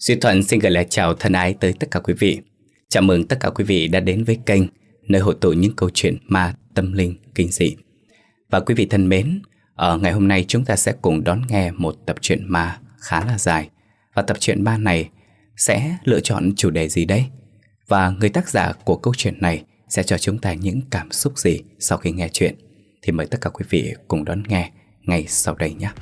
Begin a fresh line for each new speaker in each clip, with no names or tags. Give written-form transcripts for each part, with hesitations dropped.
Duy Thuận xin gửi lời chào thân ái tới tất cả quý vị. Chào mừng tất cả quý vị đã đến với kênh nơi hội tụ những câu chuyện ma, tâm linh, kinh dị. Và quý vị thân mến, ở ngày hôm nay chúng ta sẽ cùng đón nghe một tập truyện ma khá là dài. Và tập truyện ma này sẽ lựa chọn chủ đề gì đấy? Và người tác giả của câu chuyện này sẽ cho chúng ta những cảm xúc gì sau khi nghe chuyện? Thì mời tất cả quý vị cùng đón nghe ngay sau đây nhé.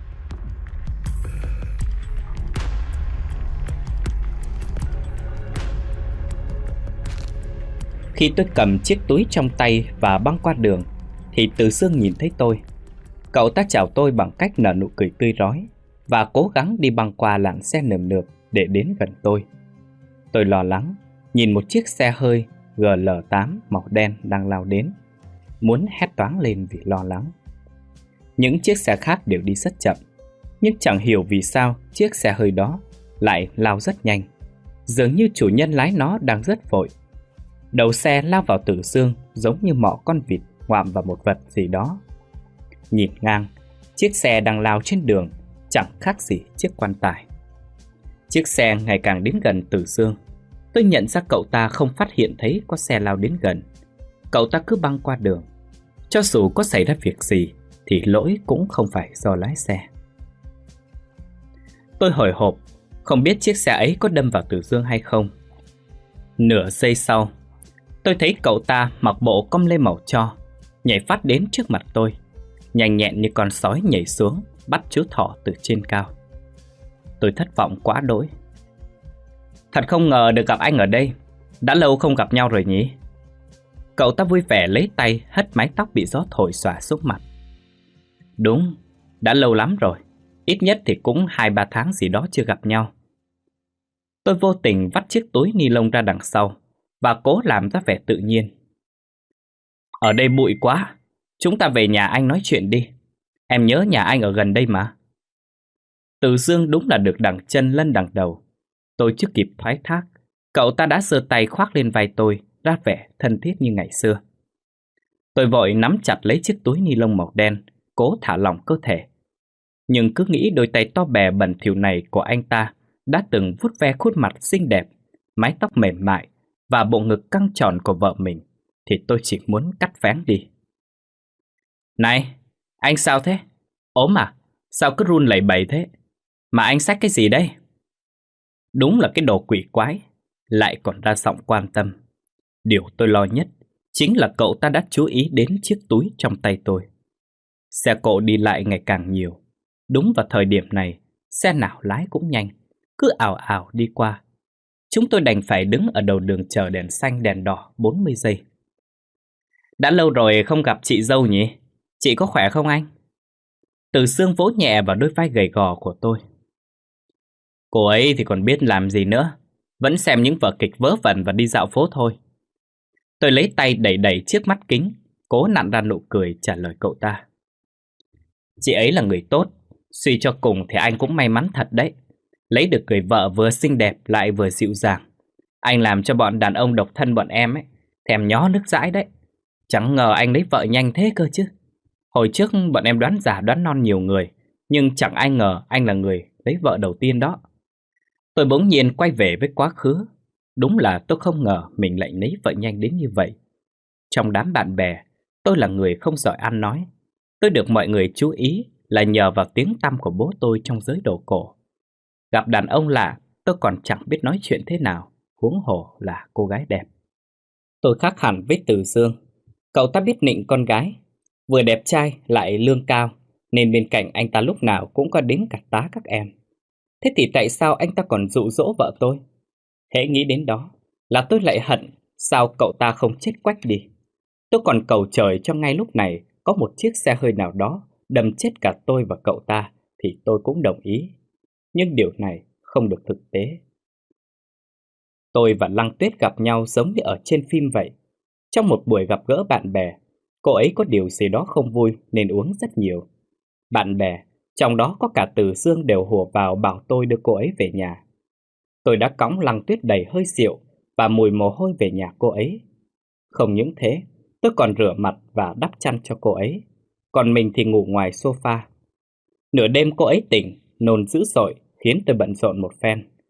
Khi tôi cầm chiếc túi trong tay và băng qua đường thì Từ Sương nhìn thấy tôi. Cậu ta chào tôi bằng cách nở nụ cười tươi rói và cố gắng đi băng qua làn xe nườm nượp để đến gần tôi. Tôi lo lắng nhìn một chiếc xe hơi GL8 màu đen đang lao đến, muốn hét toáng lên vì lo lắng. Những chiếc xe khác đều đi rất chậm, nhưng chẳng hiểu vì sao chiếc xe hơi đó lại lao rất nhanh, dường như chủ nhân lái nó đang rất vội. Đầu xe lao vào Từ Sương giống như mỏ con vịt ngoạm vào một vật gì đó. Nhìn ngang, chiếc xe đang lao trên đường chẳng khác gì chiếc quan tài. Chiếc xe ngày càng đến gần Từ Sương. Tôi nhận ra cậu ta không phát hiện thấy có xe lao đến gần. Cậu ta cứ băng qua đường. Cho dù có xảy ra việc gì thì lỗi cũng không phải do lái xe. Tôi hồi hộp, không biết chiếc xe ấy có đâm vào Từ Sương hay không. Nửa giây sau, tôi thấy cậu ta mặc bộ com lê màu tro, nhảy phát đến trước mặt tôi, nhanh nhẹn như con sói nhảy xuống, bắt chú thỏ từ trên cao. Tôi thất vọng quá đỗi. Thật không ngờ được gặp anh ở đây, đã lâu không gặp nhau rồi nhỉ? Cậu ta vui vẻ lấy tay hất mái tóc bị gió thổi xõa xuống mặt. Đúng, đã lâu lắm rồi, ít nhất thì cũng 2-3 tháng gì đó chưa gặp nhau. Tôi vô tình vắt chiếc túi ni lông ra đằng sau và cố làm ra vẻ tự nhiên. Ở đây bụi quá, chúng ta về nhà anh nói chuyện đi. Em nhớ nhà anh ở gần đây mà. Từ Sương đúng là được đằng chân lân đằng đầu. Tôi chưa kịp thoái thác, cậu ta đã giơ tay khoác lên vai tôi, ra vẻ thân thiết như ngày xưa. Tôi vội nắm chặt lấy chiếc túi ni lông màu đen, cố thả lỏng cơ thể. Nhưng cứ nghĩ đôi tay to bè bẩn thỉu này của anh ta đã từng vuốt ve khuôn mặt xinh đẹp, mái tóc mềm mại và bộ ngực căng tròn của vợ mình, thì tôi chỉ muốn cắt phén đi. Này, anh sao thế? Ốm à? Sao cứ run lẩy bẩy thế? Mà anh xách cái gì đây? Đúng là cái đồ quỷ quái, lại còn ra giọng quan tâm. Điều tôi lo nhất chính là cậu ta đã chú ý đến chiếc túi trong tay tôi. Xe cộ đi lại ngày càng nhiều. Đúng vào thời điểm này, xe nào lái cũng nhanh, cứ ào ào đi qua. Chúng tôi đành phải đứng ở đầu đường chờ đèn xanh đèn đỏ 40 giây. Đã lâu rồi không gặp chị dâu nhỉ? Chị có khỏe không anh? Từ Sương vỗ nhẹ vào đôi vai gầy gò của tôi. Cô ấy thì còn biết làm gì nữa, vẫn xem những vở kịch vớ vẩn và đi dạo phố thôi. Tôi lấy tay đẩy đẩy chiếc mắt kính, cố nặn ra nụ cười trả lời cậu ta. Chị ấy là người tốt, suy cho cùng thì anh cũng may mắn thật đấy. Lấy được người vợ vừa xinh đẹp lại vừa dịu dàng. Anh làm cho bọn đàn ông độc thân bọn em ấy thèm nhó nước dãi đấy. Chẳng ngờ anh lấy vợ nhanh thế cơ chứ. Hồi trước bọn em đoán giả đoán non nhiều người, nhưng chẳng ai ngờ anh là người lấy vợ đầu tiên đó. Tôi bỗng nhiên quay về với quá khứ. Đúng là tôi không ngờ mình lại lấy vợ nhanh đến như vậy. Trong đám bạn bè, tôi là người không giỏi ăn nói. Tôi được mọi người chú ý là nhờ vào tiếng tăm của bố tôi trong giới đồ cổ. Gặp đàn ông lạ, tôi còn chẳng biết nói chuyện thế nào, huống hồ là cô gái đẹp. Tôi khác hẳn với Từ Sương. Cậu ta biết nịnh con gái, vừa đẹp trai lại lương cao, nên bên cạnh anh ta lúc nào cũng có đến cả tá các em. Thế thì tại sao anh ta còn dụ dỗ vợ tôi? Hễ nghĩ đến đó là tôi lại hận sao cậu ta không chết quách đi. Tôi còn cầu trời cho ngay lúc này có một chiếc xe hơi nào đó đâm chết cả tôi và cậu ta thì tôi cũng đồng ý. Nhưng điều này không được thực tế. Tôi và Lăng Tuyết gặp nhau giống như ở trên phim vậy. Trong một buổi gặp gỡ bạn bè, cô ấy có điều gì đó không vui nên uống rất nhiều. Bạn bè, trong đó có cả Từ Sương đều hùa vào bảo tôi đưa cô ấy về nhà. Tôi đã cõng Lăng Tuyết đầy hơi rượu và mùi mồ hôi về nhà cô ấy. Không những thế, tôi còn rửa mặt và đắp chăn cho cô ấy, còn mình thì ngủ ngoài sofa. Nửa đêm cô ấy tỉnh, nôn dữ dội khiến tôi bận rộn một phen.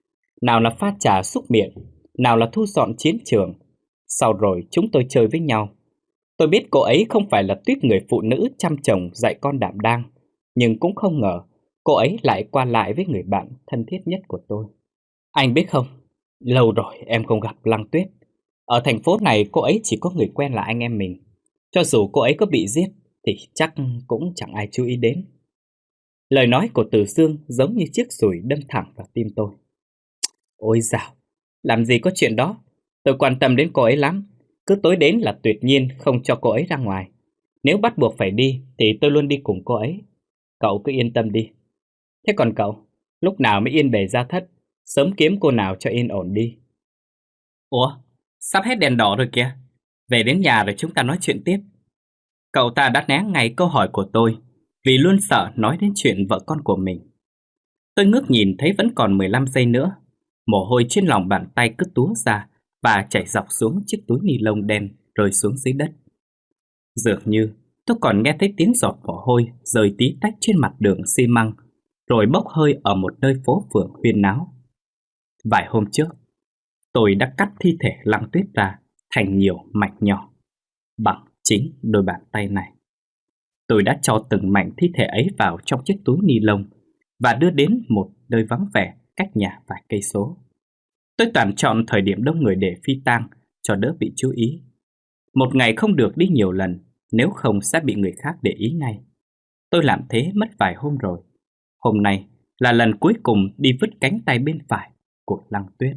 Nào là pha trà xúc miệng, nào là thu dọn chiến trường. Sau rồi chúng tôi chơi với nhau. Tôi biết cô ấy không phải là tuýp người phụ nữ chăm chồng dạy con đảm đang, nhưng cũng không ngờ cô ấy lại qua lại với người bạn thân thiết nhất của tôi. Anh biết không, lâu rồi em không gặp Lăng Tuyết. Ở thành phố này cô ấy chỉ có người quen là anh em mình. Cho dù cô ấy có bị giết thì chắc cũng chẳng ai chú ý đến. Lời nói của Từ Dương giống như chiếc dùi đâm thẳng vào tim tôi. Ôi dào, làm gì có chuyện đó. Tôi quan tâm đến cô ấy lắm. Cứ tối đến là tuyệt nhiên không cho cô ấy ra ngoài. Nếu bắt buộc phải đi thì tôi luôn đi cùng cô ấy. Cậu cứ yên tâm đi. Thế còn cậu, lúc nào mới yên bề gia thất, sớm kiếm cô nào cho yên ổn đi. Ủa, sắp hết đèn đỏ rồi kìa. Về đến nhà rồi chúng ta nói chuyện tiếp. Cậu ta đã né ngay câu hỏi của tôi, vì luôn sợ nói đến chuyện vợ con của mình. Tôi ngước nhìn thấy vẫn còn 15 giây nữa. Mồ hôi trên lòng bàn tay cứ túa ra và chảy dọc xuống chiếc túi ni lông đen rơi xuống dưới đất. Dường như tôi còn nghe thấy tiếng giọt mồ hôi rơi tí tách trên mặt đường xi măng, rồi bốc hơi ở một nơi phố phường huyên náo. Vài hôm trước, tôi đã cắt thi thể Lăng Tuyết ra thành nhiều mảnh nhỏ bằng chính đôi bàn tay này. Tôi đã cho từng mảnh thi thể ấy vào trong chiếc túi ni lông và đưa đến một nơi vắng vẻ cách nhà vài cây số. Tôi toàn chọn thời điểm đông người để phi tang cho đỡ bị chú ý. Một ngày không được đi nhiều lần, nếu không sẽ bị người khác để ý ngay. Tôi làm thế mất vài hôm rồi. Hôm nay là lần cuối cùng đi vứt cánh tay bên phải của Lăng Tuyết.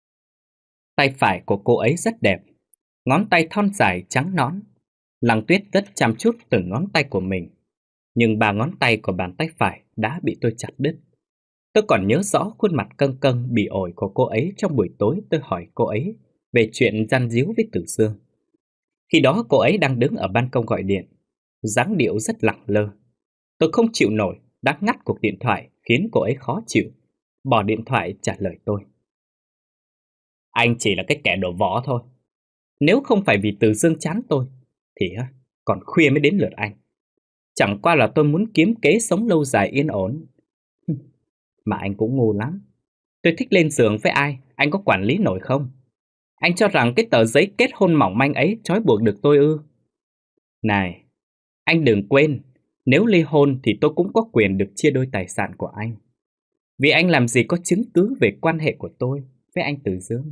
Tay phải của cô ấy rất đẹp, ngón tay thon dài trắng nõn. Lăng Tuyết rất chăm chút từng ngón tay của mình, nhưng 3 ngón tay của bàn tay phải đã bị tôi chặt đứt. Tôi còn nhớ rõ khuôn mặt căng căng bị ổi của cô ấy trong buổi tối tôi hỏi cô ấy về chuyện gian díu với Tử Dương. Khi đó cô ấy đang đứng ở ban công gọi điện, dáng điệu rất lẳng lơ. Tôi không chịu nổi, đã ngắt cuộc điện thoại khiến cô ấy khó chịu, bỏ điện thoại trả lời tôi. Anh chỉ là cái kẻ đổ võ thôi. Nếu không phải vì Từ Dương chán tôi thì còn khuya mới đến lượt anh. Chẳng qua là tôi muốn kiếm kế sống lâu dài yên ổn. Mà anh cũng ngu lắm. Tôi thích lên giường với ai, anh có quản lý nổi không? Anh cho rằng cái tờ giấy kết hôn mỏng manh ấy trói buộc được tôi ư? Này, anh đừng quên, nếu ly hôn thì tôi cũng có quyền được chia đôi tài sản của anh. Vì anh làm gì có chứng cứ về quan hệ của tôi với anh Từ Dương.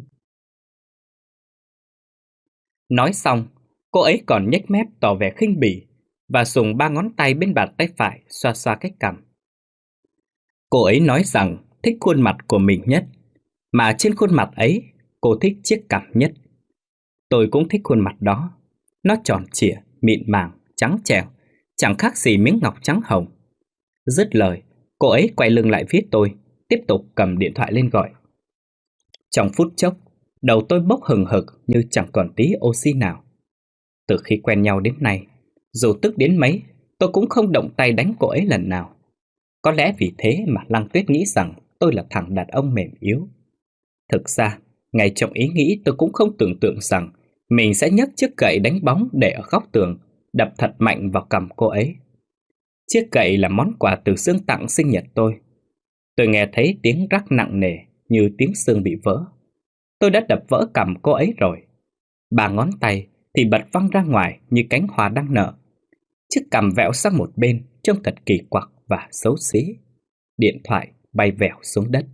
Nói xong, cô ấy còn nhếch mép tỏ vẻ khinh bỉ và dùng 3 ngón tay bên bàn tay phải xoa xoa cái cằm. Cô ấy nói rằng thích khuôn mặt của mình nhất, mà trên khuôn mặt ấy cô thích chiếc cằm nhất. Tôi cũng thích khuôn mặt đó. Nó tròn trịa, mịn màng, trắng trẻo, chẳng khác gì miếng ngọc trắng hồng. Dứt lời, cô ấy quay lưng lại phía tôi, tiếp tục cầm điện thoại lên gọi. Trong phút chốc, đầu tôi bốc hừng hực như chẳng còn tí oxy nào. Từ khi quen nhau đến nay, dù tức đến mấy, tôi cũng không động tay đánh cô ấy lần nào. Có lẽ vì thế mà Lăng Tuyết nghĩ rằng tôi là thằng đàn ông mềm yếu. Thực ra, ngay trong ý nghĩ tôi cũng không tưởng tượng rằng mình sẽ nhấc chiếc gậy đánh bóng để ở góc tường, đập thật mạnh vào cằm cô ấy. Chiếc gậy là món quà Từ Dương tặng sinh nhật tôi. Tôi nghe thấy tiếng rắc nặng nề như tiếng xương bị vỡ. Tôi đã đập vỡ cằm cô ấy rồi. 3 ngón tay thì bật văng ra ngoài như cánh hoa đang nở. Chiếc cằm vẹo sang một bên trông thật kỳ quặc và xấu xí. Điện thoại bay vèo xuống đất.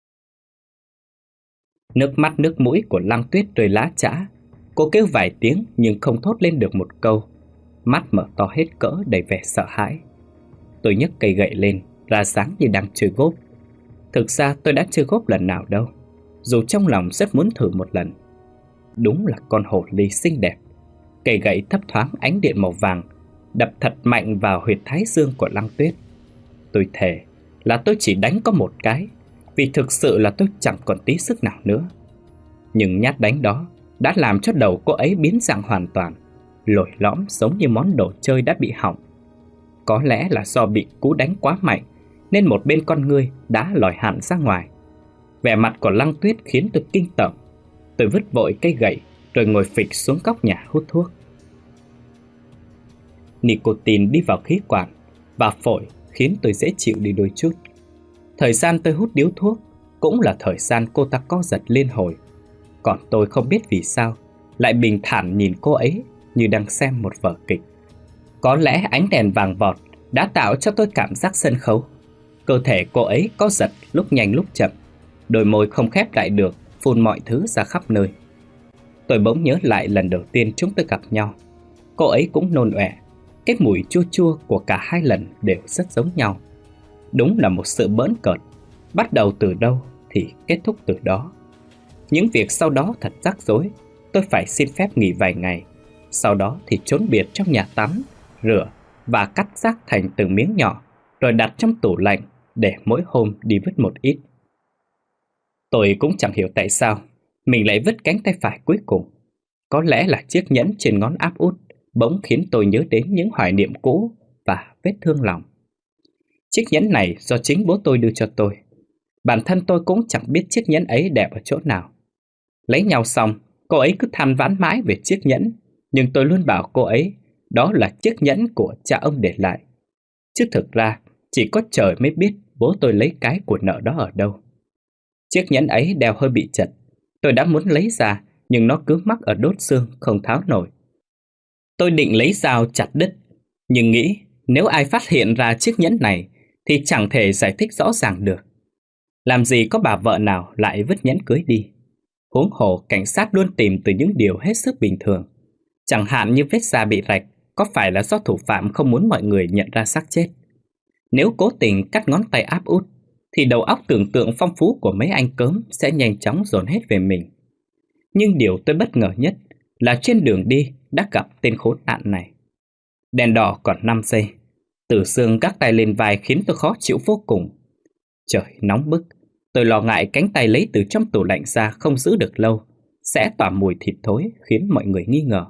Nước mắt nước mũi của Lăng Tuyết rơi lã chã. Cô kêu vài tiếng nhưng không thốt lên được một câu. Mắt mở to hết cỡ đầy vẻ sợ hãi. Tôi nhấc cây gậy lên, ra dáng như đang chơi gốp. Thực ra tôi đã chơi gốp lần nào đâu, dù trong lòng rất muốn thử một lần. Đúng là con hổ ly xinh đẹp. Cây gậy thấp thoáng ánh điện màu vàng đập thật mạnh vào huyệt thái dương của Lăng Tuyết. Tôi thề là tôi chỉ đánh có một cái, vì thực sự là tôi chẳng còn tí sức nào nữa. Nhưng nhát đánh đó đã làm cho đầu cô ấy biến dạng hoàn toàn, lồi lõm giống như món đồ chơi đã bị hỏng. Có lẽ là do bị cú đánh quá mạnh nên một bên con ngươi đã lòi hẳn ra ngoài. Vẻ mặt của Lăng Tuyết khiến tôi kinh tởm. Tôi vứt vội cây gậy rồi ngồi phịch xuống góc nhà hút thuốc. Nicotine đi vào khí quản và phổi khiến tôi dễ chịu đi đôi chút. Thời gian tôi hút điếu thuốc, cũng là thời gian cô ta co giật liên hồi. Còn tôi không biết vì sao lại bình thản nhìn cô ấy như đang xem một vở kịch. Có lẽ ánh đèn vàng vọt đã tạo cho tôi cảm giác sân khấu. Cơ thể cô ấy co giật lúc nhanh lúc chậm, đôi môi không khép lại được, phun mọi thứ ra khắp nơi. Tôi bỗng nhớ lại lần đầu tiên chúng tôi gặp nhau. Cô ấy cũng nôn ọe. Cái mùi chua chua của cả hai lần đều rất giống nhau. Đúng là một sự bỡn cợt. Bắt đầu từ đâu thì kết thúc từ đó. Những việc sau đó thật rắc rối. Tôi phải xin phép nghỉ vài ngày. Sau đó thì trốn biệt trong nhà tắm, rửa và cắt rác thành từng miếng nhỏ, rồi đặt trong tủ lạnh để mỗi hôm đi vứt một ít. Tôi cũng chẳng hiểu tại sao mình lại vứt cánh tay phải cuối cùng. Có lẽ là chiếc nhẫn trên ngón áp út bỗng khiến tôi nhớ đến những hoài niệm cũ và vết thương lòng. Chiếc nhẫn này do chính bố tôi đưa cho tôi. Bản thân tôi cũng chẳng biết chiếc nhẫn ấy đẹp ở chỗ nào. Lấy nhau xong, cô ấy cứ than vãn mãi về chiếc nhẫn, nhưng tôi luôn bảo cô ấy đó là chiếc nhẫn của cha ông để lại. Chứ thực ra chỉ có trời mới biết bố tôi lấy cái của nợ đó ở đâu. Chiếc nhẫn ấy đeo hơi bị chật. Tôi đã muốn lấy ra, nhưng nó cứ mắc ở đốt xương không tháo nổi. Tôi định lấy dao chặt đứt, nhưng nghĩ nếu ai phát hiện ra chiếc nhẫn này thì chẳng thể giải thích rõ ràng được. Làm gì có bà vợ nào lại vứt nhẫn cưới đi. Huống hồ cảnh sát luôn tìm từ những điều hết sức bình thường. Chẳng hạn như vết da bị rạch có phải là do thủ phạm không muốn mọi người nhận ra xác chết. Nếu cố tình cắt ngón tay áp út thì đầu óc tưởng tượng phong phú của mấy anh cớm sẽ nhanh chóng dồn hết về mình. Nhưng điều tôi bất ngờ nhất là trên đường đi đã gặp tên khốn nạn này. Đèn đỏ còn 5 giây. Tử Sương gác tay lên vai khiến tôi khó chịu vô cùng. Trời nóng bức. Tôi lo ngại cánh tay lấy từ trong tủ lạnh ra không giữ được lâu sẽ tỏa mùi thịt thối khiến mọi người nghi ngờ.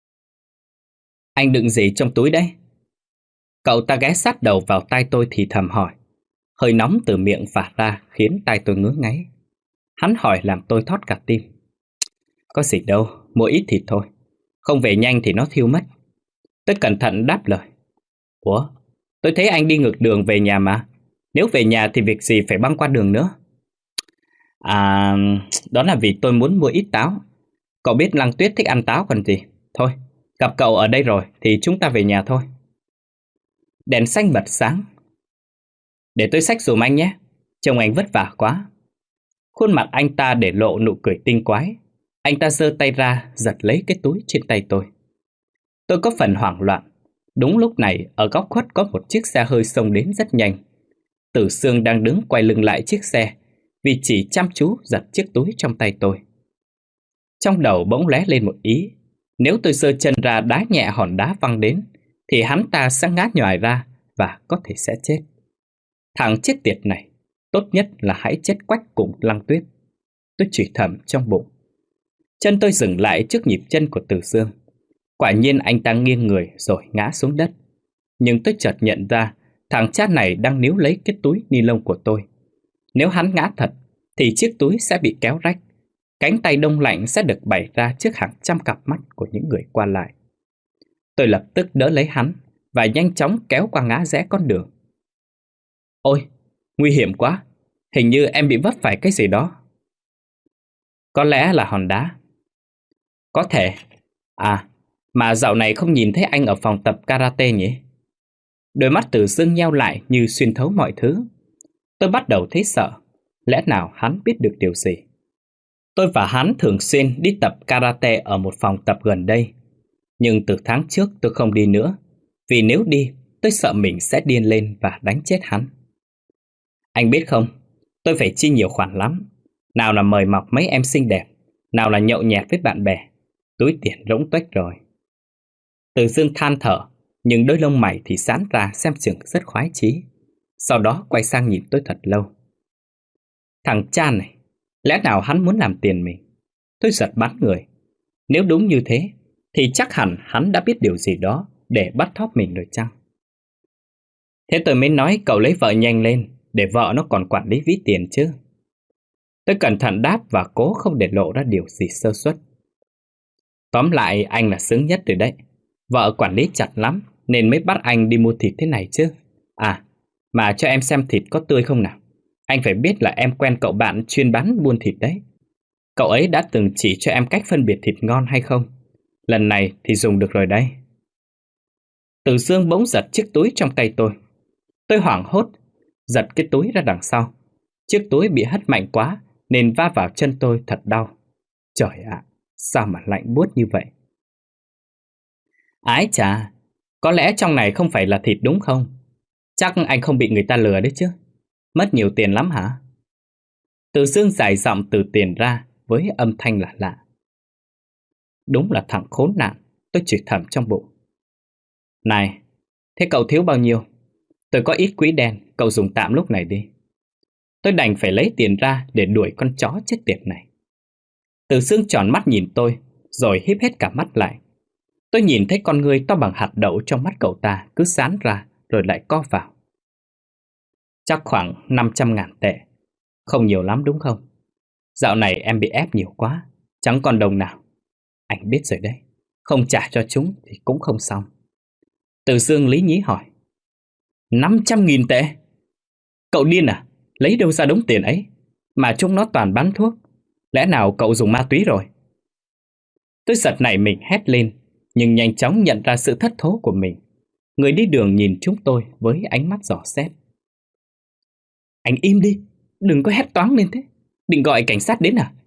Anh đựng gì trong túi đấy? Cậu ta ghé sát đầu vào tai tôi thì thầm hỏi. Hơi nóng từ miệng phả ra khiến tai tôi ngứa ngáy. Hắn hỏi làm tôi thót cả tim. Có gì đâu, mua ít thịt thôi. Không về nhanh thì nó thiêu mất. Tôi cẩn thận đáp lời. Ủa, tôi thấy anh đi ngược đường về nhà mà. Nếu về nhà thì việc gì phải băng qua đường nữa? À, đó là vì tôi muốn mua ít táo. Cậu biết Lăng Tuyết thích ăn táo còn gì. Thôi, gặp cậu ở đây rồi thì chúng ta về nhà thôi. Đèn xanh bật sáng. Để tôi xách giùm anh nhé. Trông anh vất vả quá. Khuôn mặt anh ta để lộ nụ cười tinh quái. Anh ta giơ tay ra giật lấy cái túi trên tay tôi. Tôi có phần hoảng loạn. Đúng lúc này ở góc khuất có một chiếc xe hơi xông đến rất nhanh. Tử Sương đang đứng quay lưng lại chiếc xe vì chỉ chăm chú giật chiếc túi trong tay tôi. Trong đầu bỗng lóe lên một ý. Nếu tôi giơ chân ra đá nhẹ hòn đá văng đến thì hắn ta sẽ ngã nhoài ra và có thể sẽ chết. Thằng chết tiệt này, tốt nhất là hãy chết quách cùng Lăng Tuyết. Tôi chửi thầm trong bụng. Chân tôi dừng lại trước nhịp chân của Tử Sương. Quả nhiên anh ta nghiêng người rồi ngã xuống đất. Nhưng tôi chợt nhận ra thằng cha này đang níu lấy cái túi ni lông của tôi. Nếu hắn ngã thật thì chiếc túi sẽ bị kéo rách. Cánh tay đông lạnh sẽ được bày ra trước hàng trăm cặp mắt của những người qua lại. Tôi lập tức đỡ lấy hắn và nhanh chóng kéo qua ngã rẽ con đường. Ôi, nguy hiểm quá. Hình như em bị vấp phải cái gì đó. Có lẽ là hòn đá. Có thể. À, mà dạo này không nhìn thấy anh ở phòng tập karate nhỉ? Đôi mắt Tử Sương nheo lại như xuyên thấu mọi thứ. Tôi bắt đầu thấy sợ. Lẽ nào hắn biết được điều gì? Tôi và hắn thường xuyên đi tập karate ở một phòng tập gần đây. Nhưng từ tháng trước tôi không đi nữa. Vì nếu đi, tôi sợ mình sẽ điên lên và đánh chết hắn. Anh biết không, tôi phải chi nhiều khoản lắm. Nào là mời mọc mấy em xinh đẹp, nào là nhậu nhẹt với bạn bè. Túi tiền rỗng tuếch rồi. Từ Dương than thở, nhưng đôi lông mày thì giãn ra xem chừng rất khoái chí. Sau đó quay sang nhìn tôi thật lâu. Thằng cha này, lẽ nào hắn muốn làm tiền mình? Tôi giật bắn người. Nếu đúng như thế thì chắc hẳn hắn đã biết điều gì đó để bắt thóp mình rồi chăng? Thế tôi mới nói cậu lấy vợ nhanh lên, để vợ nó còn quản lý ví tiền chứ. Tôi cẩn thận đáp và cố không để lộ ra điều gì sơ suất. Tóm lại anh là sướng nhất rồi đấy. Vợ quản lý chặt lắm nên mới bắt anh đi mua thịt thế này chứ. À, mà cho em xem thịt có tươi không nào. Anh phải biết là em quen cậu bạn chuyên bán buôn thịt đấy. Cậu ấy đã từng chỉ cho em cách phân biệt thịt ngon hay không? Lần này thì dùng được rồi đây. Từ Dương bỗng giật chiếc túi trong tay tôi. Tôi hoảng hốt, giật cái túi ra đằng sau. Chiếc túi bị hất mạnh quá nên va vào chân tôi thật đau. Trời ạ, sao mà lạnh buốt như vậy? Ái chà, có lẽ trong này không phải là thịt đúng không? Chắc anh không bị người ta lừa đấy chứ. Mất nhiều tiền lắm hả? Từ Dương dài giọng từ tiền ra với âm thanh lạ lạ. Đúng là thằng khốn nạn, tôi chửi thầm trong bụng. Này, thế cậu thiếu bao nhiêu? Tôi có ít quỹ đen, cậu dùng tạm lúc này đi. Tôi đành phải lấy tiền ra để đuổi con chó chết tiệt này. Từ Dương tròn mắt nhìn tôi, rồi híp hết cả mắt lại. Tôi nhìn thấy con người to bằng hạt đậu trong mắt cậu ta cứ giãn ra rồi lại co vào. Chắc khoảng 500.000 tệ. Không nhiều lắm đúng không? Dạo này em bị ép nhiều quá, chẳng còn đồng nào. Anh biết rồi đấy, không trả cho chúng thì cũng không xong. Từ Dương lý nhí hỏi. 500.000 tệ? Cậu điên à? Lấy đâu ra đống tiền ấy? Mà chúng nó toàn bán thuốc. Lẽ nào cậu dùng ma túy rồi? Tôi giật nảy mình hét lên, nhưng nhanh chóng nhận ra sự thất thố của mình. Người đi đường nhìn chúng tôi với ánh mắt dò xét. Anh im đi, đừng có hét toáng lên thế. Định gọi cảnh sát đến à?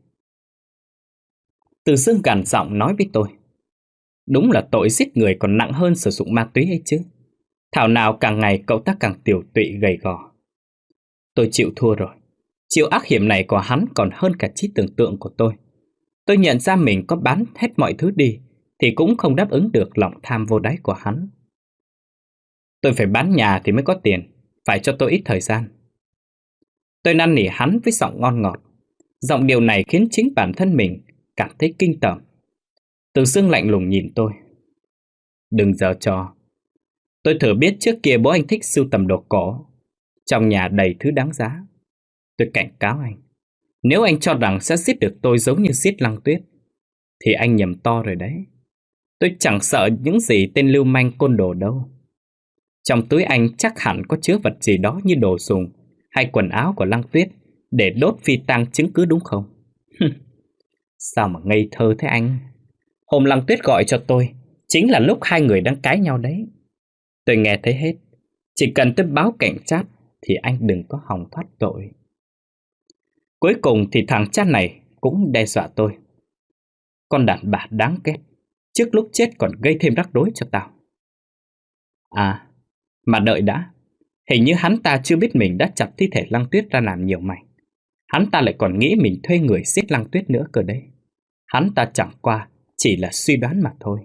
Từ Dương gằn giọng nói với tôi. Đúng là tội giết người còn nặng hơn sử dụng ma túy ấy chứ. Thảo nào càng ngày cậu ta càng tiểu tụy gầy gò. Tôi chịu thua rồi. Chiêu ác hiểm này của hắn còn hơn cả trí tưởng tượng của tôi. Tôi nhận ra mình có bán hết mọi thứ đi thì cũng không đáp ứng được lòng tham vô đáy của hắn. Tôi phải bán nhà thì mới có tiền, phải cho tôi ít thời gian. Tôi năn nỉ hắn với giọng ngon ngọt. Giọng điệu này khiến chính bản thân mình cảm thấy kinh tởm. Từ Dương lạnh lùng nhìn tôi. Đừng giở trò. Tôi thừa biết trước kia bố anh thích sưu tầm đồ cổ. Trong nhà đầy thứ đáng giá. Tôi cảnh cáo anh, nếu anh cho rằng sẽ giết được tôi giống như giết Lăng Tuyết thì anh nhầm to rồi đấy. Tôi chẳng sợ những gì tên lưu manh côn đồ đâu. Trong túi anh chắc hẳn có chứa vật gì đó như đồ dùng hay quần áo của Lăng Tuyết để đốt phi tang chứng cứ đúng không? Sao mà ngây thơ thế anh? Hôm Lăng Tuyết gọi cho tôi chính là lúc hai người đang cãi nhau đấy. Tôi nghe thấy hết. Chỉ cần tôi báo cảnh sát thì anh đừng có hòng thoát tội. Cuối cùng thì thằng cha này cũng đe dọa tôi. Con đàn bà đáng ghét, trước lúc chết còn gây thêm rắc rối cho tao. À, mà đợi đã. Hình như hắn ta chưa biết mình đã chặt thi thể Lăng Tuyết ra làm nhiều mảnh. Hắn ta lại còn nghĩ mình thuê người giết Lăng Tuyết nữa cơ đấy. Hắn ta chẳng qua chỉ là suy đoán mà thôi.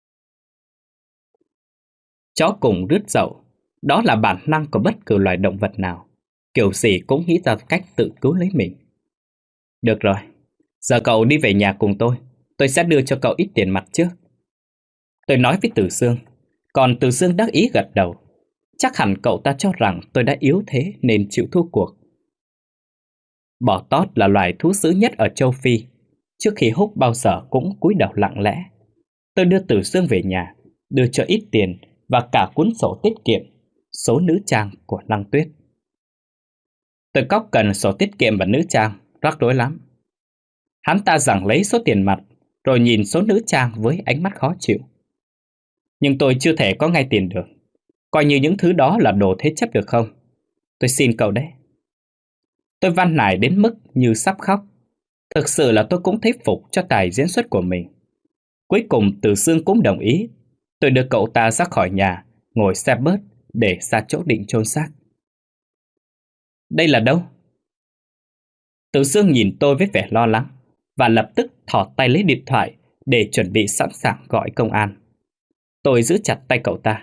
Chó cùng rứt dậu, đó là bản năng của bất cứ loài động vật nào. Kiểu gì cũng nghĩ ra cách tự cứu lấy mình. Được rồi, giờ cậu đi về nhà cùng tôi sẽ đưa cho cậu ít tiền mặt trước. Tôi nói với Từ Dương, còn Từ Dương đắc ý gật đầu. Chắc hẳn cậu ta cho rằng tôi đã yếu thế nên chịu thua cuộc. Bò tót là loài thú dữ nhất ở châu Phi. Trước khi húc bao giờ cũng cúi đầu lặng lẽ. Tôi đưa Từ Dương về nhà, đưa cho ít tiền và cả cuốn sổ tiết kiệm, số nữ trang của Lăng Tuyết. Tôi cóc cần sổ tiết kiệm và nữ trang, rắc rối lắm. Hắn ta giằng lấy số tiền mặt, rồi nhìn số nữ trang với ánh mắt khó chịu. Nhưng tôi chưa thể có ngay tiền được. Coi như những thứ đó là đồ thế chấp được không? Tôi xin cậu đấy. Tôi van nài đến mức như sắp khóc. Thực sự là tôi cũng thấy phục cho tài diễn xuất của mình. Cuối cùng Từ Dương cũng đồng ý. Tôi đưa cậu ta ra khỏi nhà, ngồi xe bớt để ra chỗ định chôn xác. Đây là đâu? Từ Dương nhìn tôi với vẻ lo lắng và lập tức thò tay lấy điện thoại để chuẩn bị sẵn sàng gọi công an. Tôi giữ chặt tay cậu ta.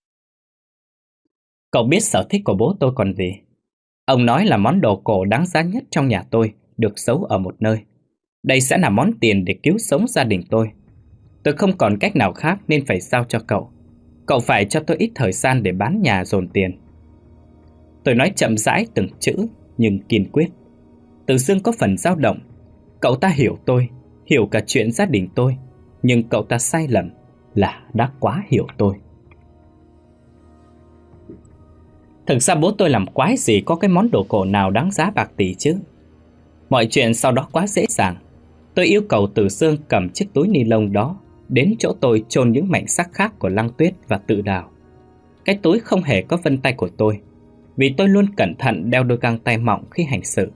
Cậu biết sở thích của bố tôi còn gì? Ông nói là món đồ cổ đáng giá nhất trong nhà tôi được giấu ở một nơi. Đây sẽ là món tiền để cứu sống gia đình tôi. Tôi không còn cách nào khác nên phải giao cho cậu. Cậu phải cho tôi ít thời gian để bán nhà dồn tiền. Tôi nói chậm rãi từng chữ nhưng kiên quyết. Từ Dương có phần dao động. Cậu ta hiểu tôi, hiểu cả chuyện gia đình tôi. Nhưng cậu ta sai lầm là đã quá hiểu tôi. Thực ra bố tôi làm quái gì có cái món đồ cổ nào đáng giá bạc tỷ chứ. Mọi chuyện sau đó quá dễ dàng. Tôi yêu cầu Từ Sương cầm chiếc túi ni lông đó đến chỗ tôi chôn những mảnh xác khác của Lăng Tuyết và tự đào. Cái túi không hề có vân tay của tôi, vì tôi luôn cẩn thận đeo đôi găng tay mỏng khi hành sự.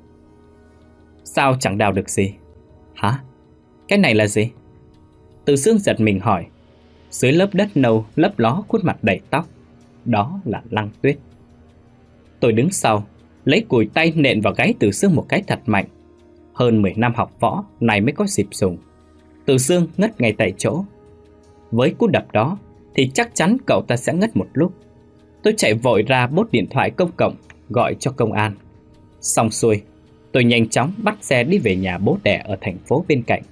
Sao chẳng đào được gì? Hả? Cái này là gì? Từ Sương giật mình hỏi. Dưới lớp đất nâu lấp ló khuôn mặt đầy tóc, đó là Lăng Tuyết. Tôi đứng sau, lấy cùi tay nện vào gáy Từ Sương một cái thật mạnh. Hơn 10 năm học võ này mới có dịp dùng. Từ Sương ngất ngay tại chỗ. Với cú đập đó thì chắc chắn cậu ta sẽ ngất một lúc. Tôi chạy vội ra bốt điện thoại công cộng gọi cho công an. Xong xuôi, tôi nhanh chóng bắt xe đi về nhà bố đẻ ở thành phố bên cạnh.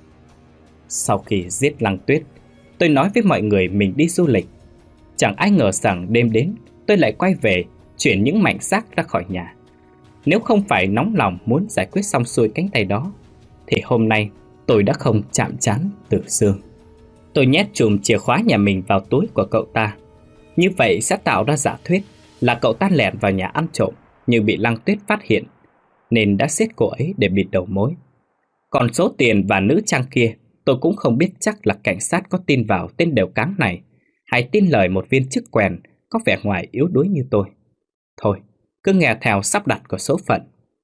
Sau khi giết Lăng Tuyết, tôi nói với mọi người mình đi du lịch. Chẳng ai ngờ rằng đêm đến tôi lại quay về chuyển những mảnh xác ra khỏi nhà. Nếu không phải nóng lòng muốn giải quyết xong xuôi cánh tay đó, thì hôm nay tôi đã không chạm trán Từ Sương. Tôi nhét chùm chìa khóa nhà mình vào túi của cậu ta. Như vậy sẽ tạo ra giả thuyết là cậu ta lẻn vào nhà ăn trộm nhưng bị Lăng Tuyết phát hiện, nên đã giết cô ấy để bịt đầu mối. Còn số tiền và nữ trang kia, tôi cũng không biết chắc là cảnh sát có tin vào tên đều cáng này, hay tin lời một viên chức quèn có vẻ ngoài yếu đuối như tôi. Thôi, cứ nghe theo sắp đặt của số phận.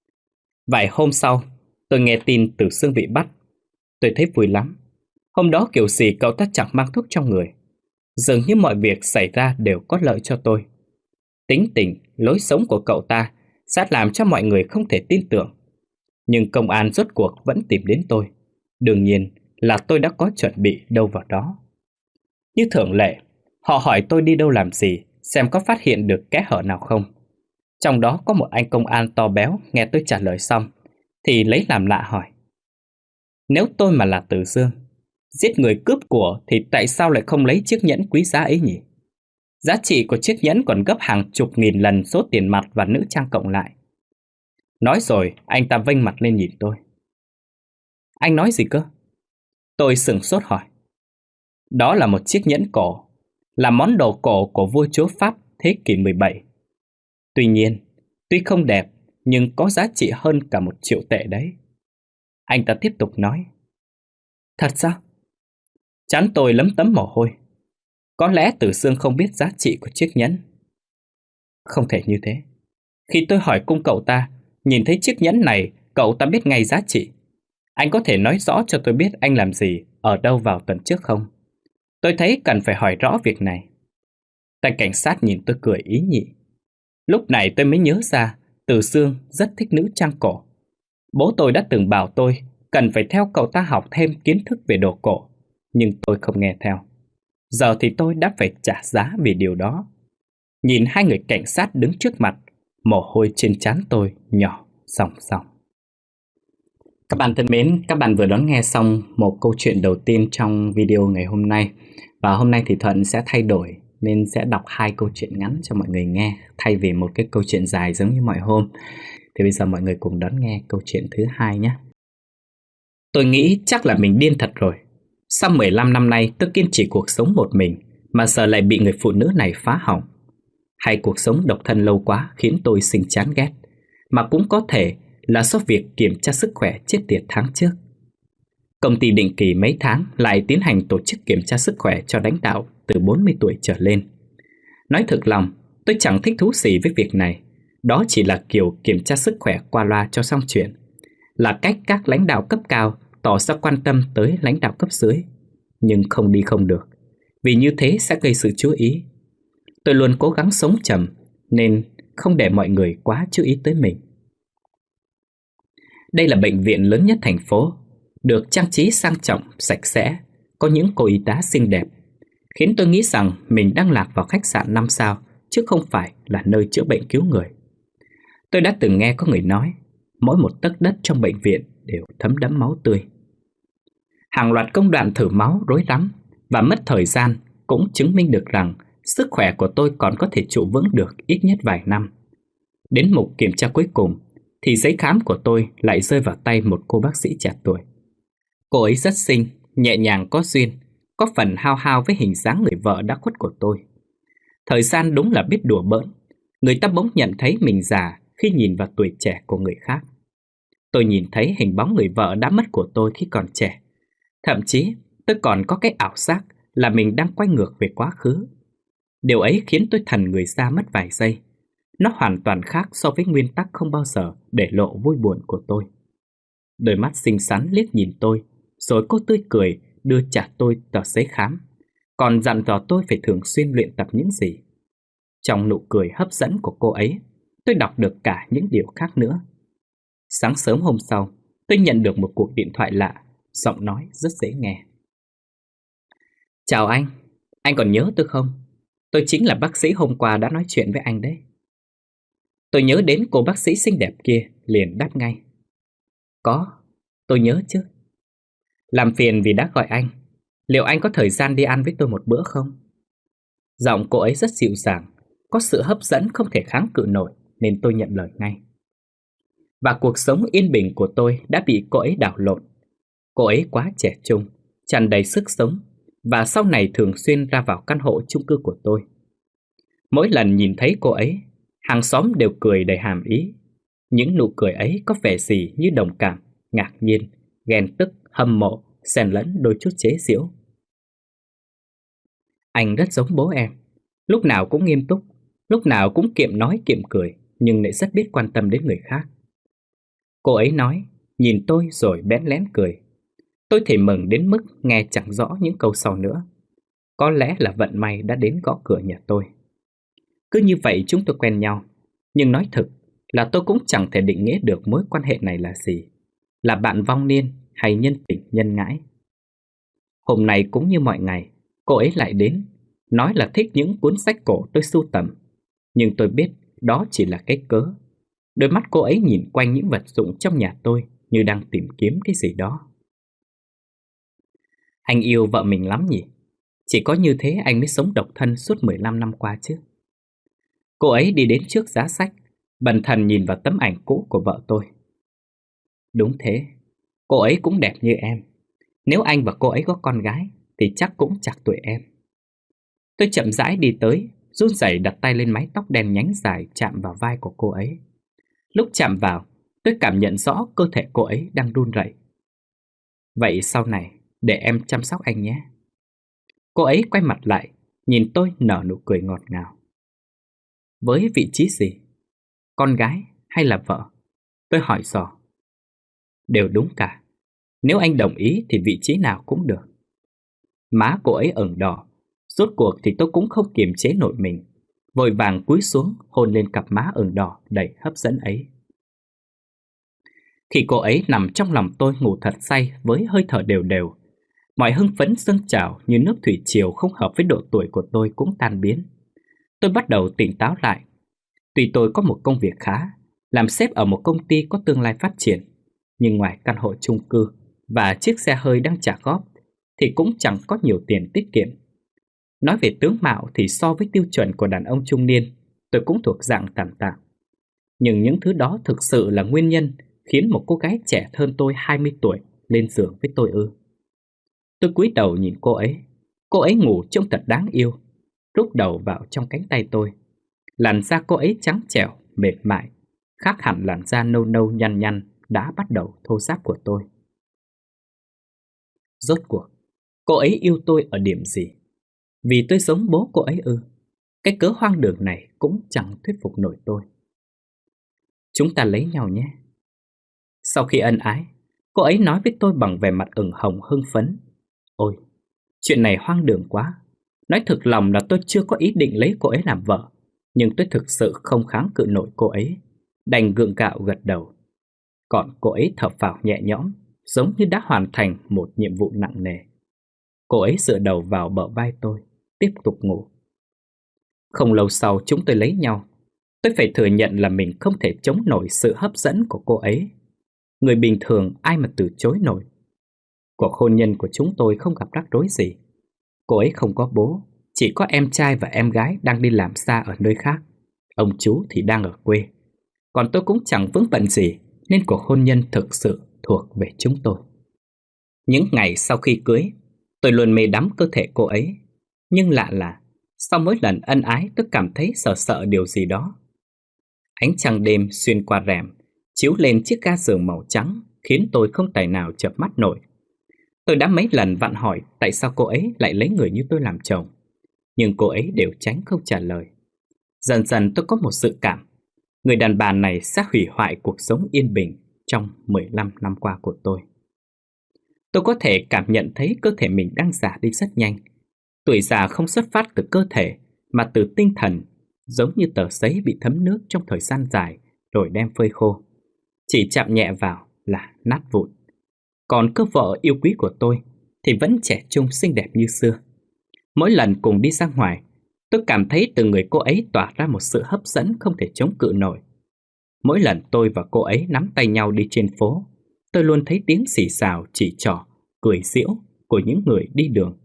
Vài hôm sau, tôi nghe tin Từ Sương bị bắt. Tôi thấy vui lắm. Hôm đó kiểu gì cậu ta chẳng mang thuốc trong người. Dường như mọi việc xảy ra đều có lợi cho tôi. Tính tình, lối sống của cậu ta sẽ làm cho mọi người không thể tin tưởng. Nhưng công an rốt cuộc vẫn tìm đến tôi. Đương nhiên là tôi đã có chuẩn bị đâu vào đó. Như thường lệ, họ hỏi tôi đi đâu làm gì, xem có phát hiện được kẽ hở nào không. Trong đó có một anh công an to béo nghe tôi trả lời xong thì lấy làm lạ hỏi. Nếu tôi mà là Từ Sương, giết người cướp của thì tại sao lại không lấy chiếc nhẫn quý giá ấy nhỉ? Giá trị của chiếc nhẫn còn gấp hàng chục nghìn lần số tiền mặt và nữ trang cộng lại. Nói rồi, anh ta vênh mặt lên nhìn tôi. Anh nói gì cơ? Tôi sửng sốt hỏi. Đó là một chiếc nhẫn cổ, là món đồ cổ của vua chúa Pháp thế kỷ 17. Tuy nhiên, tuy không đẹp, nhưng có giá trị hơn cả 1 triệu tệ đấy. Anh ta tiếp tục nói. Thật sao? Trán tôi lấm tấm mồ hôi. Có lẽ Từ Sương không biết giá trị của chiếc nhẫn. Không thể như thế. Khi tôi hỏi cung cậu ta, nhìn thấy chiếc nhẫn này, cậu ta biết ngay giá trị. Anh có thể nói rõ cho tôi biết anh làm gì, ở đâu vào tuần trước không? Tôi thấy cần phải hỏi rõ việc này. Tay cảnh sát nhìn tôi cười ý nhị. Lúc này tôi mới nhớ ra Từ Sương rất thích nữ trang cổ. Bố tôi đã từng bảo tôi cần phải theo cậu ta học thêm kiến thức về đồ cổ, nhưng tôi không nghe theo. Giờ thì tôi đã phải trả giá vì điều đó. Nhìn hai người cảnh sát đứng trước mặt, mồ hôi trên trán tôi nhỏ ròng ròng. Các bạn thân mến, các bạn vừa đón nghe xong một câu chuyện đầu tiên trong video ngày hôm nay. Và hôm nay thì Thuận sẽ thay đổi nên sẽ đọc 2 câu chuyện ngắn cho mọi người nghe, thay vì một cái câu chuyện dài giống như mọi hôm. Thì bây giờ mọi người cùng đón nghe câu chuyện thứ 2 nhé. Tôi nghĩ chắc là mình điên thật rồi. Sau 15 năm nay tôi kiên trì cuộc sống một mình, mà giờ lại bị người phụ nữ này phá hỏng. Hay cuộc sống độc thân lâu quá khiến tôi sinh chán ghét, mà cũng có thể là do việc kiểm tra sức khỏe chết tiệt tháng trước. Công ty định kỳ mấy tháng lại tiến hành tổ chức kiểm tra sức khỏe cho lãnh đạo từ 40 tuổi trở lên. Nói thực lòng, tôi chẳng thích thú gì với việc này. Đó chỉ là kiểu kiểm tra sức khỏe qua loa cho xong chuyện, là cách các lãnh đạo cấp cao tỏ ra quan tâm tới lãnh đạo cấp dưới. Nhưng không đi không được, vì như thế sẽ gây sự chú ý. Tôi luôn cố gắng sống chậm nên không để mọi người quá chú ý tới mình. Đây là bệnh viện lớn nhất thành phố, được trang trí sang trọng, sạch sẽ, có những cô y tá xinh đẹp, khiến tôi nghĩ rằng mình đang lạc vào khách sạn 5 sao chứ không phải là nơi chữa bệnh cứu người. Tôi đã từng nghe có người nói, mỗi một tấc đất trong bệnh viện đều thấm đẫm máu tươi. Hàng loạt công đoạn thử máu rối rắm và mất thời gian cũng chứng minh được rằng sức khỏe của tôi còn có thể trụ vững được ít nhất vài năm. Đến mục kiểm tra cuối cùng thì giấy khám của tôi lại rơi vào tay một cô bác sĩ trẻ tuổi. Cô ấy rất xinh, nhẹ nhàng có duyên, có phần hao hao với hình dáng người vợ đã khuất của tôi. Thời gian đúng là biết đùa bỡn. Người ta bỗng nhận thấy mình già khi nhìn vào tuổi trẻ của người khác. Tôi nhìn thấy hình bóng người vợ đã mất của tôi khi còn trẻ. Thậm chí tôi còn có cái ảo giác là mình đang quay ngược về quá khứ. Điều ấy khiến tôi thần người ra mất vài giây. Nó hoàn toàn khác so với nguyên tắc không bao giờ để lộ vui buồn của tôi. Đôi mắt xinh xắn liếc nhìn tôi, rồi cô tươi cười đưa trả tôi tờ giấy khám, còn dặn dò tôi phải thường xuyên luyện tập những gì. Trong nụ cười hấp dẫn của cô ấy, tôi đọc được cả những điều khác nữa. Sáng sớm hôm sau, tôi nhận được một cuộc điện thoại lạ, giọng nói rất dễ nghe. Chào anh còn nhớ tôi không? Tôi chính là bác sĩ hôm qua đã nói chuyện với anh đấy. Tôi nhớ đến cô bác sĩ xinh đẹp kia, liền đáp ngay. Có, tôi nhớ chứ. Làm phiền vì đã gọi anh. Liệu anh có thời gian đi ăn với tôi một bữa không? Giọng cô ấy rất dịu dàng, có sự hấp dẫn không thể kháng cự nổi, nên tôi nhận lời ngay. Và cuộc sống yên bình của tôi đã bị cô ấy đảo lộn. Cô ấy quá trẻ trung, tràn đầy sức sống, và sau này thường xuyên ra vào căn hộ chung cư của tôi. Mỗi lần nhìn thấy cô ấy, hàng xóm đều cười đầy hàm ý. Những nụ cười ấy có vẻ gì như đồng cảm, ngạc nhiên, ghen tức, hâm mộ, xen lẫn đôi chút chế giễu. Anh rất giống bố em, lúc nào cũng nghiêm túc, lúc nào cũng kiệm nói kiệm cười, nhưng lại rất biết quan tâm đến người khác. Cô ấy nói, nhìn tôi rồi bẽn lén cười. Tôi thì mừng đến mức nghe chẳng rõ những câu sau nữa. Có lẽ là vận may đã đến gõ cửa nhà tôi. Cứ như vậy chúng tôi quen nhau. Nhưng nói thực là tôi cũng chẳng thể định nghĩa được mối quan hệ này là gì, là bạn vong niên hay nhân tình nhân ngãi. Hôm nay cũng như mọi ngày, cô ấy lại đến, nói là thích những cuốn sách cổ tôi sưu tầm. Nhưng tôi biết đó chỉ là cái cớ. Đôi mắt cô ấy nhìn quanh những vật dụng trong nhà tôi như đang tìm kiếm cái gì đó. Anh yêu vợ mình lắm nhỉ? Chỉ có như thế anh mới sống độc thân suốt 15 năm qua chứ. Cô ấy đi đến trước giá sách, bần thần nhìn vào tấm ảnh cũ của vợ tôi. Đúng thế, cô ấy cũng đẹp như em. Nếu anh và cô ấy có con gái thì chắc cũng chạc tuổi em. Tôi chậm rãi đi tới, run rẩy đặt tay lên mái tóc đen nhánh dài chạm vào vai của cô ấy. Lúc chạm vào, tôi cảm nhận rõ cơ thể cô ấy đang run rẩy. Vậy sau này, để em chăm sóc anh nhé. Cô ấy quay mặt lại, nhìn tôi nở nụ cười ngọt ngào. Với vị trí gì? Con gái hay là vợ? Tôi hỏi dò. Đều đúng cả. Nếu anh đồng ý thì vị trí nào cũng được. Má cô ấy ửng đỏ. Rốt cuộc thì tôi cũng không kiềm chế nổi mình, vội vàng cúi xuống hôn lên cặp má ửng đỏ đầy hấp dẫn ấy. Khi cô ấy nằm trong lòng tôi ngủ thật say với hơi thở đều đều, mọi hưng phấn dâng trào như nước thủy triều không hợp với độ tuổi của tôi cũng tan biến. Tôi bắt đầu tỉnh táo lại. Tuy tôi có một công việc khá, làm sếp ở một công ty có tương lai phát triển, nhưng ngoài căn hộ chung cư và chiếc xe hơi đang trả góp thì cũng chẳng có nhiều tiền tiết kiệm. Nói về tướng mạo thì so với tiêu chuẩn của đàn ông trung niên, tôi cũng thuộc dạng tạm tạm. Nhưng những thứ đó thực sự là nguyên nhân khiến một cô gái trẻ hơn tôi 20 tuổi lên giường với tôi ư? Tôi cúi đầu nhìn cô ấy ngủ trông thật đáng yêu, rúc đầu vào trong cánh tay tôi. Làn da cô ấy trắng trẻo, mềm mại, khác hẳn làn da nâu nâu nhăn nhăn đã bắt đầu thô ráp của tôi. Rốt cuộc, cô ấy yêu tôi ở điểm gì? Vì tôi giống bố cô ấy ư? Cái cớ hoang đường này cũng chẳng thuyết phục nổi tôi. Chúng ta lấy nhau nhé. Sau khi ân ái, cô ấy nói với tôi bằng vẻ mặt ửng hồng hưng phấn. Ôi, chuyện này hoang đường quá. Nói thực lòng là tôi chưa có ý định lấy cô ấy làm vợ, nhưng tôi thực sự không kháng cự nổi cô ấy, đành gượng gạo gật đầu. Còn cô ấy thở phào nhẹ nhõm, giống như đã hoàn thành một nhiệm vụ nặng nề. Cô ấy dựa đầu vào bờ vai tôi, tiếp tục ngủ. Không lâu sau chúng tôi lấy nhau. Tôi phải thừa nhận là mình không thể chống nổi sự hấp dẫn của cô ấy. Người bình thường ai mà từ chối nổi. Cuộc hôn nhân của chúng tôi không gặp rắc rối gì. Cô ấy không có bố, chỉ có em trai và em gái đang đi làm xa ở nơi khác. Ông chú thì đang ở quê. Còn tôi cũng chẳng vướng bận gì, nên cuộc hôn nhân thực sự thuộc về chúng tôi. Những ngày sau khi cưới, tôi luôn mê đắm cơ thể cô ấy. Nhưng lạ là, sau mỗi lần ân ái tôi cảm thấy sợ sợ điều gì đó. Ánh trăng đêm xuyên qua rèm chiếu lên chiếc ga giường màu trắng, khiến tôi không tài nào chợp mắt nổi. Tôi đã mấy lần vặn hỏi tại sao cô ấy lại lấy người như tôi làm chồng, nhưng cô ấy đều tránh không trả lời. Dần dần tôi có một dự cảm, người đàn bà này sẽ hủy hoại cuộc sống yên bình trong 15 năm qua của tôi. Tôi có thể cảm nhận thấy cơ thể mình đang già đi rất nhanh. Tuổi già không xuất phát từ cơ thể, mà từ tinh thần, giống như tờ giấy bị thấm nước trong thời gian dài rồi đem phơi khô. Chỉ chạm nhẹ vào là nát vụn. Còn cô vợ yêu quý của tôi thì vẫn trẻ trung xinh đẹp như xưa. Mỗi lần cùng đi ra ngoài, tôi cảm thấy từ người cô ấy tỏa ra một sự hấp dẫn không thể chống cự nổi. Mỗi lần tôi và cô ấy nắm tay nhau đi trên phố, tôi luôn thấy tiếng xì xào, chỉ trỏ, cười giễu của những người đi đường.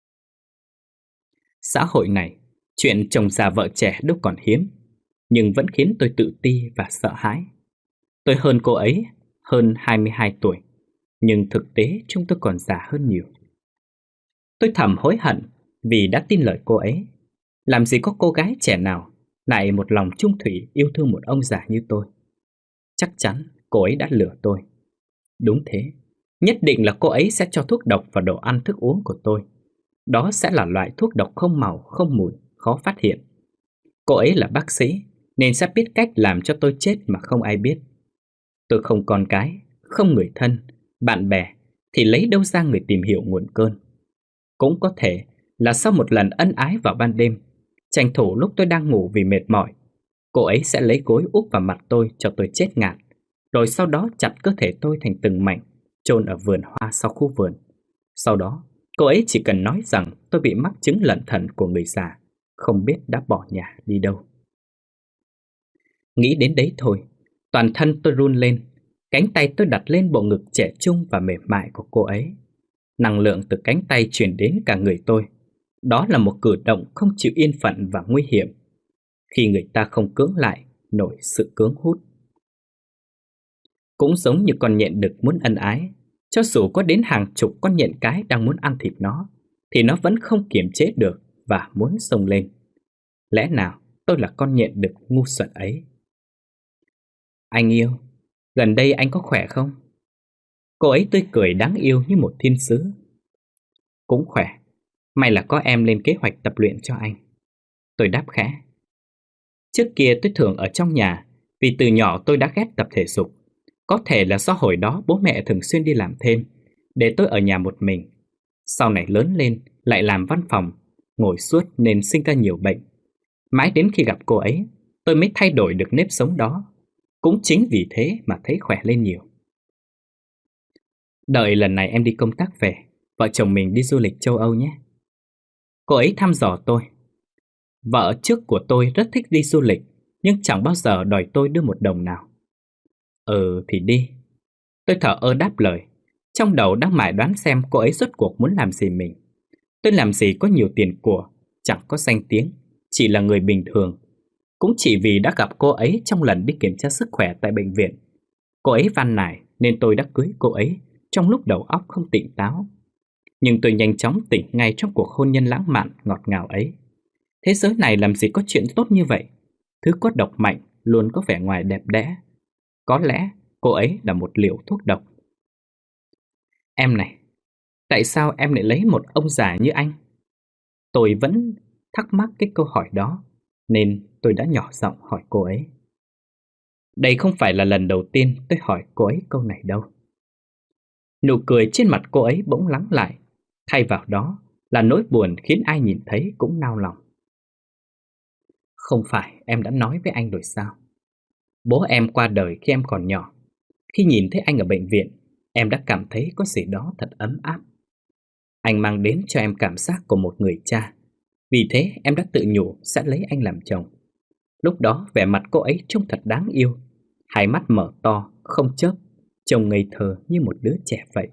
Xã hội này, chuyện chồng già vợ trẻ đâu còn hiếm, nhưng vẫn khiến tôi tự ti và sợ hãi. Tôi hơn cô ấy, hơn 22 tuổi, nhưng thực tế chúng tôi còn già hơn nhiều. Tôi thầm hối hận vì đã tin lời cô ấy. Làm gì có cô gái trẻ nào lại một lòng trung thủy yêu thương một ông già như tôi. Chắc chắn cô ấy đã lừa tôi. Đúng thế, nhất định là cô ấy sẽ cho thuốc độc vào đồ ăn thức uống của tôi. Đó sẽ là loại thuốc độc không màu, không mùi, khó phát hiện. Cô ấy là bác sĩ nên sẽ biết cách làm cho tôi chết mà không ai biết. Tôi không con cái, không người thân, bạn bè, thì lấy đâu ra người tìm hiểu nguồn cơn. Cũng có thể là sau một lần ân ái vào ban đêm, tranh thủ lúc tôi đang ngủ vì mệt mỏi, cô ấy sẽ lấy gối úp vào mặt tôi cho tôi chết ngạt, rồi sau đó chặt cơ thể tôi thành từng mảnh, chôn ở vườn hoa sau khu vườn. Sau đó, cô ấy chỉ cần nói rằng tôi bị mắc chứng lẩn thận của người già, không biết đã bỏ nhà đi đâu. Nghĩ đến đấy thôi, toàn thân tôi run lên, cánh tay tôi đặt lên bộ ngực trẻ trung và mềm mại của cô ấy. Năng lượng từ cánh tay truyền đến cả người tôi. Đó là một cử động không chịu yên phận và nguy hiểm, khi người ta không cưỡng lại nổi sự cưỡng hút. Cũng giống như con nhện đực muốn ân ái, cho dù có đến hàng chục con nhện cái đang muốn ăn thịt nó, thì nó vẫn không kiềm chế được và muốn xông lên. Lẽ nào tôi là con nhện đực ngu xuẩn ấy? Anh yêu, gần đây anh có khỏe không? Cô ấy tươi cười đáng yêu như một thiên sứ. Cũng khỏe, may là có em lên kế hoạch tập luyện cho anh. Tôi đáp khẽ. Trước kia tôi thường ở trong nhà, vì từ nhỏ tôi đã ghét tập thể dục. Có thể là do hồi đó bố mẹ thường xuyên đi làm thêm, để tôi ở nhà một mình. Sau này lớn lên, lại làm văn phòng, ngồi suốt nên sinh ra nhiều bệnh. Mãi đến khi gặp cô ấy, tôi mới thay đổi được nếp sống đó. Cũng chính vì thế mà thấy khỏe lên nhiều. Đợi lần này em đi công tác về, vợ chồng mình đi du lịch châu Âu nhé. Cô ấy thăm dò tôi. Vợ trước của tôi rất thích đi du lịch, nhưng chẳng bao giờ đòi tôi đưa một đồng nào. Ừ thì đi. Tôi thở ơ đáp lời, trong đầu đang mải đoán xem cô ấy rốt cuộc muốn làm gì mình. Tôi làm gì có nhiều tiền của, chẳng có danh tiếng, chỉ là người bình thường. Cũng chỉ vì đã gặp cô ấy trong lần đi kiểm tra sức khỏe tại bệnh viện. Cô ấy van nài nên tôi đã cưới cô ấy trong lúc đầu óc không tỉnh táo. Nhưng tôi nhanh chóng tỉnh ngay trong cuộc hôn nhân lãng mạn ngọt ngào ấy. Thế giới này làm gì có chuyện tốt như vậy. Thứ có độc mạnh luôn có vẻ ngoài đẹp đẽ. Có lẽ cô ấy là một liều thuốc độc. Em này, tại sao em lại lấy một ông già như anh? Tôi vẫn thắc mắc cái câu hỏi đó, nên tôi đã nhỏ giọng hỏi cô ấy. Đây không phải là lần đầu tiên tôi hỏi cô ấy câu này đâu. Nụ cười trên mặt cô ấy bỗng lắng lại, thay vào đó là nỗi buồn khiến ai nhìn thấy cũng nao lòng. Không phải em đã nói với anh rồi sao? Bố em qua đời khi em còn nhỏ. Khi nhìn thấy anh ở bệnh viện, em đã cảm thấy có gì đó thật ấm áp. Anh mang đến cho em cảm giác của một người cha. Vì thế em đã tự nhủ sẽ lấy anh làm chồng. Lúc đó vẻ mặt cô ấy trông thật đáng yêu, hai mắt mở to, không chớp, trông ngây thơ như một đứa trẻ vậy.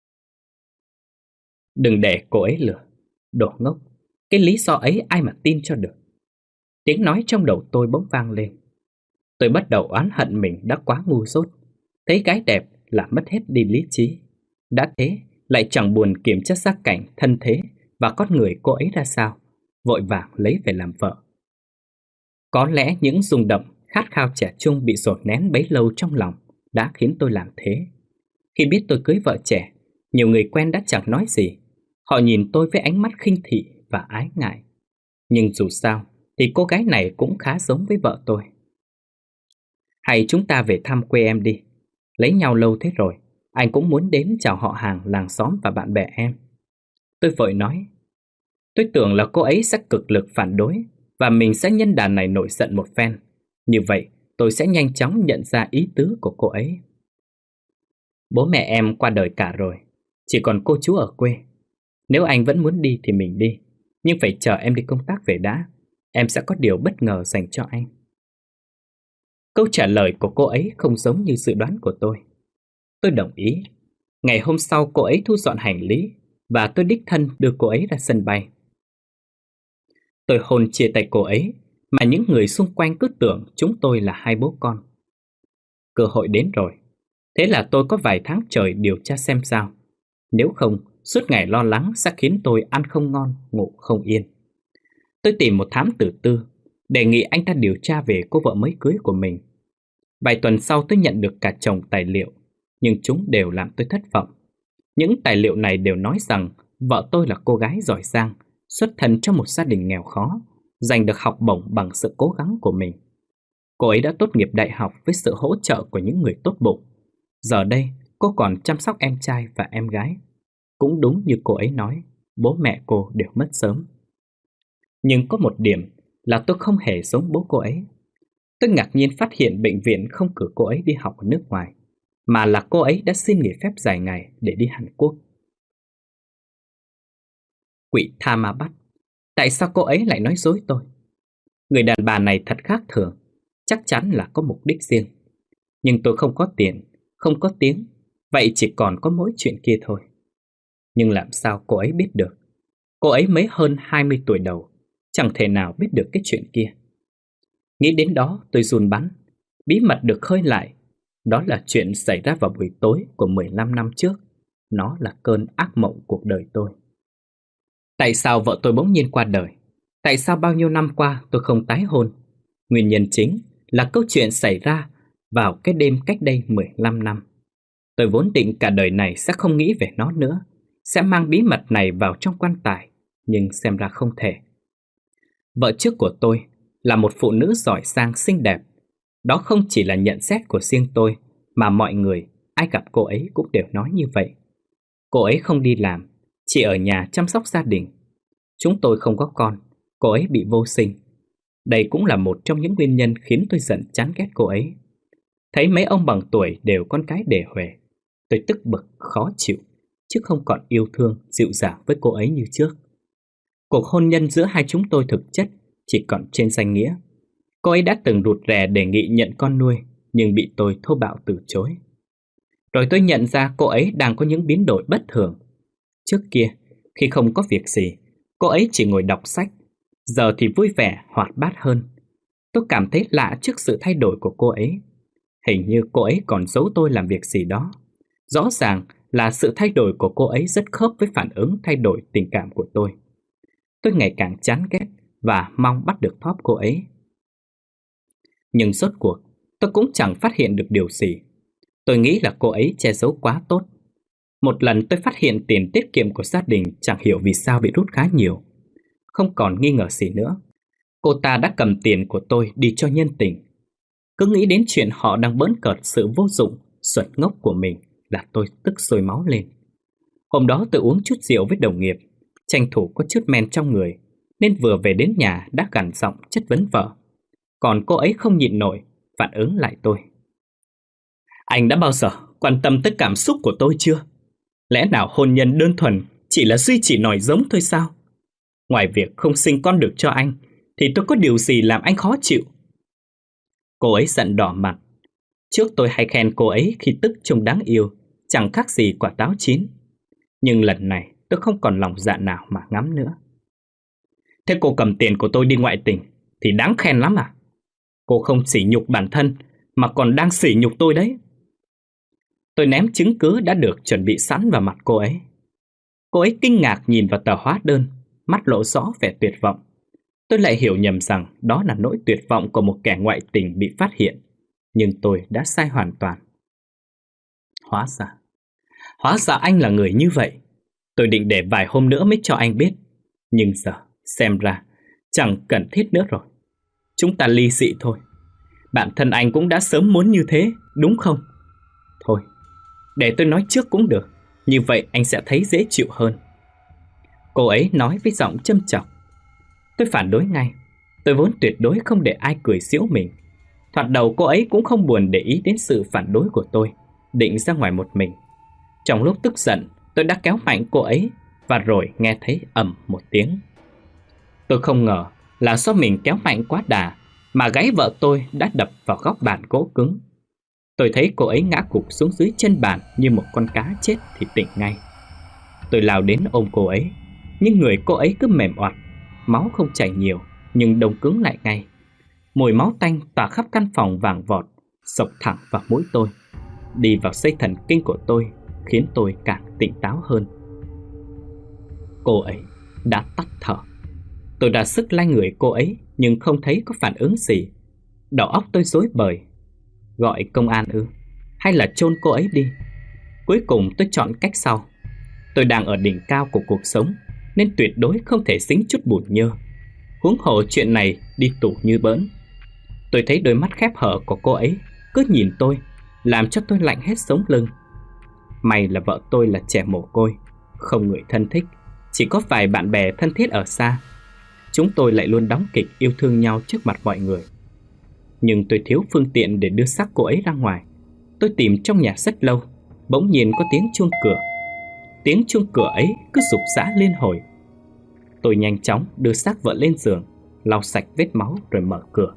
Đừng để cô ấy lừa, đồ ngốc. Cái lý do ấy ai mà tin cho được. Tiếng nói trong đầu tôi bỗng vang lên. Tôi bắt đầu oán hận mình đã quá ngu dốt. Thấy gái đẹp là mất hết đi lý trí. Đã thế lại chẳng buồn kiểm tra gia cảnh, thân thế và con người cô ấy ra sao, vội vàng lấy về làm vợ. Có lẽ những rung động Khát khao trẻ trung bị dồn nén bấy lâu trong lòng đã khiến tôi làm thế. Khi biết tôi cưới vợ trẻ, nhiều người quen đã chẳng nói gì. Họ nhìn tôi với ánh mắt khinh thị và ái ngại. Nhưng dù sao thì cô gái này cũng khá giống với vợ tôi. Hay chúng ta về thăm quê em đi. Lấy nhau lâu thế rồi, anh cũng muốn đến chào họ hàng, làng xóm và bạn bè em. Tôi vội nói. Tôi tưởng là cô ấy sẽ cực lực phản đối và mình sẽ nhân đàn này nổi giận một phen. Như vậy tôi sẽ nhanh chóng nhận ra ý tứ của cô ấy. Bố mẹ em qua đời cả rồi, chỉ còn cô chú ở quê. Nếu anh vẫn muốn đi thì mình đi, nhưng phải chờ em đi công tác về đã. Em sẽ có điều bất ngờ dành cho anh. Câu trả lời của cô ấy không giống như dự đoán của tôi. Tôi đồng ý. Ngày hôm sau cô ấy thu dọn hành lý và tôi đích thân đưa cô ấy ra sân bay. Tôi hôn chia tay cô ấy mà những người xung quanh cứ tưởng chúng tôi là hai bố con. Cơ hội đến rồi. Thế là tôi có vài tháng trời điều tra xem sao. Nếu không, suốt ngày lo lắng sẽ khiến tôi ăn không ngon, ngủ không yên. Tôi tìm một thám tử tư, đề nghị anh ta điều tra về cô vợ mới cưới của mình. Vài tuần sau tôi nhận được cả chồng tài liệu, nhưng chúng đều làm tôi thất vọng. Những tài liệu này đều nói rằng vợ tôi là cô gái giỏi giang, xuất thân trong một gia đình nghèo khó, giành được học bổng bằng sự cố gắng của mình. Cô ấy đã tốt nghiệp đại học với sự hỗ trợ của những người tốt bụng. Giờ đây, cô còn chăm sóc em trai và em gái. Cũng đúng như cô ấy nói, bố mẹ cô đều mất sớm. Nhưng có một điểm là tôi không hề giống bố cô ấy. Tôi ngạc nhiên phát hiện bệnh viện không cử cô ấy đi học ở nước ngoài, mà là cô ấy đã xin nghỉ phép dài ngày để đi Hàn Quốc. Quỷ tha ma bắt. Tại sao cô ấy lại nói dối tôi? Người đàn bà này thật khác thường, chắc chắn là có mục đích riêng. Nhưng tôi không có tiền, không có tiếng, vậy chỉ còn có mỗi chuyện kia thôi. Nhưng làm sao cô ấy biết được? Cô ấy mới hơn 20 tuổi đầu, chẳng thể nào biết được cái chuyện kia. Nghĩ đến đó tôi run bắn. Bí mật được khơi lại. Đó là chuyện xảy ra vào buổi tối của 15 năm trước. Nó là cơn ác mộng cuộc đời tôi. Tại sao vợ tôi bỗng nhiên qua đời? Tại sao bao nhiêu năm qua tôi không tái hôn? Nguyên nhân chính là câu chuyện xảy ra vào cái đêm cách đây 15 năm. Tôi vốn định cả đời này sẽ không nghĩ về nó nữa, sẽ mang bí mật này vào trong quan tài, nhưng xem ra không thể. Vợ trước của tôi là một phụ nữ giỏi giang xinh đẹp. Đó không chỉ là nhận xét của riêng tôi, mà mọi người, ai gặp cô ấy cũng đều nói như vậy. Cô ấy không đi làm, chỉ ở nhà chăm sóc gia đình. Chúng tôi không có con, cô ấy bị vô sinh. Đây cũng là một trong những nguyên nhân khiến tôi giận chán ghét cô ấy. Thấy mấy ông bằng tuổi đều con cái đề huề, tôi tức bực, khó chịu, chứ không còn yêu thương, dịu dàng với cô ấy như trước. Cuộc hôn nhân giữa hai chúng tôi thực chất chỉ còn trên danh nghĩa. Cô ấy đã từng rụt rè đề nghị nhận con nuôi, nhưng bị tôi thô bạo từ chối. Rồi tôi nhận ra cô ấy đang có những biến đổi bất thường. Trước kia, khi không có việc gì, cô ấy chỉ ngồi đọc sách. Giờ thì vui vẻ, hoạt bát hơn. Tôi cảm thấy lạ trước sự thay đổi của cô ấy. Hình như cô ấy còn giấu tôi làm việc gì đó. Rõ ràng là sự thay đổi của cô ấy rất khớp với phản ứng thay đổi tình cảm của tôi. Tôi ngày càng chán ghét và mong bắt được thóp cô ấy. Nhưng rốt cuộc, tôi cũng chẳng phát hiện được điều gì. Tôi nghĩ là cô ấy che giấu quá tốt. Một lần tôi phát hiện tiền tiết kiệm của gia đình chẳng hiểu vì sao bị rút khá nhiều. Không còn nghi ngờ gì nữa. Cô ta đã cầm tiền của tôi đi cho nhân tình. Cứ nghĩ đến chuyện họ đang bỡn cợt sự vô dụng, xuẩn ngốc của mình là tôi tức sôi máu lên. Hôm đó tôi uống chút rượu với đồng nghiệp, tranh thủ có chút men trong người, nên vừa về đến nhà đã gằn giọng chất vấn vợ. Còn cô ấy không nhịn nổi, phản ứng lại tôi. Anh đã bao giờ quan tâm tới cảm xúc của tôi chưa? Lẽ nào hôn nhân đơn thuần chỉ là duy trì nòi giống thôi sao? Ngoài việc không sinh con được cho anh, thì tôi có điều gì làm anh khó chịu? Cô ấy giận đỏ mặt. Trước tôi hay khen cô ấy khi tức trông đáng yêu, chẳng khác gì quả táo chín. Nhưng lần này tôi không còn lòng dạ nào mà ngắm nữa. Thế cô cầm tiền của tôi đi ngoại tình thì đáng khen lắm à? Cô không sỉ nhục bản thân mà còn đang sỉ nhục tôi đấy. Tôi ném chứng cứ đã được chuẩn bị sẵn vào mặt cô ấy. Cô ấy kinh ngạc nhìn vào tờ hóa đơn, mắt lộ rõ vẻ tuyệt vọng. Tôi lại hiểu nhầm rằng đó là nỗi tuyệt vọng của một kẻ ngoại tình bị phát hiện. Nhưng tôi đã sai hoàn toàn. Hóa ra, hóa ra anh là người như vậy. Tôi định để vài hôm nữa mới cho anh biết. Nhưng giờ, xem ra, chẳng cần thiết nữa rồi. Chúng ta ly dị thôi. Bản thân anh cũng đã sớm muốn như thế, đúng không? Thôi, để tôi nói trước cũng được. Như vậy anh sẽ thấy dễ chịu hơn. Cô ấy nói với giọng châm chọc. Tôi phản đối ngay. Tôi vốn tuyệt đối không để ai cười giễu mình. Thoạt đầu cô ấy cũng không buồn để ý đến sự phản đối của tôi, định ra ngoài một mình. Trong lúc tức giận, tôi đã kéo mạnh cô ấy, và rồi nghe thấy ầm một tiếng. Tôi không ngờ là do mình kéo mạnh quá đà mà gáy vợ tôi đã đập vào góc bàn gỗ cứng. Tôi thấy cô ấy ngã gục xuống dưới chân bàn như một con cá chết thì tỉnh ngay. Tôi lao đến ôm cô ấy, nhưng người cô ấy cứ mềm oặt. Máu không chảy nhiều, nhưng đông cứng lại ngay. Mùi máu tanh tỏa khắp căn phòng vàng vọt, xộc thẳng vào mũi tôi, đi vào dây thần kinh của tôi, khiến tôi càng tỉnh táo hơn. Cô ấy đã tắt thở. Tôi đã sức lay người cô ấy, nhưng không thấy có phản ứng gì. Đầu óc tôi rối bời. Gọi công an ư? Hay là chôn cô ấy đi? Cuối cùng tôi chọn cách sau. Tôi đang ở đỉnh cao của cuộc sống, nên tuyệt đối không thể dính chút bùn nhơ. Huống hồ chuyện này đi tù như bỡn. Tôi thấy đôi mắt khép hở của cô ấy cứ nhìn tôi, làm cho tôi lạnh hết sống lưng. May là vợ tôi là trẻ mồ côi, không người thân thích, chỉ có vài bạn bè thân thiết ở xa. Chúng tôi lại luôn đóng kịch yêu thương nhau trước mặt mọi người. Nhưng tôi thiếu phương tiện để đưa xác cô ấy ra ngoài. Tôi tìm trong nhà rất lâu, bỗng nhiên có tiếng chuông cửa. Tiếng chuông cửa ấy cứ rục rã liên hồi. Tôi nhanh chóng đưa xác vợ lên giường, lau sạch vết máu rồi mở cửa.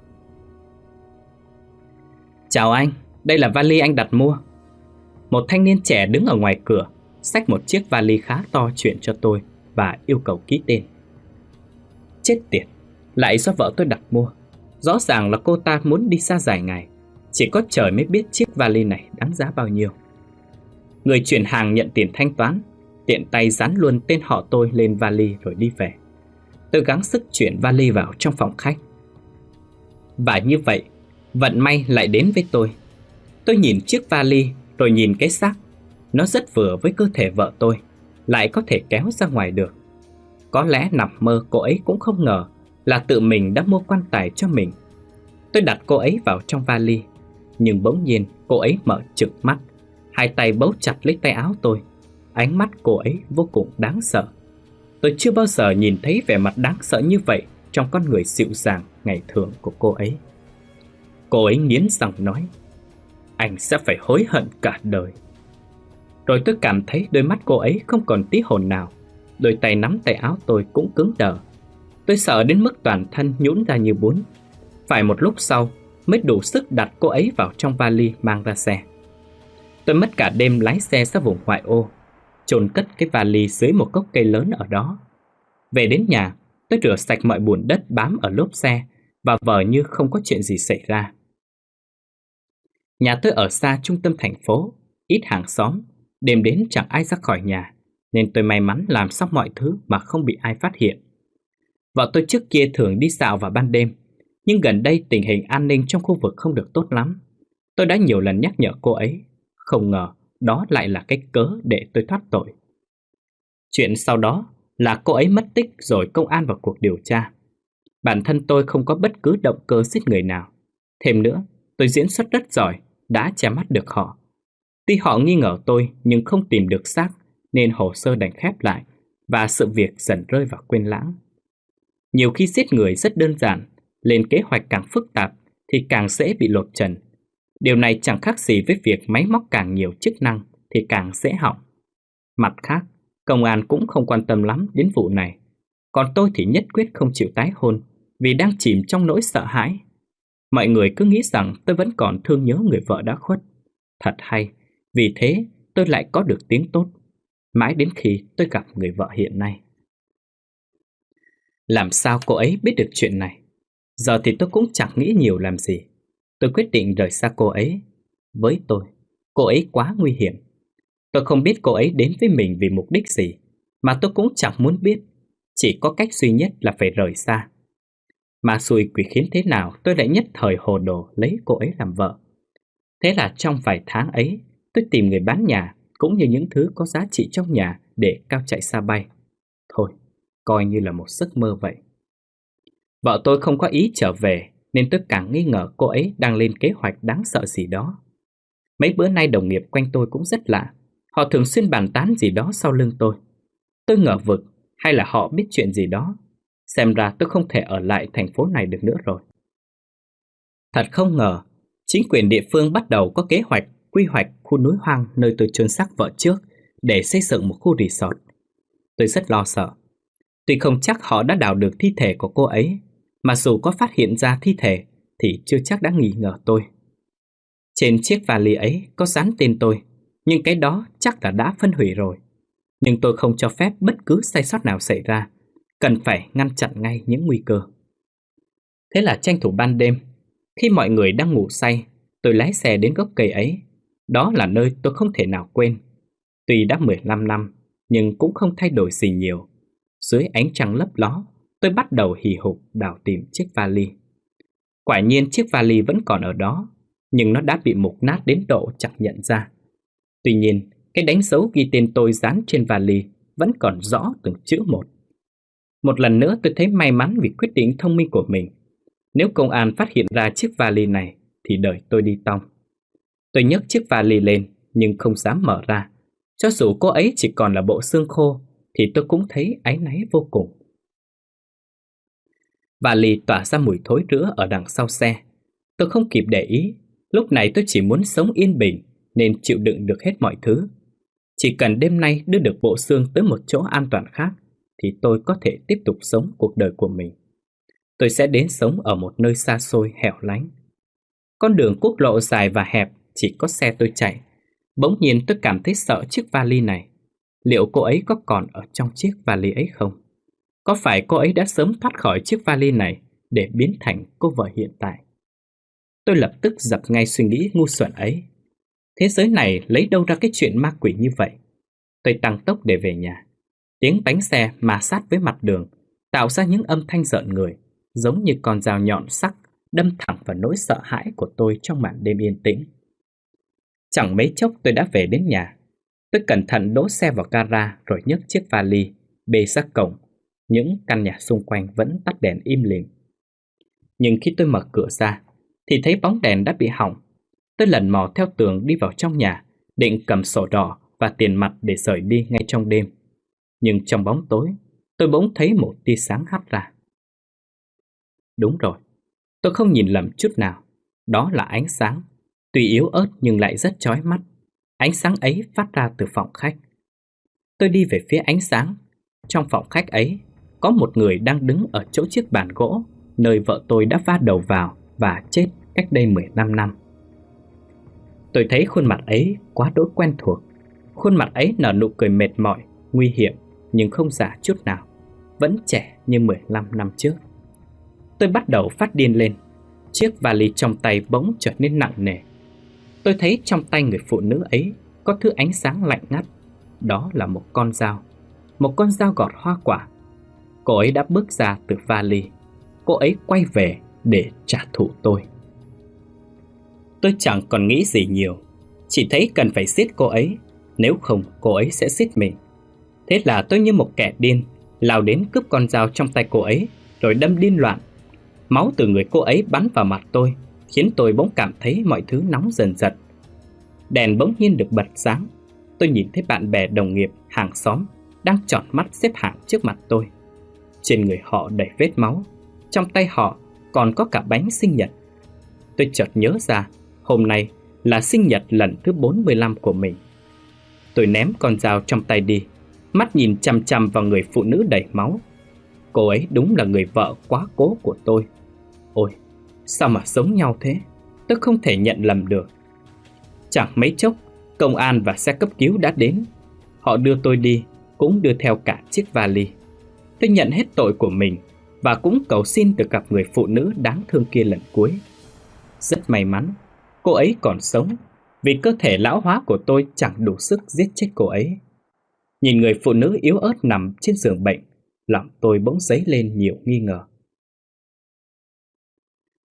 Chào anh, đây là vali anh đặt mua. Một thanh niên trẻ đứng ở ngoài cửa, xách một chiếc vali khá to chuyển cho tôi và yêu cầu ký tên. Chết tiệt, lại do vợ tôi đặt mua. Rõ ràng là cô ta muốn đi xa dài ngày. Chỉ có trời mới biết chiếc vali này đáng giá bao nhiêu. Người chuyển hàng nhận tiền thanh toán, tiện tay dán luôn tên họ tôi lên vali rồi đi về. Tôi gắng sức chuyển vali vào trong phòng khách. Và như vậy, vận may lại đến với tôi. Tôi nhìn chiếc vali rồi nhìn cái xác. Nó rất vừa với cơ thể vợ tôi, lại có thể kéo ra ngoài được. Có lẽ nằm mơ cô ấy cũng không ngờ là tự mình đã mua quan tài cho mình. Tôi đặt cô ấy vào trong vali, nhưng bỗng nhiên cô ấy mở trừng mắt, hai tay bấu chặt lấy tay áo tôi. Ánh mắt cô ấy vô cùng đáng sợ. Tôi chưa bao giờ nhìn thấy vẻ mặt đáng sợ như vậy trong con người dịu dàng ngày thường của cô ấy. Cô ấy nghiến răng nói, anh sẽ phải hối hận cả đời. Rồi tôi cảm thấy đôi mắt cô ấy không còn tí hồn nào. Đôi tay nắm tay áo tôi cũng cứng đờ. Tôi sợ đến mức toàn thân nhũn ra như bún. Phải một lúc sau mới đủ sức đặt cô ấy vào trong vali mang ra xe. Tôi mất cả đêm lái xe ra vùng ngoại ô, chôn cất cái vali dưới một gốc cây lớn ở đó. Về đến nhà, tôi rửa sạch mọi bùn đất bám ở lốp xe và vờ như không có chuyện gì xảy ra. Nhà tôi ở xa trung tâm thành phố, ít hàng xóm, đêm đến chẳng ai ra khỏi nhà, nên tôi may mắn làm xong mọi thứ mà không bị ai phát hiện. Vợ tôi trước kia thường đi dạo vào ban đêm, nhưng gần đây tình hình an ninh trong khu vực không được tốt lắm. Tôi đã nhiều lần nhắc nhở cô ấy, không ngờ đó lại là cái cớ để tôi thoát tội. Chuyện sau đó là cô ấy mất tích rồi công an vào cuộc điều tra. Bản thân tôi không có bất cứ động cơ giết người nào. Thêm nữa, tôi diễn xuất rất giỏi, đã che mắt được họ. Tuy họ nghi ngờ tôi nhưng không tìm được xác, nên hồ sơ đành khép lại và sự việc dần rơi vào quên lãng. Nhiều khi giết người rất đơn giản, lên kế hoạch càng phức tạp thì càng dễ bị lột trần. Điều này chẳng khác gì với việc máy móc càng nhiều chức năng thì càng dễ hỏng. Mặt khác, công an cũng không quan tâm lắm đến vụ này. Còn tôi thì nhất quyết không chịu tái hôn vì đang chìm trong nỗi sợ hãi. Mọi người cứ nghĩ rằng tôi vẫn còn thương nhớ người vợ đã khuất. Thật hay, vì thế tôi lại có được tiếng tốt, mãi đến khi tôi gặp người vợ hiện nay. Làm sao cô ấy biết được chuyện này? Giờ thì tôi cũng chẳng nghĩ nhiều làm gì. Tôi quyết định rời xa cô ấy. Với tôi, cô ấy quá nguy hiểm. Tôi không biết cô ấy đến với mình vì mục đích gì, mà tôi cũng chẳng muốn biết. Chỉ có cách duy nhất là phải rời xa. Mà xui quỷ khiến thế nào tôi lại nhất thời hồ đồ lấy cô ấy làm vợ. Thế là trong vài tháng ấy, tôi tìm người bán nhà cũng như những thứ có giá trị trong nhà để cao chạy xa bay. Thôi, coi như là một giấc mơ vậy. Vợ tôi không có ý trở về nên tôi càng nghi ngờ cô ấy đang lên kế hoạch đáng sợ gì đó. Mấy bữa nay đồng nghiệp quanh tôi cũng rất lạ. Họ thường xuyên bàn tán gì đó sau lưng tôi. Tôi ngờ vực, hay là họ biết chuyện gì đó. Xem ra tôi không thể ở lại thành phố này được nữa rồi. Thật không ngờ, chính quyền địa phương bắt đầu có kế hoạch quy hoạch khu núi hoang nơi tôi chôn xác vợ trước để xây dựng một khu resort. Tôi rất lo sợ. Tuy không chắc họ đã đào được thi thể của cô ấy, mà dù có phát hiện ra thi thể thì chưa chắc đã nghi ngờ tôi. Trên chiếc vali ấy có dán tên tôi, nhưng cái đó chắc là đã phân hủy rồi. Nhưng tôi không cho phép bất cứ sai sót nào xảy ra, cần phải ngăn chặn ngay những nguy cơ. Thế là tranh thủ ban đêm, khi mọi người đang ngủ say, tôi lái xe đến gốc cây ấy. Đó là nơi tôi không thể nào quên. Tuy đã 15 năm, nhưng cũng không thay đổi gì nhiều. Dưới ánh trăng lấp ló, tôi bắt đầu hì hục đào tìm chiếc vali. Quả nhiên chiếc vali vẫn còn ở đó, nhưng nó đã bị mục nát đến độ chẳng nhận ra. Tuy nhiên, cái đánh dấu ghi tên tôi dán trên vali vẫn còn rõ từng chữ một. Một lần nữa tôi thấy may mắn vì quyết định thông minh của mình. Nếu công an phát hiện ra chiếc vali này thì đời tôi đi tong. Tôi nhấc chiếc vali lên nhưng không dám mở ra. Cho dù cô ấy chỉ còn là bộ xương khô thì tôi cũng thấy áy náy vô cùng. Vali tỏa ra mùi thối rữa ở đằng sau xe. Tôi không kịp để ý. Lúc này tôi chỉ muốn sống yên bình nên chịu đựng được hết mọi thứ. Chỉ cần đêm nay đưa được bộ xương tới một chỗ an toàn khác thì tôi có thể tiếp tục sống cuộc đời của mình. Tôi sẽ đến sống ở một nơi xa xôi hẻo lánh. Con đường quốc lộ dài và hẹp, chỉ có xe tôi chạy. Bỗng nhiên tôi cảm thấy sợ chiếc vali này. Liệu cô ấy có còn ở trong chiếc vali ấy không? Có phải cô ấy đã sớm thoát khỏi chiếc vali này để biến thành cô vợ hiện tại? Tôi lập tức dập ngay suy nghĩ ngu xuẩn ấy. Thế giới này lấy đâu ra cái chuyện ma quỷ như vậy? Tôi tăng tốc để về nhà. Tiếng bánh xe ma sát với mặt đường tạo ra những âm thanh rợn người, giống như con dao nhọn sắc đâm thẳng vào nỗi sợ hãi của tôi trong màn đêm yên tĩnh. Chẳng mấy chốc tôi đã về đến nhà. Tôi cẩn thận đỗ xe vào gara rồi nhấc chiếc vali bê ra cổng. Những căn nhà xung quanh vẫn tắt đèn im lìm. Nhưng khi tôi mở cửa ra thì thấy bóng đèn đã bị hỏng. Tôi lần mò theo tường đi vào trong nhà, định cầm sổ đỏ và tiền mặt để rời đi ngay trong đêm. Nhưng trong bóng tối, tôi bỗng thấy một tia sáng hắt ra. Đúng rồi, tôi không nhìn lầm chút nào. Đó là ánh sáng, tuy yếu ớt nhưng lại rất chói mắt. Ánh sáng ấy phát ra từ phòng khách. Tôi đi về phía ánh sáng. Trong phòng khách ấy, có một người đang đứng ở chỗ chiếc bàn gỗ nơi vợ tôi đã va đầu vào và chết cách đây 15 năm. Tôi thấy khuôn mặt ấy quá đỗi quen thuộc. Khuôn mặt ấy nở nụ cười mệt mỏi, nguy hiểm nhưng không già chút nào, vẫn trẻ như 15 năm trước. Tôi bắt đầu phát điên lên. Chiếc vali trong tay bỗng trở nên nặng nề. Tôi thấy trong tay người phụ nữ ấy có thứ ánh sáng lạnh ngắt. Đó là một con dao. Một con dao gọt hoa quả. Cô ấy đã bước ra từ vali. Cô ấy quay về để trả thù tôi. Tôi chẳng còn nghĩ gì nhiều, chỉ thấy cần phải giết cô ấy, nếu không cô ấy sẽ giết mình. Thế là tôi như một kẻ điên lao đến cướp con dao trong tay cô ấy, rồi đâm điên loạn. Máu từ người cô ấy bắn vào mặt tôi, khiến tôi bỗng cảm thấy mọi thứ nóng dần dần. Đèn bỗng nhiên được bật sáng. Tôi nhìn thấy bạn bè đồng nghiệp, hàng xóm đang tròn mắt xếp hàng trước mặt tôi. Trên người họ đầy vết máu, trong tay họ còn có cả bánh sinh nhật. Tôi chợt nhớ ra hôm nay là sinh nhật lần thứ 45 của mình. Tôi ném con dao trong tay đi, mắt nhìn chằm chằm vào người phụ nữ đầy máu. Cô ấy đúng là người vợ quá cố của tôi. Ôi, sao mà giống nhau thế? Tôi không thể nhận lầm được. Chẳng mấy chốc, công an và xe cấp cứu đã đến. Họ đưa tôi đi, cũng đưa theo cả chiếc vali. Tôi nhận hết tội của mình và cũng cầu xin được gặp người phụ nữ đáng thương kia lần cuối. Rất may mắn, cô ấy còn sống, vì cơ thể lão hóa của tôi chẳng đủ sức giết chết cô ấy. Nhìn người phụ nữ yếu ớt nằm trên giường bệnh, lòng tôi bỗng dấy lên nhiều nghi ngờ.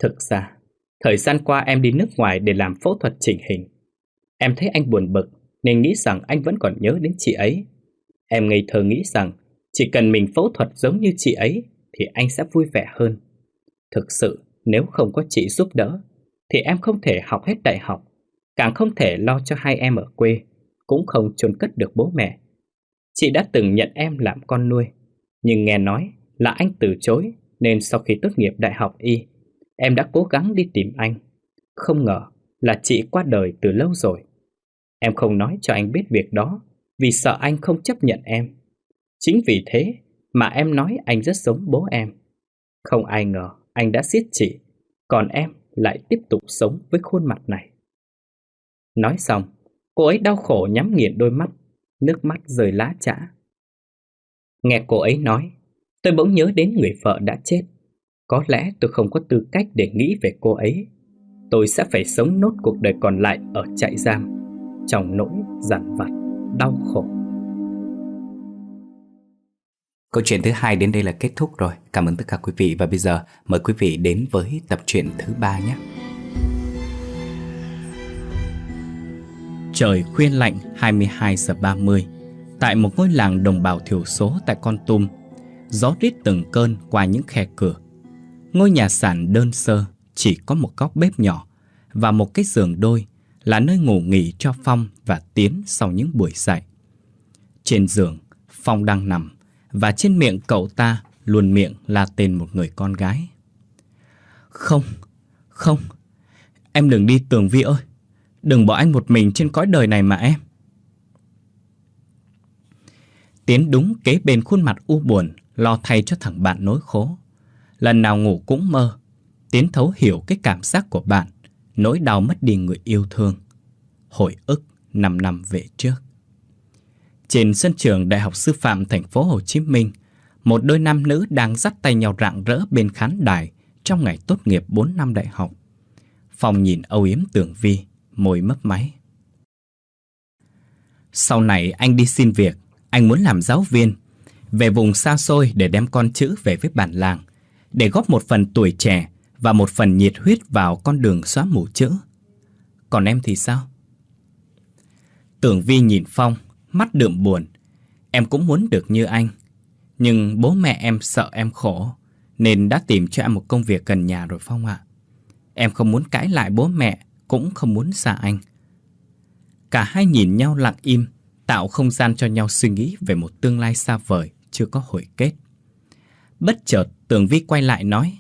Thực ra, thời gian qua em đi nước ngoài để làm phẫu thuật chỉnh hình. Em thấy anh buồn bực nên nghĩ rằng anh vẫn còn nhớ đến chị ấy. Em ngây thơ nghĩ rằng chỉ cần mình phẫu thuật giống như chị ấy thì anh sẽ vui vẻ hơn. Thực sự, nếu không có chị giúp đỡ thì em không thể học hết đại học, càng không thể lo cho hai em ở quê, cũng không chôn cất được bố mẹ. Chị đã từng nhận em làm con nuôi, nhưng nghe nói là anh từ chối, nên sau khi tốt nghiệp đại học y, em đã cố gắng đi tìm anh. Không ngờ là chị qua đời từ lâu rồi. Em không nói cho anh biết việc đó vì sợ anh không chấp nhận em. Chính vì thế mà em nói anh rất giống bố em. Không ai ngờ anh đã giết chị, còn em lại tiếp tục sống với khuôn mặt này. Nói xong, cô ấy đau khổ nhắm nghiền đôi mắt, nước mắt rơi lã chã. Nghe cô ấy nói, tôi bỗng nhớ đến người vợ đã chết. Có lẽ tôi không có tư cách để nghĩ về cô ấy. Tôi sẽ phải sống nốt cuộc đời còn lại ở trại giam, trong nỗi dằn vặt, đau khổ.
Câu chuyện thứ 2 đến đây là kết thúc rồi. Cảm ơn tất cả quý vị. Và bây giờ mời quý vị đến với tập truyện thứ 3 nhé.
Trời khuya lạnh 22 giờ 30. Tại một ngôi làng đồng bào thiểu số tại Kon Tum, gió rít từng cơn qua những khe cửa. Ngôi nhà sàn đơn sơ, chỉ có một góc bếp nhỏ và một cái giường đôi là nơi ngủ nghỉ cho Phong và Tiến sau những buổi dạy. Trên giường, Phong đang nằm và trên miệng cậu ta luôn miệng là tên một người con gái. Không, không, em đừng đi Tường Vi ơi. Đừng bỏ anh một mình trên cõi đời này mà em. Tiến đúng kế bên khuôn mặt u buồn, lo thay cho thằng bạn nỗi khổ. Lần nào ngủ cũng mơ. Tiến thấu hiểu cái cảm giác của bạn, nỗi đau mất đi người yêu thương. Hồi ức 5 năm về trước. Trên sân trường Đại học Sư phạm thành phố Hồ Chí Minh, một đôi nam nữ đang dắt tay nhau rạng rỡ bên khán đài trong ngày tốt nghiệp 4 năm đại học. Phong nhìn âu yếm Tường Vi, môi mấp máy. Sau này anh đi xin việc, anh muốn làm giáo viên, về vùng xa xôi để đem con chữ về với bản làng, để góp một phần tuổi trẻ và một phần nhiệt huyết vào con đường xóa mù chữ. Còn em thì sao? Tường Vi nhìn Phong, mắt đượm buồn. Em cũng muốn được như anh, nhưng bố mẹ em sợ em khổ, nên đã tìm cho em một công việc gần nhà rồi Phong ạ. Em không muốn cãi lại bố mẹ, cũng không muốn xa anh. Cả hai nhìn nhau lặng im, tạo không gian cho nhau suy nghĩ về một tương lai xa vời, chưa có hồi kết. Bất chợt Tường Vi quay lại nói: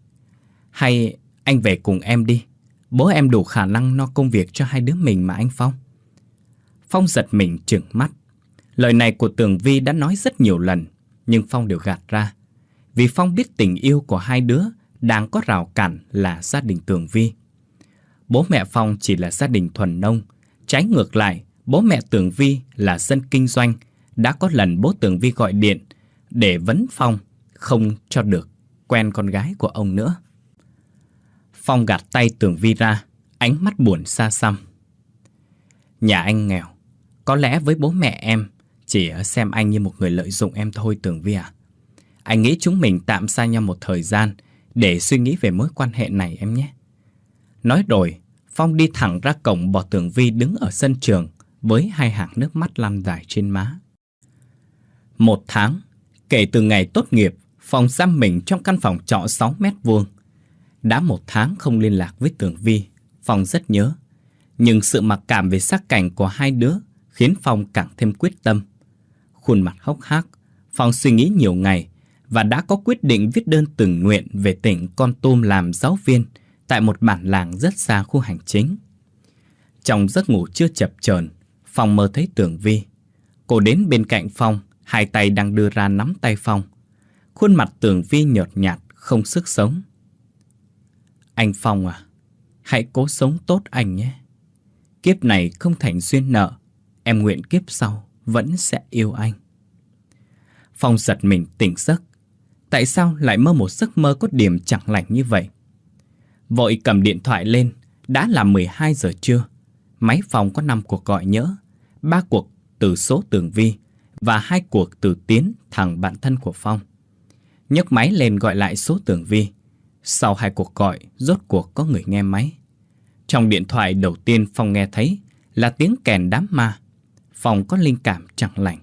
Hay anh về cùng em đi, bố em đủ khả năng lo công việc cho hai đứa mình mà anh Phong. Phong giật mình trừng mắt. Lời này của Tường Vi đã nói rất nhiều lần, nhưng Phong đều gạt ra. Vì Phong biết tình yêu của hai đứa đang có rào cản là gia đình Tường Vi. Bố mẹ Phong chỉ là gia đình thuần nông. Trái ngược lại, bố mẹ Tường Vi là dân kinh doanh. Đã có lần bố Tường Vi gọi điện để vấn Phong không cho được quen con gái của ông nữa. Phong gạt tay Tường Vi ra, ánh mắt buồn xa xăm. Nhà anh nghèo, có lẽ với bố mẹ em chỉ xem anh như một người lợi dụng em thôi Tường Vi à. Anh nghĩ chúng mình tạm xa nhau một thời gian để suy nghĩ về mối quan hệ này em nhé. Nói rồi, Phong đi thẳng ra cổng, bỏ Tường Vi đứng ở sân trường với hai hàng nước mắt lăn dài trên má. 1 tháng, kể từ ngày tốt nghiệp, Phong giam mình trong căn phòng trọ 6 mét vuông. Đã 1 tháng không liên lạc với Tường Vi, Phong rất nhớ. Nhưng sự mặc cảm về sắc cảnh của hai đứa khiến Phong càng thêm quyết tâm. Khuôn mặt hốc hác, Phong suy nghĩ nhiều ngày và đã có quyết định viết đơn tình nguyện về tỉnh Kon Tum làm giáo viên tại một bản làng rất xa khu hành chính. Trong giấc ngủ chưa chập chờn, Phong mơ thấy Tường Vi. Cô đến bên cạnh Phong, hai tay đang đưa ra nắm tay Phong. Khuôn mặt Tường Vi nhợt nhạt, không sức sống. Anh Phong à, hãy cố sống tốt anh nhé. Kiếp này không thành duyên nợ, em nguyện kiếp sau vẫn sẽ yêu anh. Phong giật mình tỉnh giấc. Tại sao lại mơ một giấc mơ có điểm chẳng lành như vậy? Vội cầm điện thoại lên. Đã là 12 giờ trưa. Máy Phong có 5 cuộc gọi nhỡ, 3 cuộc từ số Tường Vi và 2 cuộc từ Tiến, thằng bạn thân của Phong. Nhấc máy lên gọi lại số Tường Vi.
Sau 2 cuộc gọi, rốt cuộc có người nghe máy. Trong điện thoại đầu tiên Phong nghe thấy là tiếng kèn đám ma. Phong có linh cảm chẳng lành.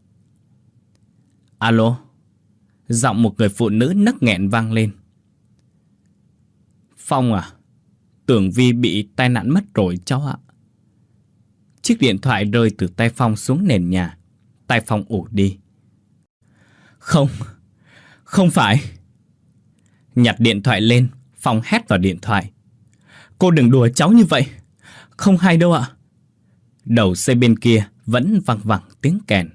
Alo. Giọng một người phụ nữ nấc nghẹn vang lên. Phong à, Tưởng Vi bị tai nạn mất rồi cháu ạ. Chiếc điện thoại rơi từ tay Phong xuống nền nhà. Tay Phong ù đi. Không, không phải. Nhặt điện thoại lên, Phong hét vào điện thoại. Cô đừng đùa cháu như vậy. Không hay đâu ạ. Đầu dây bên kia vẫn văng vẳng tiếng kèn.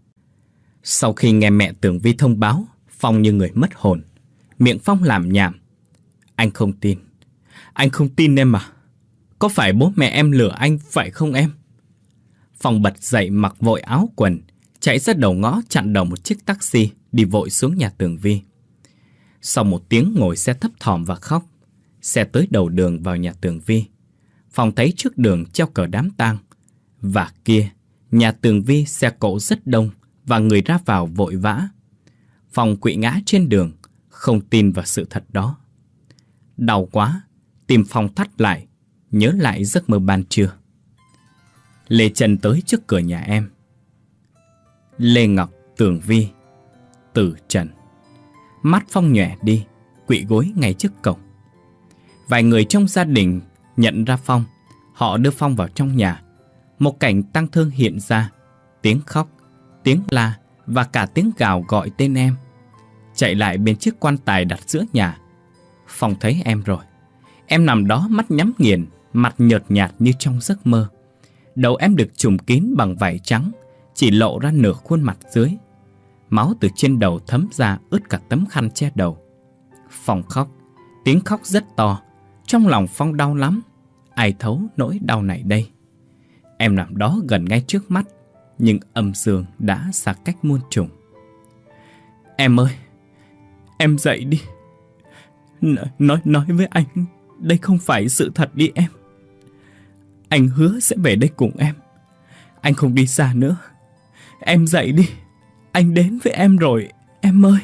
Sau khi nghe mẹ Tưởng Vi thông báo, Phong như người mất hồn. Miệng Phong làm nhảm. Anh không tin. Anh không tin em à? Có phải bố mẹ em lừa anh phải không em? Phong bật dậy mặc vội áo quần, chạy ra đầu ngõ chặn đầu một chiếc taxi, đi vội xuống nhà Tưởng Vi. Sau một tiếng ngồi xe thấp thỏm và khóc, xe tới đầu đường vào nhà Tưởng Vi. Phong thấy trước đường treo cờ đám tang. Và kia, nhà Tưởng Vi xe cộ rất đông và người ra vào vội vã. Phong quỵ ngã trên đường, không tin vào sự thật đó. Đau quá, tim Phong thắt lại, nhớ lại giấc mơ ban trưa. Lê Trần tới trước cửa nhà em. Lê Ngọc, Tưởng Vi, Tử Trần. Mắt Phong nhòe đi, quỵ gối ngay trước cổng. Vài người trong gia đình nhận ra Phong. Họ đưa Phong vào trong nhà. Một cảnh tang thương hiện ra. Tiếng khóc, tiếng la và cả tiếng gào gọi tên em. Chạy lại bên chiếc quan tài đặt giữa nhà. Phong thấy em rồi. Em nằm đó mắt nhắm nghiền, mặt nhợt nhạt như trong giấc mơ. Đầu em được trùm kín bằng vải trắng, chỉ lộ ra nửa khuôn mặt dưới. Máu từ trên đầu thấm ra ướt cả tấm khăn che đầu. Phong khóc, tiếng khóc rất to. Trong lòng Phong đau lắm. Ai thấu nỗi đau này đây? Em nằm đó gần ngay trước mắt, nhưng âm dương đã xa cách muôn trùng. Em ơi, em dậy đi. Nói với anh, đây không phải sự thật đi em. Anh hứa sẽ về đây cùng em. Anh không đi xa nữa. Em dậy đi. Anh đến với em rồi, em ơi.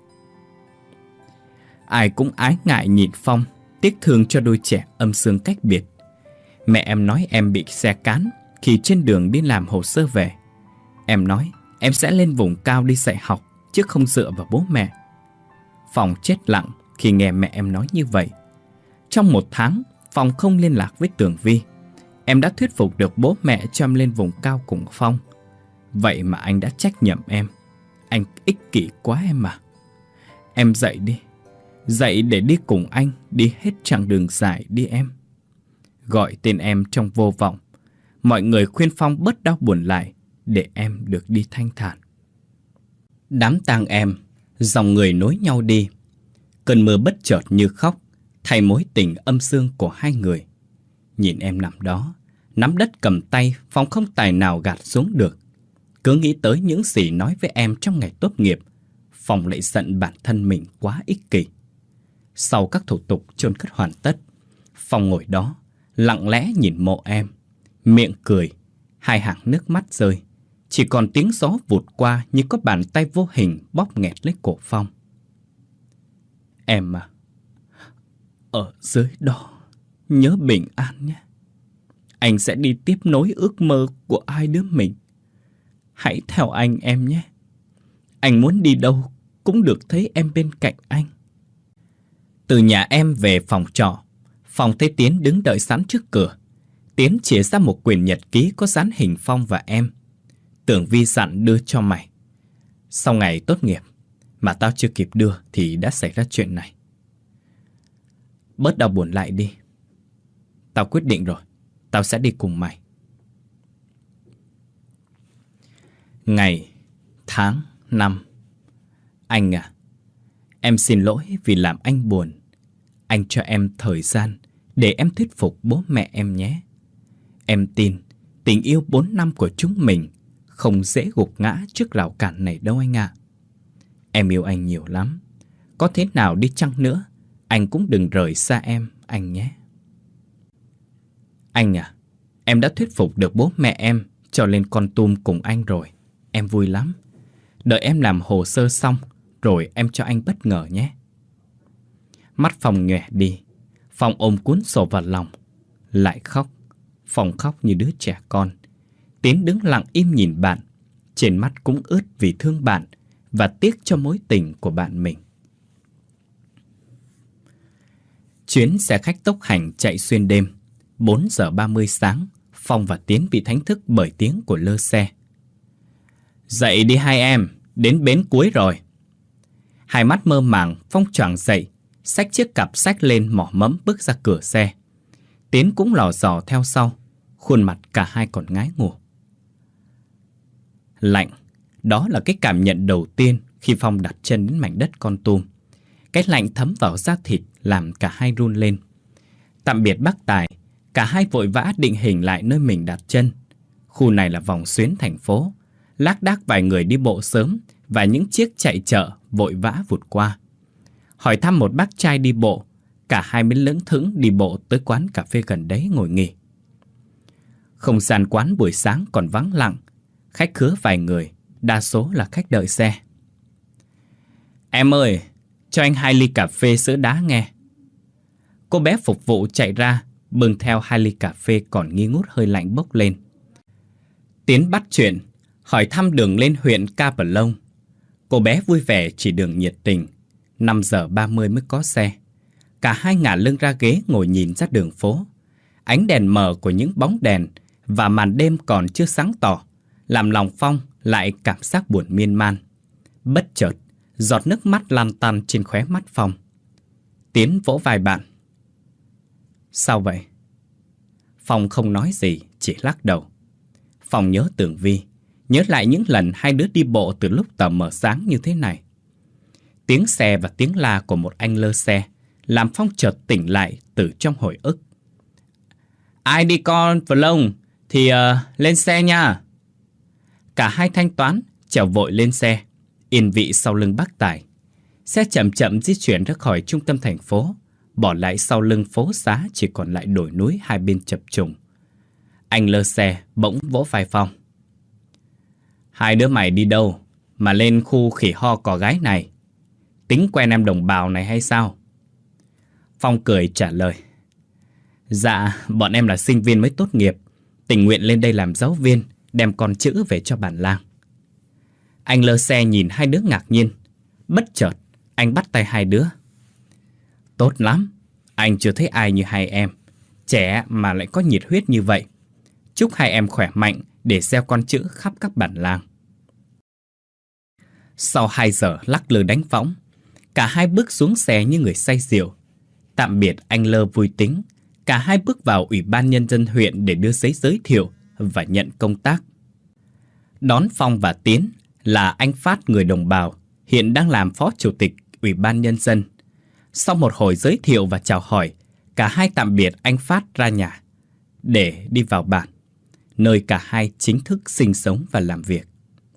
Ai cũng ái ngại nhìn Phong, tiếc thương cho đôi trẻ âm dương cách biệt. Mẹ em nói em bị xe cán khi trên đường đi làm hồ sơ về. Em nói em sẽ lên vùng cao đi dạy học, chứ không dựa vào bố mẹ. Phong chết lặng khi nghe mẹ em nói như vậy. Trong 1 tháng, Phong không liên lạc với Tưởng Vi. Em đã thuyết phục được bố mẹ cho em lên vùng cao cùng Phong. Vậy mà anh đã trách nhầm em. Anh ích kỷ quá em à. Em dậy đi. Dậy để đi cùng anh, đi hết chặng đường dài đi em. Gọi tên em trong vô vọng. Mọi người khuyên Phong bớt đau buồn lại, để em được đi thanh thản. Đám tang em, dòng người nối nhau đi. Cơn mưa bất chợt như khóc, thay mối tình âm dương của hai người. Nhìn em nằm đó, nắm đất cầm tay, Phong không tài nào gạt xuống được. Cứ nghĩ tới những gì nói với em trong ngày tốt nghiệp, Phong lại giận bản thân mình quá ích kỷ. Sau các thủ tục chôn cất hoàn tất, Phong ngồi đó, lặng lẽ nhìn mộ em, miệng cười, 2 hàng nước mắt rơi. Chỉ còn tiếng gió vụt qua như có bàn tay vô hình bóp nghẹt lấy cổ Phong. Em à, ở dưới đó, nhớ bình an nhé. Anh sẽ đi tiếp nối ước mơ của hai đứa mình. Hãy theo anh em nhé. Anh muốn đi đâu cũng được thấy em bên cạnh anh. Từ nhà em về phòng trọ, Phong thấy Tiến đứng đợi sẵn trước cửa. Tiến chìa ra một quyển nhật ký có dán hình Phong và em. Tưởng Vi dặn đưa cho mày. Sau ngày tốt nghiệp, mà tao chưa kịp đưa thì đã xảy ra chuyện này. Bớt đau buồn lại đi. Tao quyết định rồi, tao sẽ đi cùng mày. Ngày, tháng, năm. Anh à, em xin lỗi vì làm anh buồn. Anh cho em thời gian để em thuyết phục bố mẹ em nhé. Em tin tình yêu 4 năm của chúng mình không dễ gục ngã trước rào cản này đâu anh ạ. Em yêu anh nhiều lắm. Có thế nào đi chăng nữa, anh cũng đừng rời xa em, anh nhé. Anh à, em đã thuyết phục được bố mẹ em cho lên Kon Tum cùng anh rồi. Em vui lắm. Đợi em làm hồ sơ xong rồi em cho anh bất ngờ nhé. Mắt Phong nhòe đi. Phong ôm cuốn sổ vào lòng, lại khóc. Phong khóc như đứa trẻ con. Tiến đứng lặng im nhìn bạn. Trên mắt cũng ướt vì thương bạn và tiếc cho mối tình của bạn mình. Chuyến xe khách tốc hành chạy xuyên đêm. 4 giờ 30 sáng, Phong và Tiến bị đánh thức bởi tiếng của lơ xe. Dậy đi hai em, đến bến cuối rồi. Hai mắt mơ màng, Phong choàng dậy, xách chiếc cặp sách lên mỏ mẫm bước ra cửa xe. Tiến cũng lò dò theo sau, khuôn mặt cả hai còn ngái ngủ. Lạnh, đó là cái cảm nhận đầu tiên khi Phong đặt chân đến mảnh đất Kon Tum. Cái lạnh thấm vào da thịt làm cả hai run lên. Tạm biệt bác Tài, cả hai vội vã định hình lại nơi mình đặt chân. Khu này là vòng xuyến thành phố. Lác đác vài người đi bộ sớm và những chiếc chạy chợ vội vã vụt qua. Hỏi thăm một bác trai đi bộ, cả hai mới lững thững đi bộ tới quán cà phê gần đấy ngồi nghỉ. Không gian quán buổi sáng còn vắng lặng, khách khứa vài người, đa số là khách đợi xe. Em ơi, cho anh 2 ly cà phê sữa đá nghe. Cô bé phục vụ chạy ra, bưng theo 2 ly cà phê còn nghi ngút hơi lạnh bốc lên. Tiến bắt chuyện, hỏi thăm đường lên huyện Ca Bờ Lông. Cô bé vui vẻ chỉ đường nhiệt tình. 5 giờ 30 mới có xe. Cả hai ngả lưng ra ghế ngồi nhìn ra đường phố. Ánh đèn mờ của những bóng đèn và màn đêm còn chưa sáng tỏ làm lòng Phong lại cảm giác buồn miên man. Bất chợt, giọt nước mắt lan tăn trên khóe mắt Phong. Tiến vỗ vai bạn. Sao vậy? Phong không nói gì, chỉ lắc đầu. Phong nhớ Tường Vi, nhớ lại những lần hai đứa đi bộ từ lúc tờ mờ sáng như thế này. Tiếng xe và tiếng la của một anh lơ xe làm Phong chợt tỉnh lại từ trong hồi ức. Ai đi con Vờ Lông thì lên xe nha. Cả hai thanh toán trèo vội lên xe, yên vị sau lưng bác Tài. Xe chậm chậm di chuyển ra khỏi trung tâm thành phố, bỏ lại sau lưng phố xá chỉ còn lại đồi núi hai bên chập trùng. Anh lơ xe bỗng vỗ vai Phong. Hai đứa mày đi đâu mà lên khu khỉ ho cò gái này? Tính quen em đồng bào này hay sao? Phong cười trả lời. Dạ, bọn em là sinh viên mới tốt nghiệp, tình nguyện lên đây làm giáo viên, đem con chữ về cho bản làng. Anh lơ xe nhìn hai đứa ngạc nhiên. Bất chợt, anh bắt tay hai đứa. Tốt lắm, anh chưa thấy ai như hai em, trẻ mà lại có nhiệt huyết như vậy. Chúc hai em khỏe mạnh để gieo con chữ khắp các bản làng. Sau 2 giờ lắc lư đánh võng, cả hai bước xuống xe như người say rượu. Tạm biệt anh lơ vui tính, cả hai bước vào Ủy ban Nhân dân huyện để đưa giấy giới thiệu và nhận công tác. Đón Phong và Tiến là anh Phát người đồng bào, hiện đang làm phó chủ tịch Ủy ban Nhân dân. Sau một hồi giới thiệu và chào hỏi, cả hai tạm biệt anh Phát ra nhà để đi vào bản, nơi cả hai chính thức sinh sống và làm việc.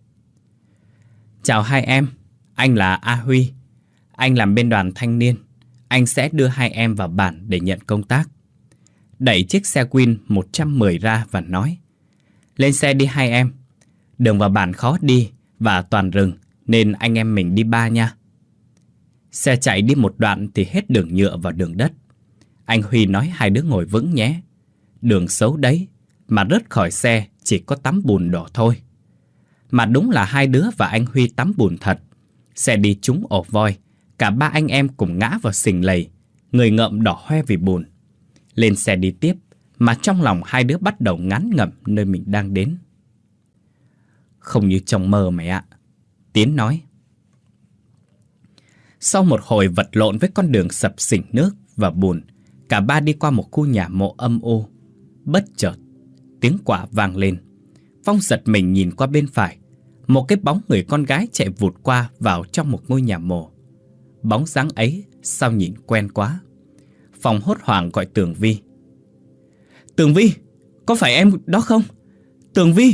Chào hai em, anh là A Huy, anh làm bên đoàn thanh niên. Anh sẽ đưa hai em vào bản để nhận công tác. Đẩy chiếc xe Win 110 ra và nói. Lên xe đi hai em. Đường vào bản khó đi và toàn rừng nên anh em mình đi 3 nha. Xe chạy đi một đoạn thì hết đường nhựa vào đường đất. Anh Huy nói hai đứa ngồi vững nhé. Đường xấu đấy, mà rớt khỏi xe chỉ có tắm bùn đổ thôi. Mà đúng là hai đứa và anh Huy tắm bùn thật. Xe đi trúng ổ voi, cả 3 anh em cùng ngã vào sình lầy, người ngợm đỏ hoe vì bùn. Lên xe đi tiếp, mà trong lòng hai đứa bắt đầu ngán ngẩm nơi mình đang đến. Không như trong mơ mày ạ, Tiến nói. Sau một hồi vật lộn với con đường sập sình nước và bùn, cả ba đi qua một khu nhà mộ âm u. Bất chợt, tiếng quạ vang lên. Phong giật mình nhìn qua bên phải. Một cái bóng người con gái chạy vụt qua vào trong một ngôi nhà mộ. Bóng dáng ấy sao nhìn quen quá. Phong hốt hoảng gọi Tường Vi. Tường Vi, có phải em đó không? Tường Vi!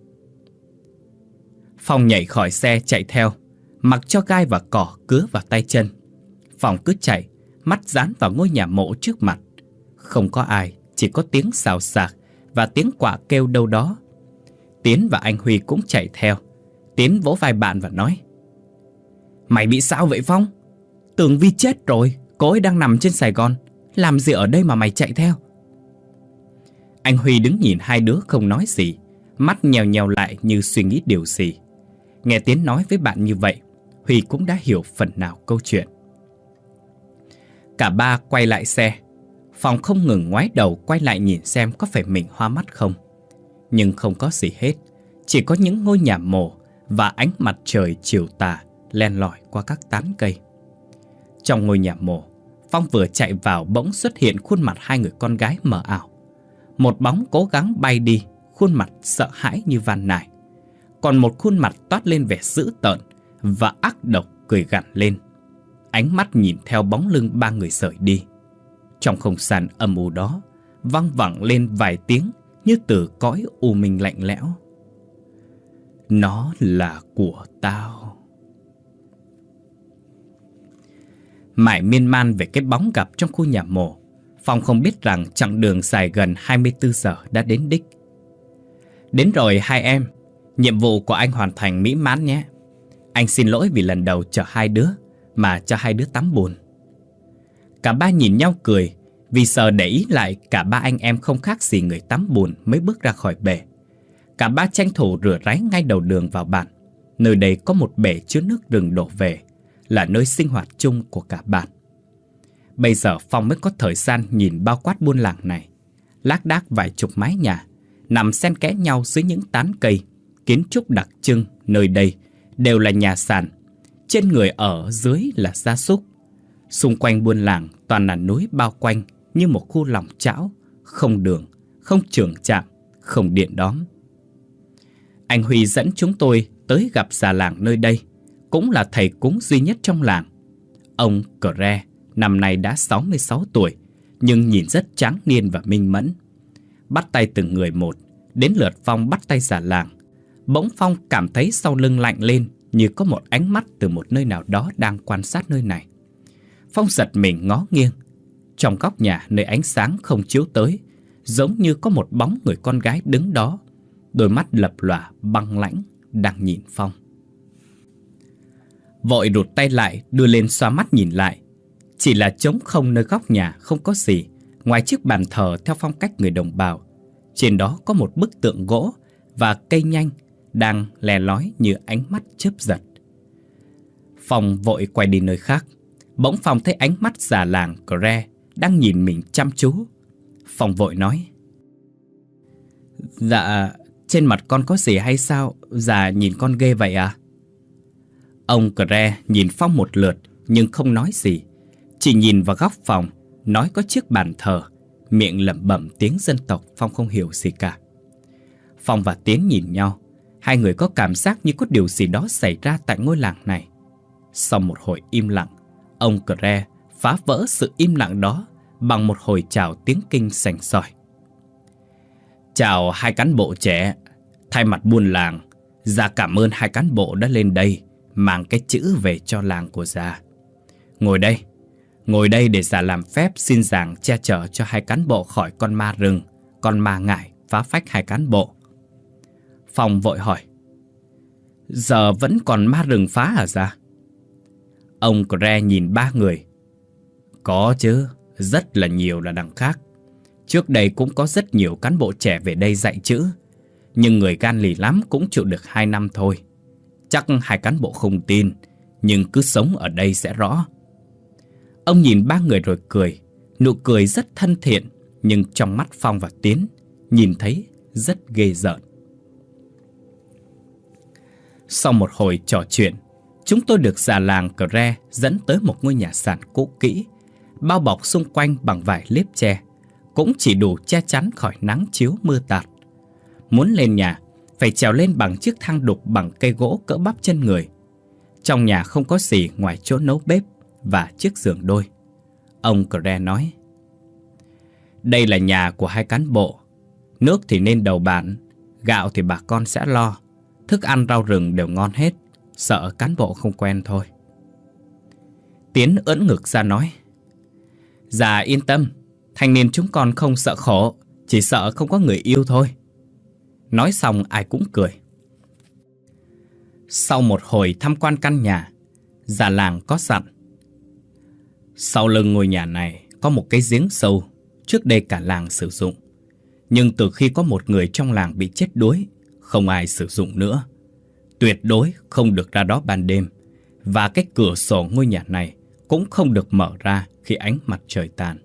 Phong nhảy khỏi xe chạy theo, mặc cho gai và cỏ cứa vào tay chân. Phong cứ chạy, mắt dán vào ngôi nhà mộ trước mặt. Không có ai, chỉ có tiếng xào xạc và tiếng quạ kêu đâu đó. Tiến và anh Huy cũng chạy theo. Tiến vỗ vai bạn và nói. Mày bị sao vậy Phong? Tường Vi chết rồi, Cô ấy đang nằm trên Sài Gòn, làm gì ở đây mà mày chạy theo? Anh Huy đứng nhìn hai đứa không nói gì, mắt nhèo nhèo lại như suy nghĩ điều gì. Nghe Tiến nói với bạn như vậy, Huy cũng đã hiểu phần nào câu chuyện. Cả ba quay lại xe. Phong không ngừng ngoái đầu quay lại nhìn xem có phải mình hoa mắt không. Nhưng không có gì hết, chỉ có những ngôi nhà mồ và ánh mặt trời chiều tà len lỏi qua các tán cây. Trong ngôi nhà mồ, Phong vừa chạy vào bỗng xuất hiện khuôn mặt hai người con gái mờ ảo. Một bóng cố gắng bay đi, khuôn mặt sợ hãi như van nài. Còn một khuôn mặt toát lên vẻ dữ tợn và ác độc cười gằn lên. Ánh mắt nhìn theo bóng lưng ba người rời đi. Trong không gian âm u đó, văng vẳng lên vài tiếng như từ cõi u minh lạnh lẽo. Nó là của tao. Mải miên man về cái bóng gặp trong khu nhà mồ, Phong không biết rằng chặng đường dài gần 24 giờ đã đến đích. Đến rồi hai em, nhiệm vụ của anh hoàn thành mỹ mãn nhé. Anh xin lỗi vì lần đầu chở hai đứa mà cho hai đứa tắm bùn. Cả ba nhìn nhau cười, vì sợ để ý lại cả ba anh em không khác gì người tắm bùn mới bước ra khỏi bể. Cả ba tranh thủ rửa ráy ngay đầu đường vào bản. Nơi đây có một bể chứa nước rừng đổ về, là nơi sinh hoạt chung của cả bản. Bây giờ Phong mới có thời gian nhìn bao quát buôn làng này. Lác đác vài chục mái nhà nằm xen kẽ nhau dưới những tán cây. Kiến trúc đặc trưng nơi đây đều là nhà sàn. Trên người ở dưới là gia súc. Xung quanh buôn làng toàn là núi bao quanh như một khu lòng chảo, không đường, không trường trạm, không điện đóm. Anh Huy dẫn chúng tôi tới gặp già làng nơi đây, cũng là thầy cúng duy nhất trong làng. Ông Cre năm nay đã 66 tuổi, nhưng nhìn rất tráng niên và minh mẫn. Bắt tay từng người một, đến lượt Phong bắt tay già làng. Bỗng Phong cảm thấy sau lưng lạnh lên, như có một ánh mắt từ một nơi nào đó đang quan sát nơi này. Phong giật mình ngó nghiêng. Trong góc nhà nơi ánh sáng không chiếu tới, giống như có một bóng người con gái đứng đó, đôi mắt lập lòa băng lãnh đang nhìn Phong. Vội rụt tay lại, đưa lên xoa mắt nhìn lại. Chỉ là trống không nơi góc nhà, không có gì ngoài chiếc bàn thờ theo phong cách người đồng bào. Trên đó có một bức tượng gỗ và cây nhanh đang lè lói như ánh mắt chớp giật. Phong vội quay đi nơi khác. Bỗng Phong thấy ánh mắt già làng Cre đang nhìn mình chăm chú. Phong vội nói: Dạ, trên mặt con có gì hay sao? Già nhìn con ghê vậy à? Ông Cre nhìn Phong một lượt nhưng không nói gì, chỉ nhìn vào góc phòng, nói có chiếc bàn thờ, miệng lẩm bẩm tiếng dân tộc Phong không hiểu gì cả. Phong và Tiến nhìn nhau, hai người có cảm giác như có điều gì đó xảy ra tại ngôi làng này. Sau một hồi im lặng, ông Cre phá vỡ sự im lặng đó bằng một hồi chào tiếng Kinh sành sỏi. Chào hai cán bộ trẻ, thay mặt buôn làng, già cảm ơn hai cán bộ đã lên đây mang cái chữ về cho làng của già. Ngồi đây để già làm phép xin giàng che chở cho hai cán bộ khỏi con ma rừng, con ma ngải phá phách hai cán bộ. Phong vội hỏi: Giờ vẫn còn ma rừng phá hả già? Ông Cre nhìn ba người: Có chứ, rất là nhiều là đằng khác. Trước đây cũng có rất nhiều cán bộ trẻ về đây dạy chữ, nhưng người gan lì lắm cũng chịu được 2 năm thôi. Chắc hai cán bộ không tin, nhưng cứ sống ở đây sẽ rõ. Ông nhìn ba người rồi cười, nụ cười rất thân thiện, nhưng trong mắt Phong và Tiến nhìn thấy rất ghê rợn. Sau một hồi trò chuyện, chúng tôi được già làng Cre dẫn tới một ngôi nhà sàn cũ kỹ, bao bọc xung quanh bằng vải liếp tre, cũng chỉ đủ che chắn khỏi nắng chiếu mưa tạt. Muốn lên nhà, phải trèo lên bằng chiếc thang đục bằng cây gỗ cỡ bắp chân người. Trong nhà không có gì ngoài chỗ nấu bếp và chiếc giường đôi. Ông Cre nói: Đây là nhà của hai cán bộ. Nước thì nên đầu bản, gạo thì bà con sẽ lo. Thức ăn rau rừng đều ngon hết, sợ cán bộ không quen thôi. Tiến ưỡn ngực ra nói: Dạ yên tâm, thanh niên chúng con không sợ khổ, chỉ sợ không có người yêu thôi. Nói xong ai cũng cười. Sau một hồi tham quan căn nhà, già làng có dặn: Sau lưng ngôi nhà này có một cái giếng sâu, trước đây cả làng sử dụng. Nhưng từ khi có một người trong làng bị chết đuối, không ai sử dụng nữa. Tuyệt đối không được ra đó ban đêm. Và cái cửa sổ ngôi nhà này cũng không được mở ra khi ánh mặt trời tàn.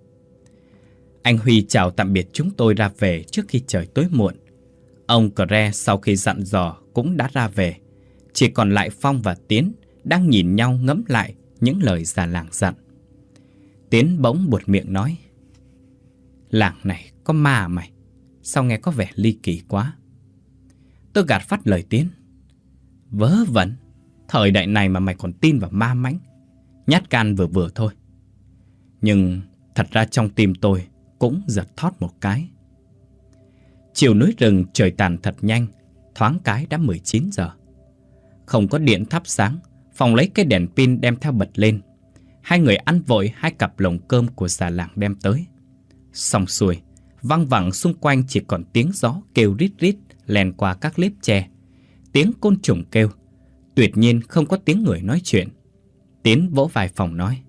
Anh Huy chào tạm biệt chúng tôi ra về trước khi trời tối muộn. Ông Cre sau khi dặn dò cũng đã ra về. Chỉ còn lại Phong và Tiến đang nhìn nhau ngẫm lại những lời già làng dặn. Tiến bỗng buột miệng nói: "Làng này có ma à mày? Sao nghe có vẻ ly kỳ quá?" Tôi gạt phắt lời Tiến: "Vớ vẩn, thời đại này mà mày còn tin vào ma mãnh. Nhát gan vừa vừa thôi." Nhưng thật ra trong tim tôi cũng giật thót một cái. Chiều núi rừng trời tàn thật nhanh, thoáng cái đã 19 giờ. Không có điện thắp sáng, Phong lấy cái đèn pin đem theo bật lên. Hai người ăn vội 2 cặp lồng cơm của già làng đem tới. Xong xuôi, văng vẳng xung quanh chỉ còn tiếng gió kêu rít rít len qua các lớp tre, tiếng côn trùng kêu. Tuyệt nhiên không có tiếng người nói chuyện. Tiến vỗ vai Phong nói: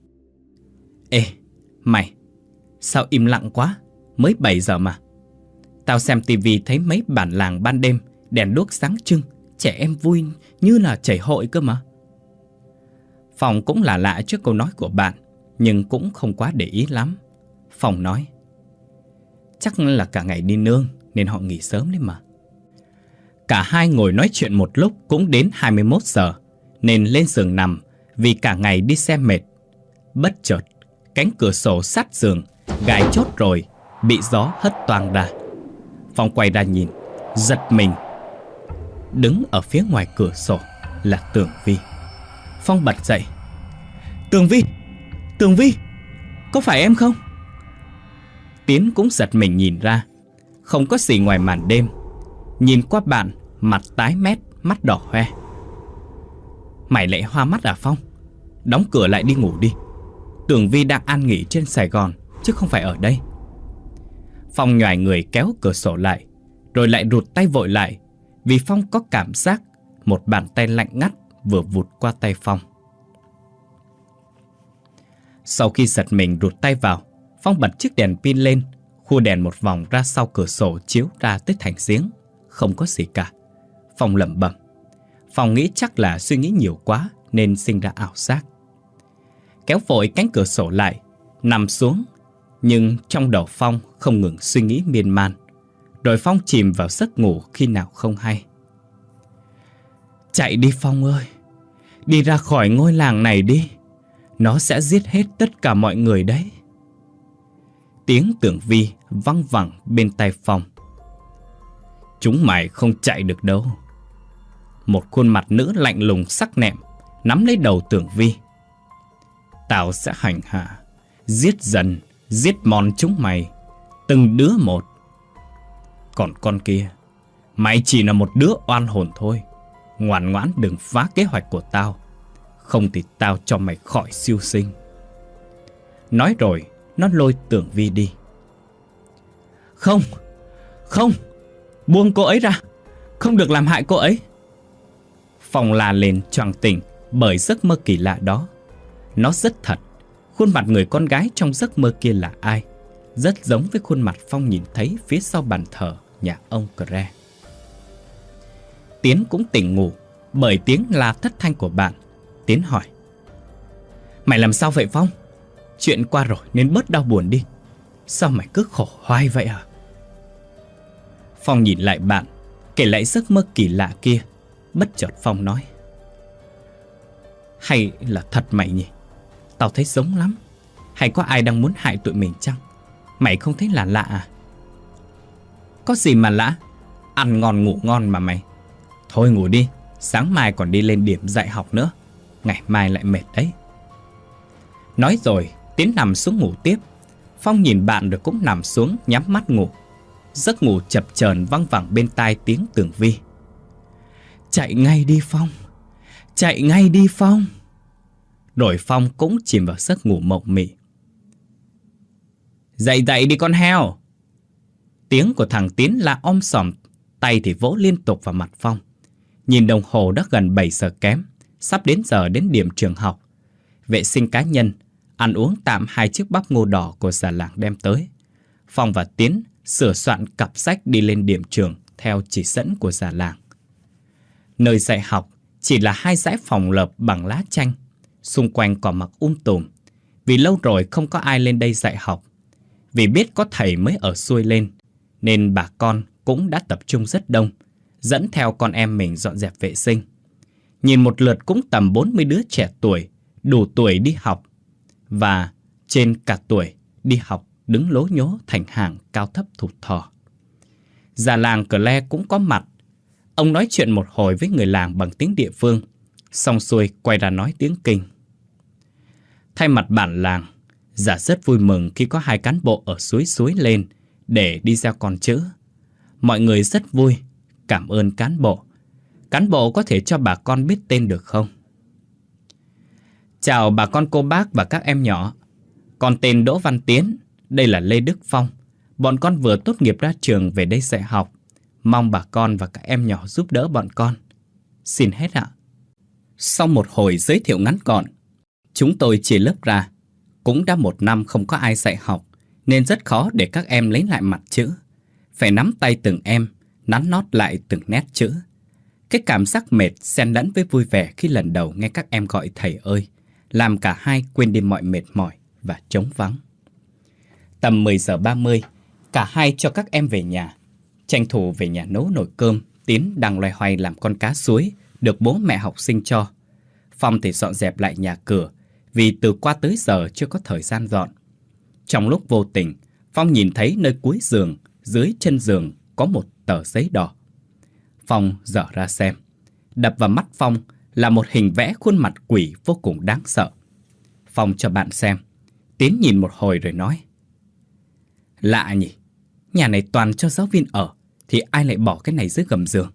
"Ê, mày, sao im lặng quá, mới 7 giờ mà. Tao xem tivi thấy mấy bản làng ban đêm, đèn đuốc sáng trưng, trẻ em vui như là chảy hội cơ mà." Phong cũng là lạ trước câu nói của bạn, nhưng cũng không quá để ý lắm. Phong nói: "Chắc là cả ngày đi nương nên họ nghỉ sớm đấy mà." Cả hai ngồi nói chuyện một lúc cũng đến 21 giờ, nên lên giường nằm vì cả ngày đi xe mệt. Bất chợt, cánh cửa sổ sát giường gài chốt rồi bị gió hất toang ra. Phong quay ra nhìn, giật mình. Đứng ở phía ngoài cửa sổ là Tường Vi. Phong bật dậy: "Tường Vi! Tường Vi! Có phải em không?" Tiến cũng giật mình nhìn ra. Không có gì ngoài màn đêm. Nhìn qua bạn, mặt tái mét, mắt đỏ hoe. "Mày lại hoa mắt à Phong? Đóng cửa lại đi ngủ đi. Tường Vi đang an nghỉ trên Sài Gòn chứ không phải ở đây." Phong nhoài người kéo cửa sổ lại, rồi lại rụt tay vội lại, vì Phong có cảm giác một bàn tay lạnh ngắt vừa vụt qua tay Phong. Sau khi giật mình rụt tay vào, Phong bật chiếc đèn pin lên, khua đèn một vòng ra sau cửa sổ chiếu ra tới thành giếng. Không có gì cả. Phong lẩm bẩm. Phong nghĩ chắc là suy nghĩ nhiều quá nên sinh ra ảo giác. Kéo vội cánh cửa sổ lại, nằm xuống. Nhưng trong đầu Phong không ngừng suy nghĩ miên man. Rồi Phong chìm vào giấc ngủ khi nào không hay. "Chạy đi Phong ơi, đi ra khỏi ngôi làng này đi. Nó sẽ giết hết tất cả mọi người đấy." Tiếng Tường Vi văng vẳng bên tai Phong. "Chúng mày không chạy được đâu." Một khuôn mặt nữ lạnh lùng sắc nẹm nắm lấy đầu Tường Vi. "Tao sẽ hành hạ, giết dần, giết mòn chúng mày, từng đứa một. Còn con kia, mày chỉ là một đứa oan hồn thôi. Ngoan ngoãn đừng phá kế hoạch của tao, không thì tao cho mày khỏi siêu sinh." Nói rồi, nó lôi Tường Vi đi. "Không, không, buông cô ấy ra, không được làm hại cô ấy." Phong la lên choàng tỉnh bởi giấc mơ kỳ lạ đó. Nó rất thật. Khuôn mặt người con gái trong giấc mơ kia là ai? Rất giống với khuôn mặt Phong nhìn thấy phía sau bàn thờ nhà ông Cre. Tiến cũng tỉnh ngủ bởi tiếng la thất thanh của bạn. Tiến hỏi: "Mày làm sao vậy Phong? Chuyện qua rồi nên bớt đau buồn đi. Sao mày cứ khổ hoài vậy à?" Phong nhìn lại bạn, kể lại giấc mơ kỳ lạ kia. Bất chợt Phong nói: "Hay là thật mày nhỉ? Tao thấy giống lắm. Hay có ai đang muốn hại tụi mình chăng? Mày không thấy là lạ à?" "Có gì mà lạ? Ăn ngon ngủ ngon mà mày. Thôi ngủ đi, sáng mai còn đi lên điểm dạy học nữa. Ngày mai lại mệt đấy." Nói rồi Tiến nằm xuống ngủ tiếp. Phong nhìn bạn rồi cũng nằm xuống nhắm mắt ngủ. Giấc ngủ chập chờn văng vẳng bên tai tiếng Tường Vi: "Chạy ngay đi Phong, chạy ngay đi Phong." Rồi Phong cũng chìm vào giấc ngủ mộng mị. "Dậy dậy đi con heo!" Tiếng của thằng Tiến la om sòm, tay thì vỗ liên tục vào mặt Phong. Nhìn đồng hồ đã gần 7 giờ kém, sắp đến giờ đến điểm trường học. Vệ sinh cá nhân, ăn uống tạm 2 chiếc bắp ngô đỏ của già làng đem tới. Phong và Tiến sửa soạn cặp sách đi lên điểm trường theo chỉ dẫn của già làng. Nơi dạy học chỉ là 2 dãy phòng lợp bằng lá chanh, xung quanh cỏ mọc tùm. Vì lâu rồi không có ai lên đây dạy học. Vì biết có thầy mới ở xuôi lên, nên bà con cũng đã tập trung rất đông, dẫn theo con em mình dọn dẹp vệ sinh. Nhìn một lượt cũng tầm 40 đứa trẻ tuổi, đủ tuổi đi học, và trên cả tuổi đi học đứng lố nhố thành hàng cao thấp thụt thò. Già làng Cờ Le cũng có mặt. Ông nói chuyện một hồi với người làng bằng tiếng địa phương, xong xuôi quay ra nói tiếng Kinh. Thay mặt bản làng, già rất vui mừng khi có 2 cán bộ ở suối lên để đi gieo con chữ. Mọi người rất vui, cảm ơn cán bộ. Cán bộ có thể cho bà con biết tên được không? Chào bà con cô bác và các em nhỏ. Con tên Đỗ Văn Tiến, đây là Lê Đức Phong. Bọn con vừa tốt nghiệp ra trường về đây dạy học. Mong bà con và các em nhỏ giúp đỡ bọn con. Xin hết ạ. Sau một hồi giới thiệu ngắn gọn, chúng tôi chia lớp ra. Cũng đã 1 năm không có ai dạy học, nên rất khó để các em lấy lại mặt chữ. Phải nắm tay từng em, nắn nót lại từng nét chữ. Cái cảm giác mệt xen lẫn với vui vẻ khi lần đầu nghe các em gọi thầy ơi, làm cả hai quên đi mọi mệt mỏi và trống vắng. Tầm 10 giờ 30, cả hai cho các em về nhà. Tranh thủ về nhà nấu nồi cơm, Tiến đang loay hoay làm con cá suối được bố mẹ học sinh cho. Phong thì dọn dẹp lại nhà cửa, vì từ qua tới giờ chưa có thời gian dọn. Trong lúc vô tình, Phong nhìn thấy nơi cuối giường, dưới chân giường có một tờ giấy đỏ. Phong dở ra xem. Đập vào mắt Phong là một hình vẽ khuôn mặt quỷ vô cùng đáng sợ. Phong cho bạn xem. Tiến nhìn một hồi rồi nói: lạ nhỉ, nhà này toàn cho giáo viên ở, thì ai lại bỏ cái này dưới gầm giường?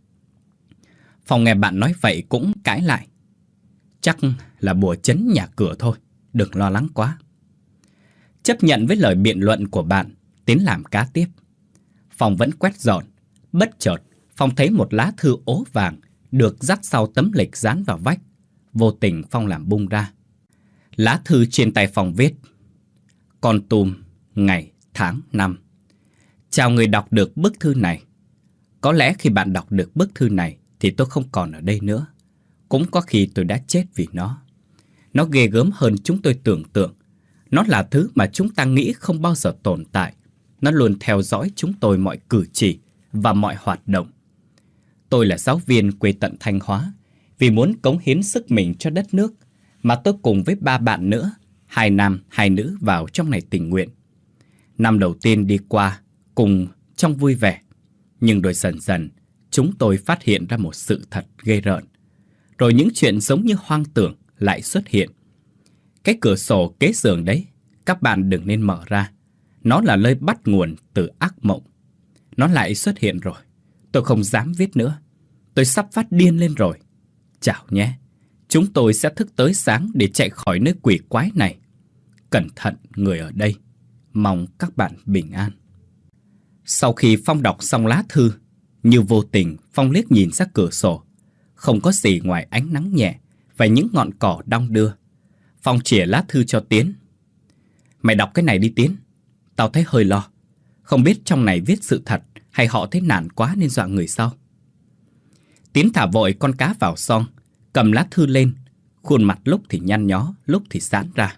Phong nghe bạn nói vậy cũng cãi lại: chắc là bùa trấn nhà cửa thôi, đừng lo lắng quá. Chấp nhận với lời biện luận của bạn, Tiến làm cá tiếp. Phong vẫn quét dọn. Bất chợt Phong thấy một lá thư ố vàng được dắt sau tấm lịch dán vào vách. Vô tình Phong làm bung ra. Lá thư trên tay Phong viết: Con Tum, ngày, tháng, năm. Chào người đọc được bức thư này. Có lẽ khi bạn đọc được bức thư này thì tôi không còn ở đây nữa. Cũng có khi tôi đã chết vì nó. Nó ghê gớm hơn chúng tôi tưởng tượng. Nó là thứ mà chúng ta nghĩ không bao giờ tồn tại. Nó luôn theo dõi chúng tôi mọi cử chỉ và mọi hoạt động. Tôi là giáo viên quê tận Thanh Hóa. Vì muốn cống hiến sức mình cho đất nước mà tôi cùng với 3 bạn nữa, 2 nam 2 nữ vào trong này tình nguyện. Năm đầu tiên đi qua cùng trong vui vẻ, nhưng rồi dần dần chúng tôi phát hiện ra một sự thật ghê rợn. Rồi những chuyện giống như hoang tưởng lại xuất hiện. Cái cửa sổ kế giường đấy, các bạn đừng nên mở ra. Nó là nơi bắt nguồn từ ác mộng. Nó lại xuất hiện rồi. Tôi không dám viết nữa. Tôi sắp phát điên lên rồi. Chào nhé. Chúng tôi sẽ thức tới sáng để chạy khỏi nơi quỷ quái này. Cẩn thận người ở đây. Mong các bạn bình an. Sau khi Phong đọc xong lá thư, như vô tình Phong liếc nhìn ra cửa sổ. Không có gì ngoài ánh nắng nhẹ và những ngọn cỏ đong đưa. Phong chìa lá thư cho Tiến. Mày đọc cái này đi Tiến. Tao thấy hơi lo. Không biết trong này viết sự thật hay họ thấy nản quá nên dọa người sau. Tiến thả vội con cá vào xoong, cầm lá thư lên. Khuôn mặt lúc thì nhăn nhó, lúc thì giãn ra.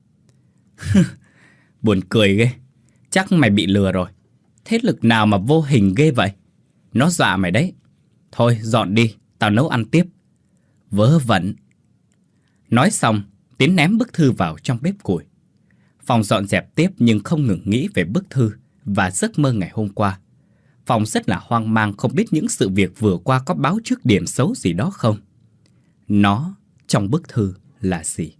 Buồn cười ghê. Chắc mày bị lừa rồi. Thế lực nào mà vô hình ghê vậy? Nó dọa mày đấy. Thôi dọn đi, tao nấu ăn tiếp. Vớ vẩn. Nói xong, Tiến ném bức thư vào trong bếp củi. Phong dọn dẹp tiếp nhưng không ngừng nghĩ về bức thư và giấc mơ ngày hôm qua. Phong rất là hoang mang không biết những sự việc vừa qua có báo trước điểm xấu gì đó không. Nó trong bức thư là gì?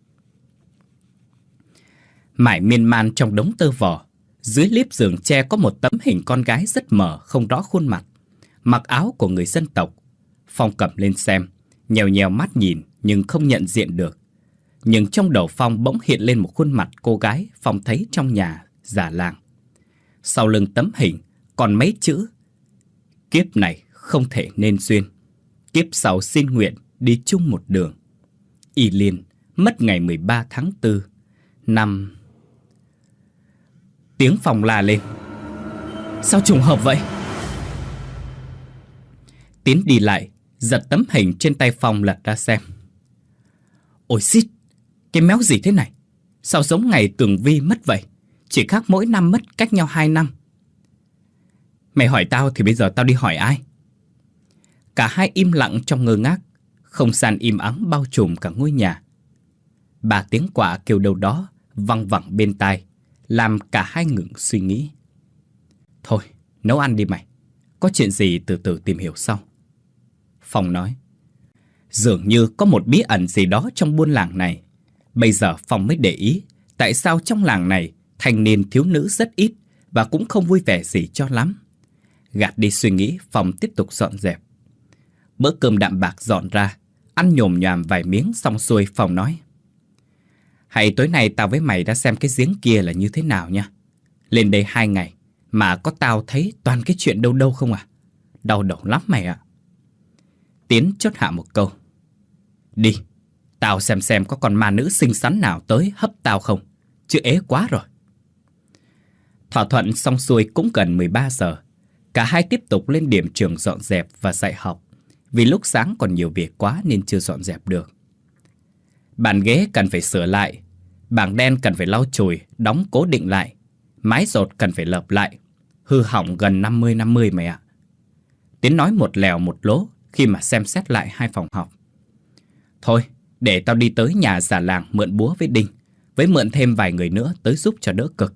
Mải miên man trong đống tơ vò, dưới liếp giường tre có một tấm hình con gái rất mờ không rõ khuôn mặt, mặc áo của người dân tộc. Phong cầm lên xem, nhèo nhèo mắt nhìn nhưng không nhận diện được. Nhưng trong đầu Phong bỗng hiện lên một khuôn mặt cô gái Phong thấy trong nhà già làng. Sau lưng tấm hình còn mấy chữ: kiếp này không thể nên duyên, kiếp sau xin nguyện đi chung một đường. Y Liên mất ngày 13 tháng 4. 5. Tiếng Phong la lên. Sao trùng hợp vậy? Tiến đi lại, giật tấm hình trên tay Phong lật ra xem. Ôi xít, cái méo gì thế này? Sao giống ngày Tường Vi mất vậy? Chỉ khác mỗi năm mất cách nhau 2 năm. Mày hỏi tao thì bây giờ tao đi hỏi ai? Cả hai im lặng trong ngơ ngác. Không gian im ắng bao trùm cả ngôi nhà. 3 tiếng quạ kêu đâu đó văng vẳng bên tai, làm cả hai ngừng suy nghĩ. Thôi, nấu ăn đi mày. Có chuyện gì từ từ tìm hiểu sau. Phong nói. Dường như có một bí ẩn gì đó trong buôn làng này. Bây giờ Phong mới để ý tại sao trong làng này thanh niên thiếu nữ rất ít và cũng không vui vẻ gì cho lắm. Gạt đi suy nghĩ, Phong tiếp tục dọn dẹp. Bữa cơm đạm bạc dọn ra, ăn nhồm nhoàm vài miếng xong xuôi, Phong nói. Hay tối nay tao với mày đã xem cái giếng kia là như thế nào nha. Lên đây 2 ngày mà có tao thấy toàn cái chuyện đâu đâu không à. Đau đầu lắm mày ạ. Tiến chốt hạ một câu. Đi, tao xem có con ma nữ xinh xắn nào tới hấp tao không, chứ ế quá rồi. Thỏa thuận xong xuôi cũng gần 13 giờ. Cả hai tiếp tục lên điểm trường dọn dẹp và dạy học. Vì lúc sáng còn nhiều việc quá nên chưa dọn dẹp được. Bàn ghế cần phải sửa lại, bảng đen cần phải lau chùi, đóng cố định lại, mái dột cần phải lợp lại. Hư hỏng gần 50/50 mày ạ. Tiến nói một lèo một lố khi mà xem xét lại 2 phòng học. Thôi, để tao đi tới nhà già làng mượn búa với đinh, với mượn thêm vài người nữa tới giúp cho đỡ cực.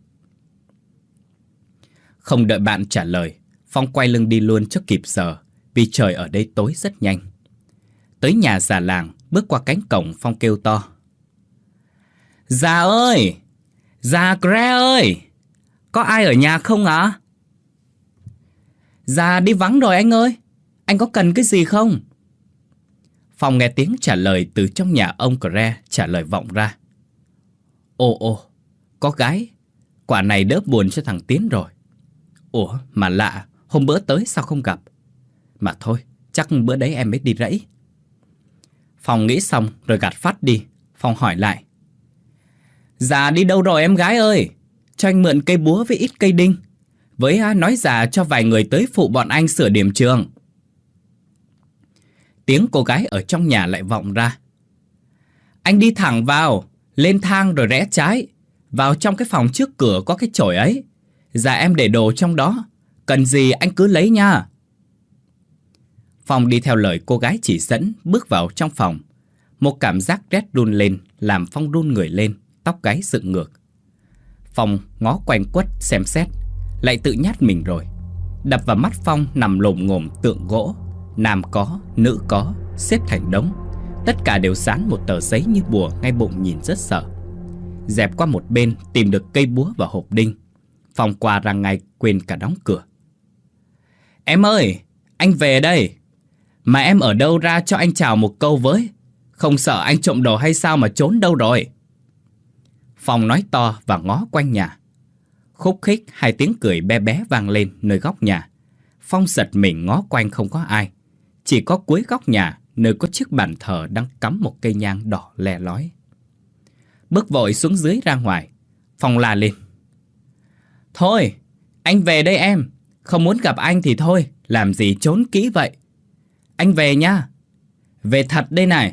Không đợi bạn trả lời, Phong quay lưng đi luôn cho kịp giờ, vì trời ở đây tối rất nhanh. Tới nhà già làng, bước qua cánh cổng, Phong kêu to. Già ơi! Già Gre ơi! Có ai ở nhà không ạ? Già đi vắng rồi anh ơi! Anh có cần cái gì không? Phong nghe tiếng trả lời từ trong nhà ông Gre trả lời vọng ra. Ồ, có gái. Quả này đỡ buồn cho thằng Tiến rồi. Ủa, mà lạ, hôm bữa tới sao không gặp? Mà thôi, chắc bữa đấy em mới đi rẫy. Phong nghĩ xong rồi gạt phát đi. Phong hỏi lại. Già đi đâu rồi em gái ơi? Cho anh mượn cây búa với ít cây đinh. Với nói già cho vài người tới phụ bọn anh sửa điểm trường. Tiếng cô gái ở trong nhà lại vọng ra. Anh đi thẳng vào, lên thang rồi rẽ trái. Vào trong cái phòng trước cửa có cái chổi ấy. Dạ em để đồ trong đó. Cần gì anh cứ lấy nha. Phong đi theo lời cô gái chỉ dẫn, bước vào trong phòng. Một cảm giác rét run lên, làm Phong run người lên, tóc gáy dựng ngược. Phong ngó quanh quất xem xét, lại tự nhát mình rồi. Đập vào mắt Phong nằm lồm ngồm tượng gỗ, nam có, nữ có, xếp thành đống. Tất cả đều dán một tờ giấy như bùa ngay bụng, nhìn rất sợ. Dẹp qua một bên, tìm được cây búa và hộp đinh. Phong qua ra ngay, quên cả đóng cửa. Em ơi, anh về đây. Mà em ở đâu ra cho anh chào một câu với. Không sợ anh trộm đồ hay sao mà trốn đâu rồi? Phong nói to và ngó quanh nhà. Khúc khích 2 tiếng cười bé bé vang lên nơi góc nhà. Phong giật mình ngó quanh không có ai. Chỉ có cuối góc nhà, nơi có chiếc bàn thờ đang cắm một cây nhang đỏ le lói. Bước vội xuống dưới ra ngoài, Phong la lên. Thôi, anh về đây em. Không muốn gặp anh thì thôi, làm gì trốn kỹ vậy. Anh về nha. Về thật đây này.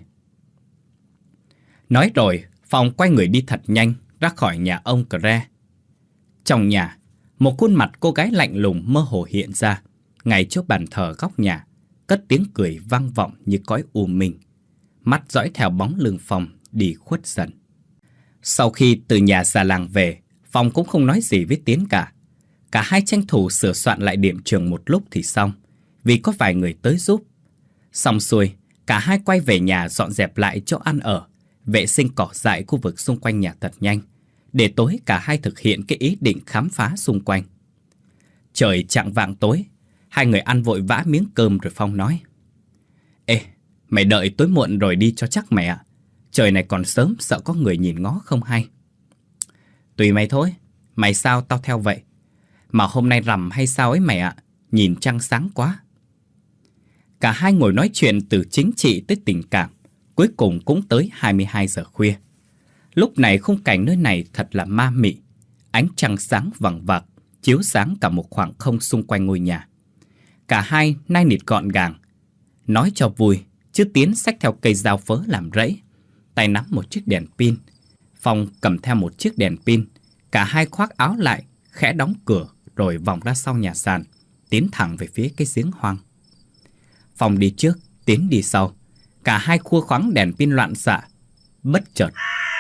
Nói rồi, Phong quay người đi thật nhanh ra khỏi nhà ông Gre. Trong nhà, một khuôn mặt cô gái lạnh lùng mơ hồ hiện ra, ngay trước bàn thờ góc nhà, cất tiếng cười vang vọng như cõi u minh. Mắt dõi theo bóng lưng Phong đi khuất dần. Sau khi từ nhà già làng về, Phong cũng không nói gì với Tiến cả. Cả hai tranh thủ sửa soạn lại điểm trường một lúc thì xong, vì có vài người tới giúp. Xong xuôi, cả hai quay về nhà dọn dẹp lại chỗ ăn ở, vệ sinh cỏ dại khu vực xung quanh nhà thật nhanh, để tối cả hai thực hiện cái ý định khám phá xung quanh. Trời chạng vạng tối, hai người ăn vội vã miếng cơm rồi Phong nói. Ê, mày đợi tối muộn rồi đi cho chắc mẹ ạ. Trời này còn sớm, sợ có người nhìn ngó không hay. Tùy mày thôi, mày sao tao theo vậy. Mà hôm nay rằm hay sao ấy mày ạ, nhìn trăng sáng quá. Cả hai ngồi nói chuyện từ chính trị tới tình cảm, cuối cùng cũng tới 22 giờ khuya. Lúc này khung cảnh nơi này thật là ma mị. Ánh trăng sáng vằng vặc chiếu sáng cả một khoảng không xung quanh ngôi nhà. Cả hai nai nịt gọn gàng. Nói cho vui, chứ Tiến xách theo cây dao phớ làm rẫy, tay nắm một chiếc đèn pin. Phong cầm theo một chiếc đèn pin. Cả hai khoác áo lại, khẽ đóng cửa rồi vòng ra sau nhà sàn, tiến thẳng về phía cái giếng hoang. Phong đi trước, Tiến đi sau. Cả hai khua khoắng đèn pin loạn xạ. Bất chợt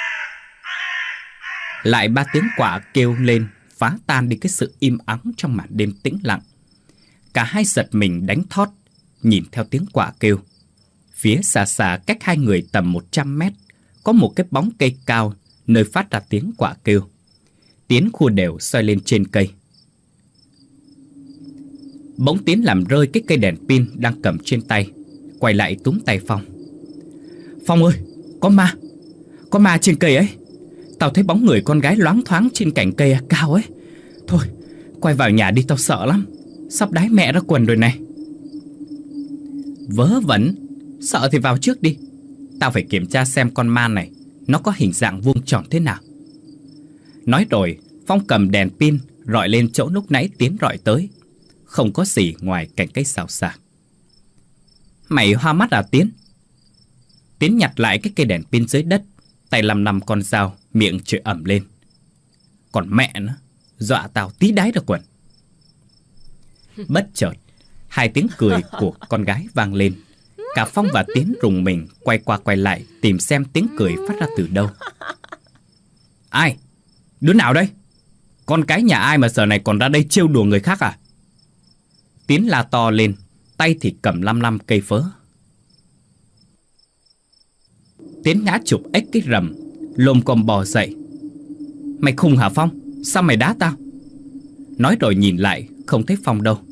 lại 3 tiếng quạ kêu lên, phá tan đi cái sự im ắng trong màn đêm tĩnh lặng. Cả hai giật mình đánh thót, nhìn theo tiếng quạ kêu. Phía xa xa cách hai người tầm 100 mét, có một cái bóng cây cao nơi phát ra tiếng quạ kêu. Tiến khua đều xoay lên trên cây. Bỗng Tiến làm rơi cái cây đèn pin đang cầm trên tay, quay lại túm tay Phong. Phong ơi, có ma trên cây ấy. Tao thấy bóng người con gái loáng thoáng trên cành cây cao ấy. Thôi, quay vào nhà đi, tao sợ lắm. Sắp đái mẹ ra quần rồi này. Vớ vẩn, sợ thì vào trước đi. Tao phải kiểm tra xem con ma này nó có hình dạng vuông tròn thế nào. Nói rồi, Phong cầm đèn pin rọi lên chỗ lúc nãy Tiến rọi tới. Không có gì ngoài cành cây xào xạc. Mày hoa mắt à Tiến? Tiến nhặt lại cái cây đèn pin dưới đất, tay lăm con dao, miệng chửi ẩm lên. Còn mẹ nó, dọa tao tí đái ra quần. Bất chợt, 2 tiếng cười của con gái vang lên. Cả Phong và Tiến rùng mình quay qua quay lại tìm xem tiếng cười phát ra từ đâu. Ai? Đứa nào đây? Con cái nhà ai mà giờ này còn ra đây trêu đùa người khác à? Tiến la to lên, tay thì cầm lăm cây phớ. Tiến ngã chụp ếch cái rầm, lồm cồm bò dậy. Mày khùng hả Phong? Sao mày đá tao? Nói rồi nhìn lại, không thấy Phong đâu.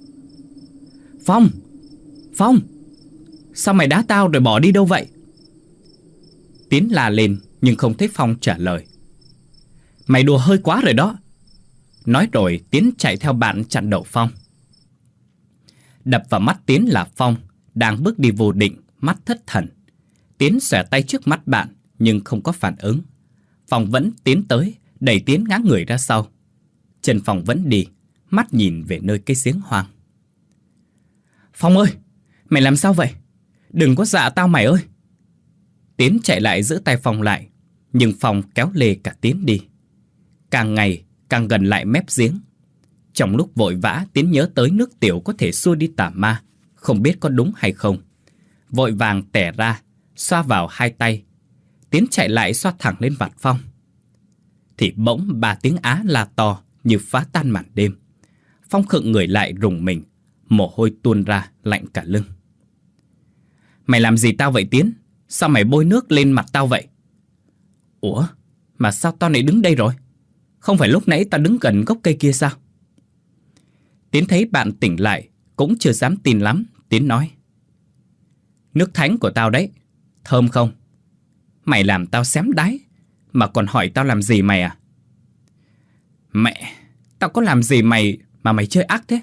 Phong! Sao mày đá tao rồi bỏ đi đâu vậy? Tiến la lên nhưng không thấy Phong trả lời. Mày đùa hơi quá rồi đó. Nói rồi Tiến chạy theo bạn chặn đầu Phong. Đập vào mắt Tiến là Phong đang bước đi vô định, mắt thất thần. Tiến xòe tay trước mắt bạn nhưng không có phản ứng. Phong vẫn tiến tới, đẩy Tiến ngã người ra sau. Chân Phong vẫn đi, mắt nhìn về nơi cái giếng hoang. Phong ơi, mày làm sao vậy? Đừng có dọa tao mày ơi. Tiến chạy lại giữ tay Phong lại, nhưng Phong kéo lê cả Tiến đi. Càng ngày càng gần lại mép giếng. Trong lúc vội vã, Tiến nhớ tới nước tiểu có thể xua đi tà ma, không biết có đúng hay không. Vội vàng tẻ ra, xoa vào 2 tay. Tiến chạy lại xoa thẳng lên mặt Phong. Thì bỗng 3 tiếng á la to như phá tan màn đêm. Phong khựng người lại rùng mình, mồ hôi tuôn ra lạnh cả lưng. Mày làm gì tao vậy Tiến? Sao mày bôi nước lên mặt tao vậy? Ủa, mà sao tao lại đứng đây rồi? Không phải lúc nãy tao đứng gần gốc cây kia sao? Tiến thấy bạn tỉnh lại, cũng chưa dám tin lắm. Tiến nói. Nước thánh của tao đấy, thơm không? Mày làm tao xém đái, mà còn hỏi tao làm gì mày à? Mẹ, tao có làm gì mày mà mày chơi ác thế?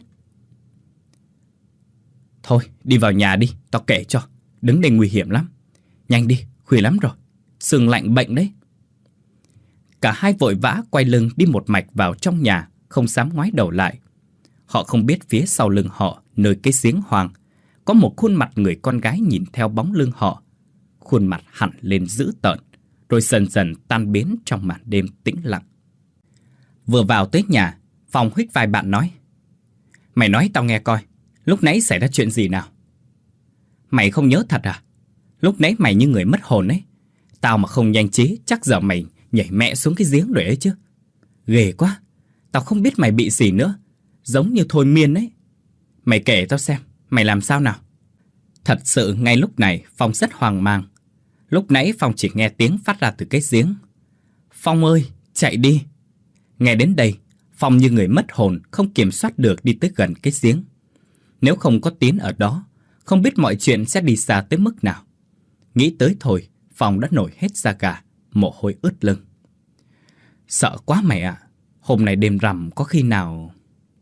Thôi, đi vào nhà đi, tao kể cho. Đứng đây nguy hiểm lắm. Nhanh đi, khuya lắm rồi. Sương lạnh bệnh đấy. Cả hai vội vã quay lưng đi một mạch vào trong nhà, không dám ngoái đầu lại. Họ không biết phía sau lưng họ, nơi cái giếng hoang, có một khuôn mặt người con gái nhìn theo bóng lưng họ. Khuôn mặt hẳn lên dữ tợn, rồi dần dần tan biến trong màn đêm tĩnh lặng. Vừa vào tới nhà, Phong huých vai bạn nói. Mày nói tao nghe coi, lúc nãy xảy ra chuyện gì nào? Mày không nhớ thật à? Lúc nãy mày như người mất hồn ấy. Tao mà không nhanh trí, chắc giờ mày nhảy mẹ xuống cái giếng rồi ấy chứ. Ghê quá, tao không biết mày bị gì nữa. Giống như thôi miên ấy. Mày kể tao xem, mày làm sao nào? Thật sự ngay lúc này Phong rất hoang mang. Lúc nãy Phong chỉ nghe tiếng phát ra từ cái giếng. Phong ơi, chạy đi. Nghe đến đây, Phong như người mất hồn, không kiểm soát được đi tới gần cái giếng. Nếu không có Tiến ở đó, không biết mọi chuyện sẽ đi xa tới mức nào. Nghĩ tới thôi, Phong đã nổi hết da gà, mồ hôi ướt lưng. Sợ quá mày ạ. Hôm nay đêm rằm có khi nào...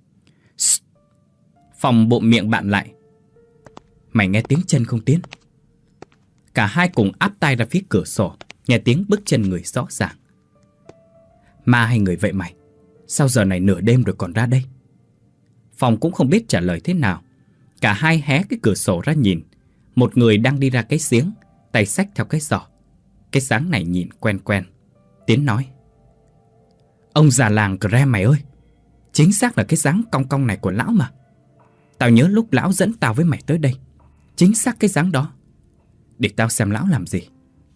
Phong bụm miệng bạn lại. Mày nghe tiếng chân không Tiến? Cả hai cùng áp tai ra phía cửa sổ, nghe tiếng bước chân người rõ ràng. Ma hay người vậy mày? Sao giờ này nửa đêm rồi còn ra đây? Phong cũng không biết trả lời thế nào. Cả hai hé cái cửa sổ ra nhìn. Một người đang đi ra cái giếng, tay xách theo cái giỏ. Cái dáng này nhìn quen quen. Tiến nói: Ông già làng Cre mày ơi, chính xác là cái dáng cong cong này của lão mà. Tao nhớ lúc lão dẫn tao với mày tới đây, chính xác cái dáng đó. Để tao xem lão làm gì.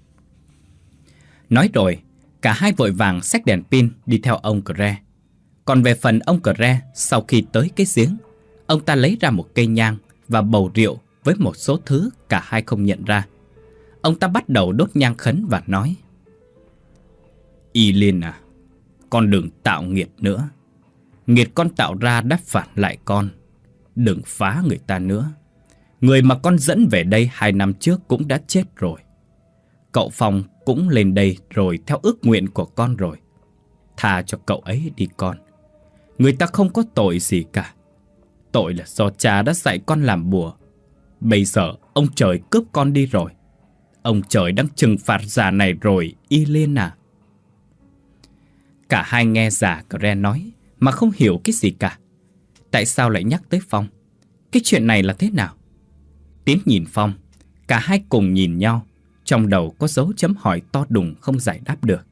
Nói rồi, cả hai vội vàng xách đèn pin đi theo ông Cre. Còn về phần ông Cre, sau khi tới cái giếng, ông ta lấy ra một cây nhang và bầu rượu với một số thứ cả hai không nhận ra. Ông ta bắt đầu đốt nhang khấn và nói: Y Liên à, con đừng tạo nghiệt nữa. Nghiệt con tạo ra đáp phản lại con. Đừng phá người ta nữa. Người mà con dẫn về đây 2 năm trước cũng đã chết rồi. Cậu Phong cũng lên đây rồi theo ước nguyện của con rồi. Tha cho cậu ấy đi con. Người ta không có tội gì cả. Tội là do cha đã dạy con làm bùa. Bây giờ ông trời cướp con đi rồi. Ông trời đang trừng phạt già này rồi, Y Liên à. Cả hai nghe già Cre nói mà không hiểu cái gì cả. Tại sao lại nhắc tới Phong? Cái chuyện này là thế nào? Tiến nhìn Phong. Cả hai cùng nhìn nhau. Trong đầu có dấu chấm hỏi to đùng không giải đáp được.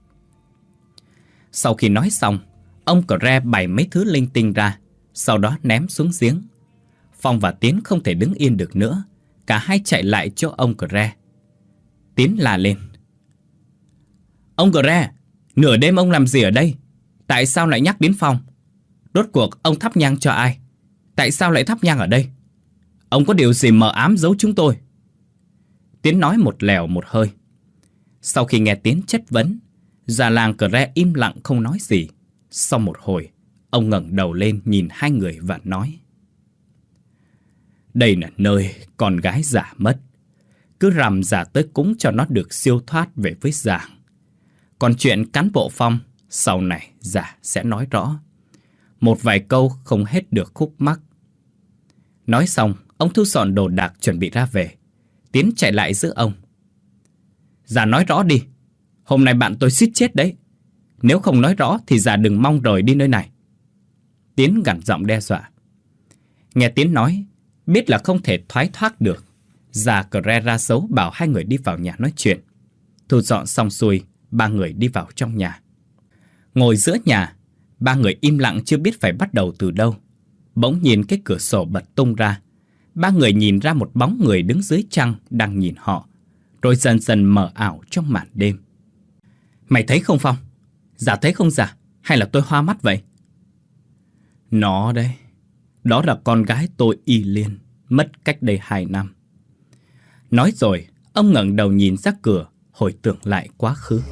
Sau khi nói xong, ông Cre bày mấy thứ linh tinh ra, sau đó ném xuống giếng. Phong và Tiến không thể đứng yên được nữa. Cả hai chạy lại chỗ ông Cre. Tiến la lên: Ông Cre, nửa đêm ông làm gì ở đây? Tại sao lại nhắc đến Phong? Rốt cuộc ông thắp nhang cho ai? Tại sao lại thắp nhang ở đây? Ông có điều gì mờ ám giấu chúng tôi? Tiến nói một lèo một hơi. Sau khi nghe Tiến chất vấn, già làng Cre im lặng không nói gì. Sau một hồi, ông ngẩng đầu lên nhìn hai người và nói: Đây là nơi con gái già mất. Cứ rằm già tới cúng cho nó được siêu thoát về với giàng. Còn chuyện cán bộ Phong, sau này già sẽ nói rõ. Một vài câu không hết được khúc mắc. Nói xong, ông thu dọn đồ đạc chuẩn bị ra về. Tiến chạy lại giữ ông. Già nói rõ đi. Hôm nay bạn tôi suýt chết đấy. Nếu không nói rõ thì già đừng mong rời đi nơi này. Tiến gằn giọng đe dọa. Nghe Tiến nói, biết là không thể thoái thoát được, già Cre ra dấu bảo hai người đi vào nhà nói chuyện. Thu dọn xong xuôi, ba người đi vào trong nhà. Ngồi giữa nhà, ba người im lặng chưa biết phải bắt đầu từ đâu. Bỗng nhìn cái cửa sổ bật tung ra. Ba người nhìn ra một bóng người đứng dưới trăng đang nhìn họ, rồi dần dần mờ ảo trong màn đêm. Mày thấy không Phong? Giả thấy không giả? Hay là tôi hoa mắt vậy? Nó đấy. Đó là con gái tôi Y Liên, mất cách đây 2 năm. Nói rồi, ông ngẩng đầu nhìn ra cửa, hồi tưởng lại quá khứ.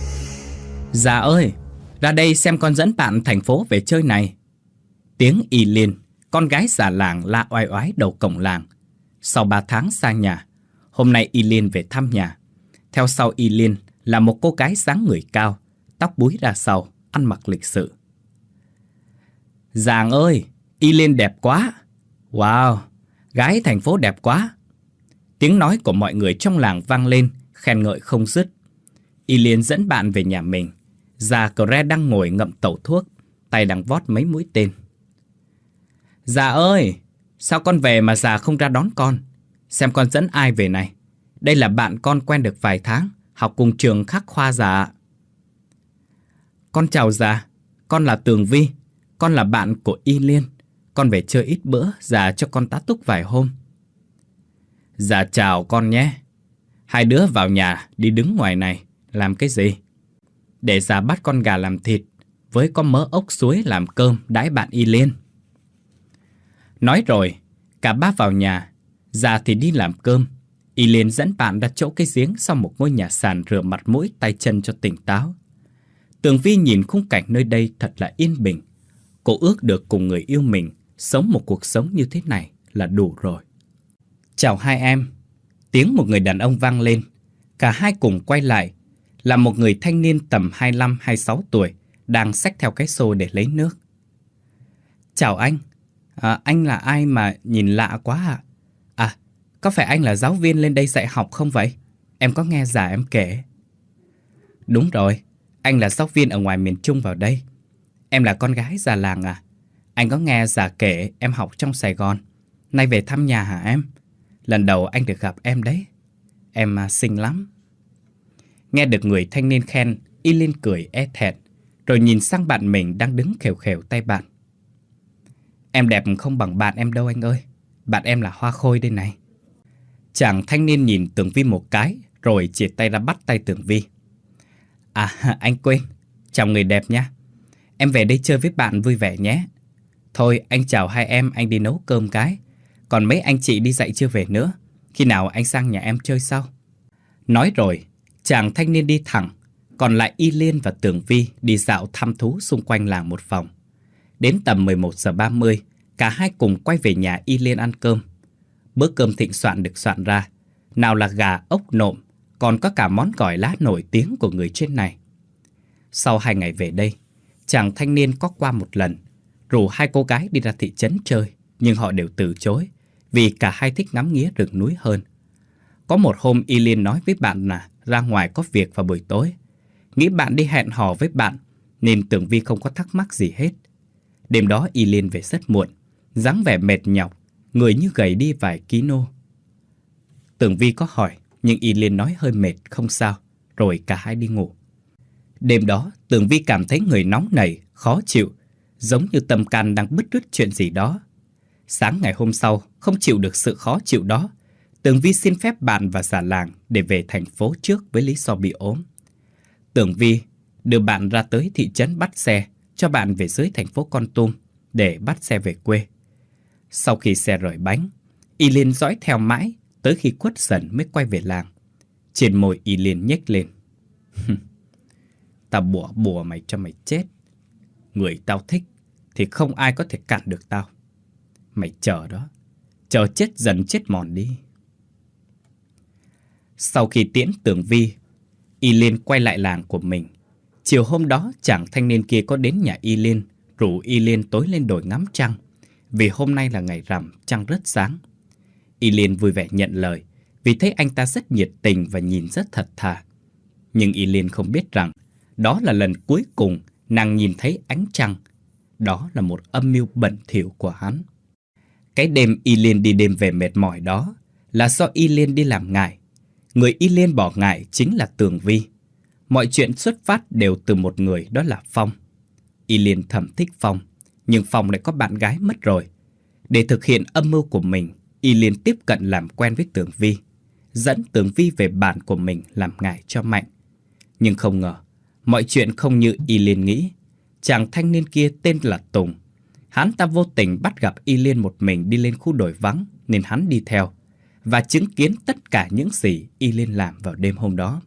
Già ơi, ra đây xem con dẫn bạn thành phố về chơi này. Tiếng Y Liên, con gái già làng la oai oái đầu cổng làng. Sau 3 tháng xa nhà, hôm nay Y Liên về thăm nhà. Theo sau Y Liên là một cô gái dáng người cao, tóc búi ra sau, ăn mặc lịch sự. Giàng ơi, Y Liên đẹp quá. Wow, gái thành phố đẹp quá. Tiếng nói của mọi người trong làng vang lên, khen ngợi không dứt. Y Liên dẫn bạn về nhà mình. Già Cre đang ngồi ngậm tẩu thuốc, tay đang vót mấy mũi tên. Già ơi, sao con về mà già không ra đón con? Xem con dẫn ai về này? Đây là bạn con quen được vài tháng, học cùng trường khác khoa già. Con chào già, con là Tường Vi, con là bạn của Y Liên. Con về chơi ít bữa, già cho con tá túc vài hôm. Già chào con nhé. Hai đứa vào nhà đi đứng ngoài này, làm cái gì? Để già bắt con gà làm thịt, với có mớ ốc suối làm cơm đãi bạn Y Liên. Nói rồi, cả ba vào nhà, già thì đi làm cơm. Y Liên dẫn bạn ra chỗ cái giếng sau một ngôi nhà sàn rửa mặt mũi tay chân cho tỉnh táo. Tường Vi nhìn khung cảnh nơi đây thật là yên bình. Cô ước được cùng người yêu mình sống một cuộc sống như thế này là đủ rồi. Chào hai em. Tiếng một người đàn ông vang lên. Cả hai cùng quay lại. Là một người thanh niên tầm 25-26 tuổi đang xách theo cái xô để lấy nước. Chào anh. Anh là ai mà nhìn lạ quá ạ? Có phải anh là giáo viên lên đây dạy học không vậy? Em có nghe già em kể. Đúng rồi. anh là giáo viên ở ngoài miền Trung vào đây. Em là con gái già làng à? Anh có nghe già kể em học trong Sài Gòn. Nay về thăm nhà hả em? Lần đầu anh được gặp em đấy. Em xinh lắm. Nghe được người thanh niên khen, Y Liên cười e thẹn, rồi nhìn sang bạn mình đang đứng khều khều tay bạn. Em đẹp không bằng bạn em đâu anh ơi. Bạn em là Hoa Khôi đây này. Chàng thanh niên nhìn Tường Vi một cái, rồi chỉ tay ra bắt tay Tường Vi. À, anh quên. Chào người đẹp nha. Em về đây chơi với bạn vui vẻ nhé. Thôi anh chào hai em, anh đi nấu cơm cái. Còn mấy anh chị đi dạy chưa về nữa. Khi nào anh sang nhà em chơi sau. Nói rồi, chàng thanh niên đi thẳng. Còn lại Y Liên và Tường Vi đi dạo thăm thú xung quanh làng một vòng. Đến tầm 11:30, cả hai cùng quay về nhà Y Liên ăn cơm. Bữa cơm thịnh soạn được soạn ra. Nào là gà, ốc nộm, còn có cả món gỏi lá nổi tiếng của người trên này. Sau 2 ngày về đây, chàng thanh niên có qua một lần, rủ hai cô gái đi ra thị trấn chơi, nhưng họ đều từ chối, vì cả hai thích ngắm nghía rừng núi hơn. Có một hôm Y Liên nói với bạn là ra ngoài có việc vào buổi tối. Nghĩ bạn đi hẹn hò với bạn, nên Tường Vi không có thắc mắc gì hết. Đêm đó Y Liên về rất muộn, dáng vẻ mệt nhọc, người như gầy đi vài kilo. Tường Vi có hỏi, nhưng Y Liên nói hơi mệt, không sao, rồi cả hai đi ngủ. Đêm đó, Tường Vi cảm thấy người nóng nảy, khó chịu, giống như tâm can đang bứt rứt chuyện gì đó. Sáng ngày hôm sau, không chịu được sự khó chịu đó, Tường Vi xin phép bạn và già làng để về thành phố trước với lý do bị ốm. Tường Vi đưa bạn ra tới thị trấn bắt xe, cho bạn về dưới thành phố Kon Tum để bắt xe về quê. Sau khi xe rời bánh, Y Liên dõi theo mãi, tới khi khuất dần mới quay về làng. Trên môi Y Liên nhếch lên. Tao bùa mày cho mày chết. Người tao thích thì không ai có thể cản được tao. Mày chờ đó, chờ chết dần chết mòn đi. Sau khi tiễn Tường Vi, Y Liên quay lại làng của mình. Chiều hôm đó chàng thanh niên kia có đến nhà Y Liên, rủ Y Liên tối lên đồi ngắm trăng, vì hôm nay là ngày rằm, trăng rất sáng. Y Liên vui vẻ nhận lời, vì thấy anh ta rất nhiệt tình và nhìn rất thật thà. Nhưng Y Liên không biết rằng, đó là lần cuối cùng nàng nhìn thấy ánh trăng. Đó là một âm mưu bẩn thỉu của hắn. Cái đêm Y Liên đi đêm về mệt mỏi đó là do Y Liên đi làm ngải. Người Y Liên bỏ ngải chính là Tường Vi. Mọi chuyện xuất phát đều từ một người, đó là Phong. Y Liên thầm thích Phong, nhưng Phong lại có bạn gái mất rồi. Để thực hiện âm mưu của mình, Y Liên tiếp cận làm quen với Tường Vi, dẫn Tường Vi về bản của mình làm ngải cho Mạnh. Nhưng không ngờ, mọi chuyện không như Y Liên nghĩ. Chàng thanh niên kia tên là Tùng. Hắn ta vô tình bắt gặp Y Liên một mình đi lên khu đồi vắng, nên hắn đi theo và chứng kiến tất cả những gì Y Liên làm vào đêm hôm đó.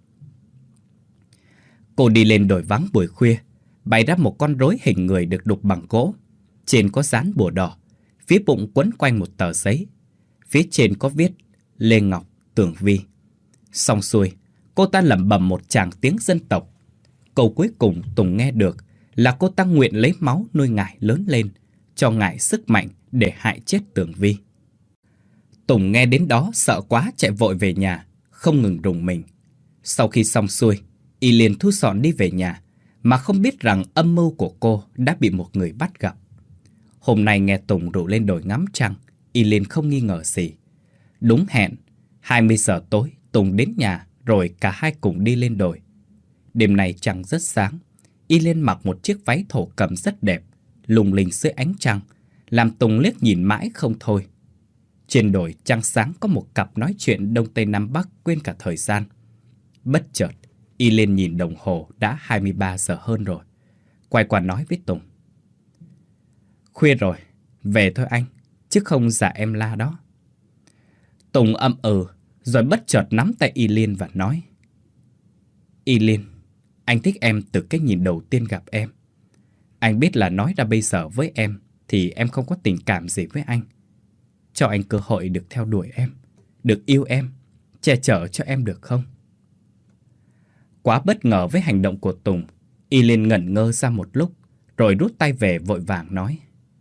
Cô đi lên đồi vắng buổi khuya, bày ra một con rối hình người được đục bằng gỗ. Trên có dán bùa đỏ, phía bụng quấn quanh một tờ giấy. Phía trên có viết Lê Ngọc, Tường Vi. Xong xuôi, cô ta lẩm bẩm một tràng tiếng dân tộc. Câu cuối cùng Tùng nghe được là cô ta nguyện lấy máu nuôi ngải lớn lên, cho ngải sức mạnh để hại chết Tường Vi. Tùng nghe đến đó sợ quá chạy vội về nhà, không ngừng rùng mình. Sau khi xong xuôi, Y Liên thu dọn đi về nhà, mà không biết rằng âm mưu của cô đã bị một người bắt gặp. Hôm nay nghe Tùng rủ lên đồi ngắm trăng, Y Liên không nghi ngờ gì. Đúng hẹn, 20 giờ tối Tùng đến nhà, rồi cả hai cùng đi lên đồi. Đêm nay trăng rất sáng. Y Liên mặc một chiếc váy thổ cẩm rất đẹp, lung linh dưới ánh trăng, làm Tùng liếc nhìn mãi không thôi. Trên đồi trăng sáng có một cặp nói chuyện Đông Tây Nam Bắc quên cả thời gian. Bất chợt, Y Liên nhìn đồng hồ đã 23 giờ hơn rồi. Quay qua nói với Tùng. Khuya rồi, về thôi anh, chứ không dạ em la đó. Tùng ậm ừ, rồi bất chợt nắm tay Y Liên và nói. Y Liên, anh thích em từ cái nhìn đầu tiên gặp em. Anh biết là nói ra bây giờ với em thì em không có tình cảm gì với anh. Cho anh cơ hội được theo đuổi em, được yêu em, che chở cho em được không? Quá bất ngờ với hành động của Tùng, Y Liên ngẩn ngơ ra một lúc, rồi rút tay về vội vàng nói.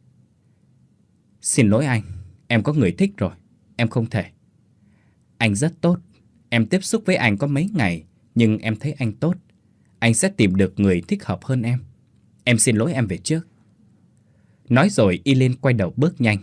Xin lỗi anh, em có người thích rồi, em không thể. Anh rất tốt, em tiếp xúc với anh có mấy ngày, nhưng em thấy anh tốt. anh sẽ tìm được người thích hợp hơn em. Em xin lỗi, em về trước. Nói rồi Y Liên quay đầu bước nhanh.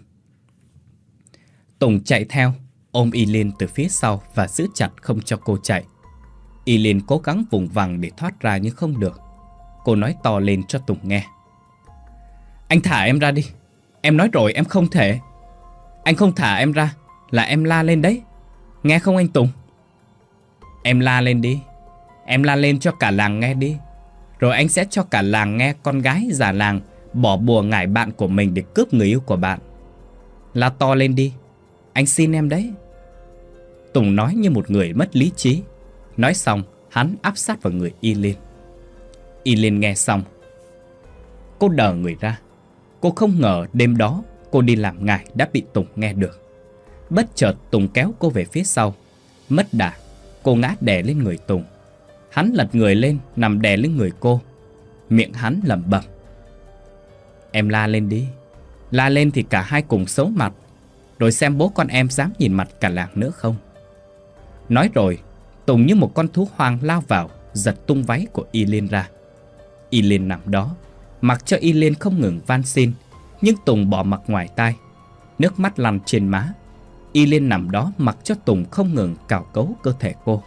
Tùng chạy theo, ôm Y Liên từ phía sau và giữ chặt không cho cô chạy. Y Liên cố gắng vùng vằng để thoát ra nhưng không được. Cô nói to lên cho Tùng nghe. Anh thả em ra đi. Em nói rồi em không thể. Anh không thả em ra là em la lên đấy. Nghe không anh Tùng? Em la lên đi. Em la lên cho cả làng nghe đi. Rồi anh sẽ cho cả làng nghe con gái già làng bỏ bùa ngải bạn của mình để cướp người yêu của bạn. La to lên đi. Anh xin em đấy. Tùng nói như một người mất lý trí. Nói xong hắn áp sát vào người Y Liên. Y Liên nghe xong, cô đờ người ra. Cô không ngờ đêm đó cô đi làm ngải đã bị Tùng nghe được. Bất chợt Tùng kéo cô về phía sau. Mất đà, cô ngã đè lên người Tùng. Hắn lật người lên nằm đè lên người cô. Miệng hắn lẩm bẩm. Em la lên đi. La lên thì cả hai cùng xấu mặt. Rồi xem bố con em dám nhìn mặt cả làng nữa không. Nói rồi Tùng như một con thú hoang lao vào, giật tung váy của Y Liên ra. Y Liên nằm đó, mặc cho Y Liên không ngừng van xin. Nhưng Tùng bỏ mặc ngoài tai. Nước mắt lăn trên má. Y Liên nằm đó mặc cho Tùng không ngừng cào cấu cơ thể cô.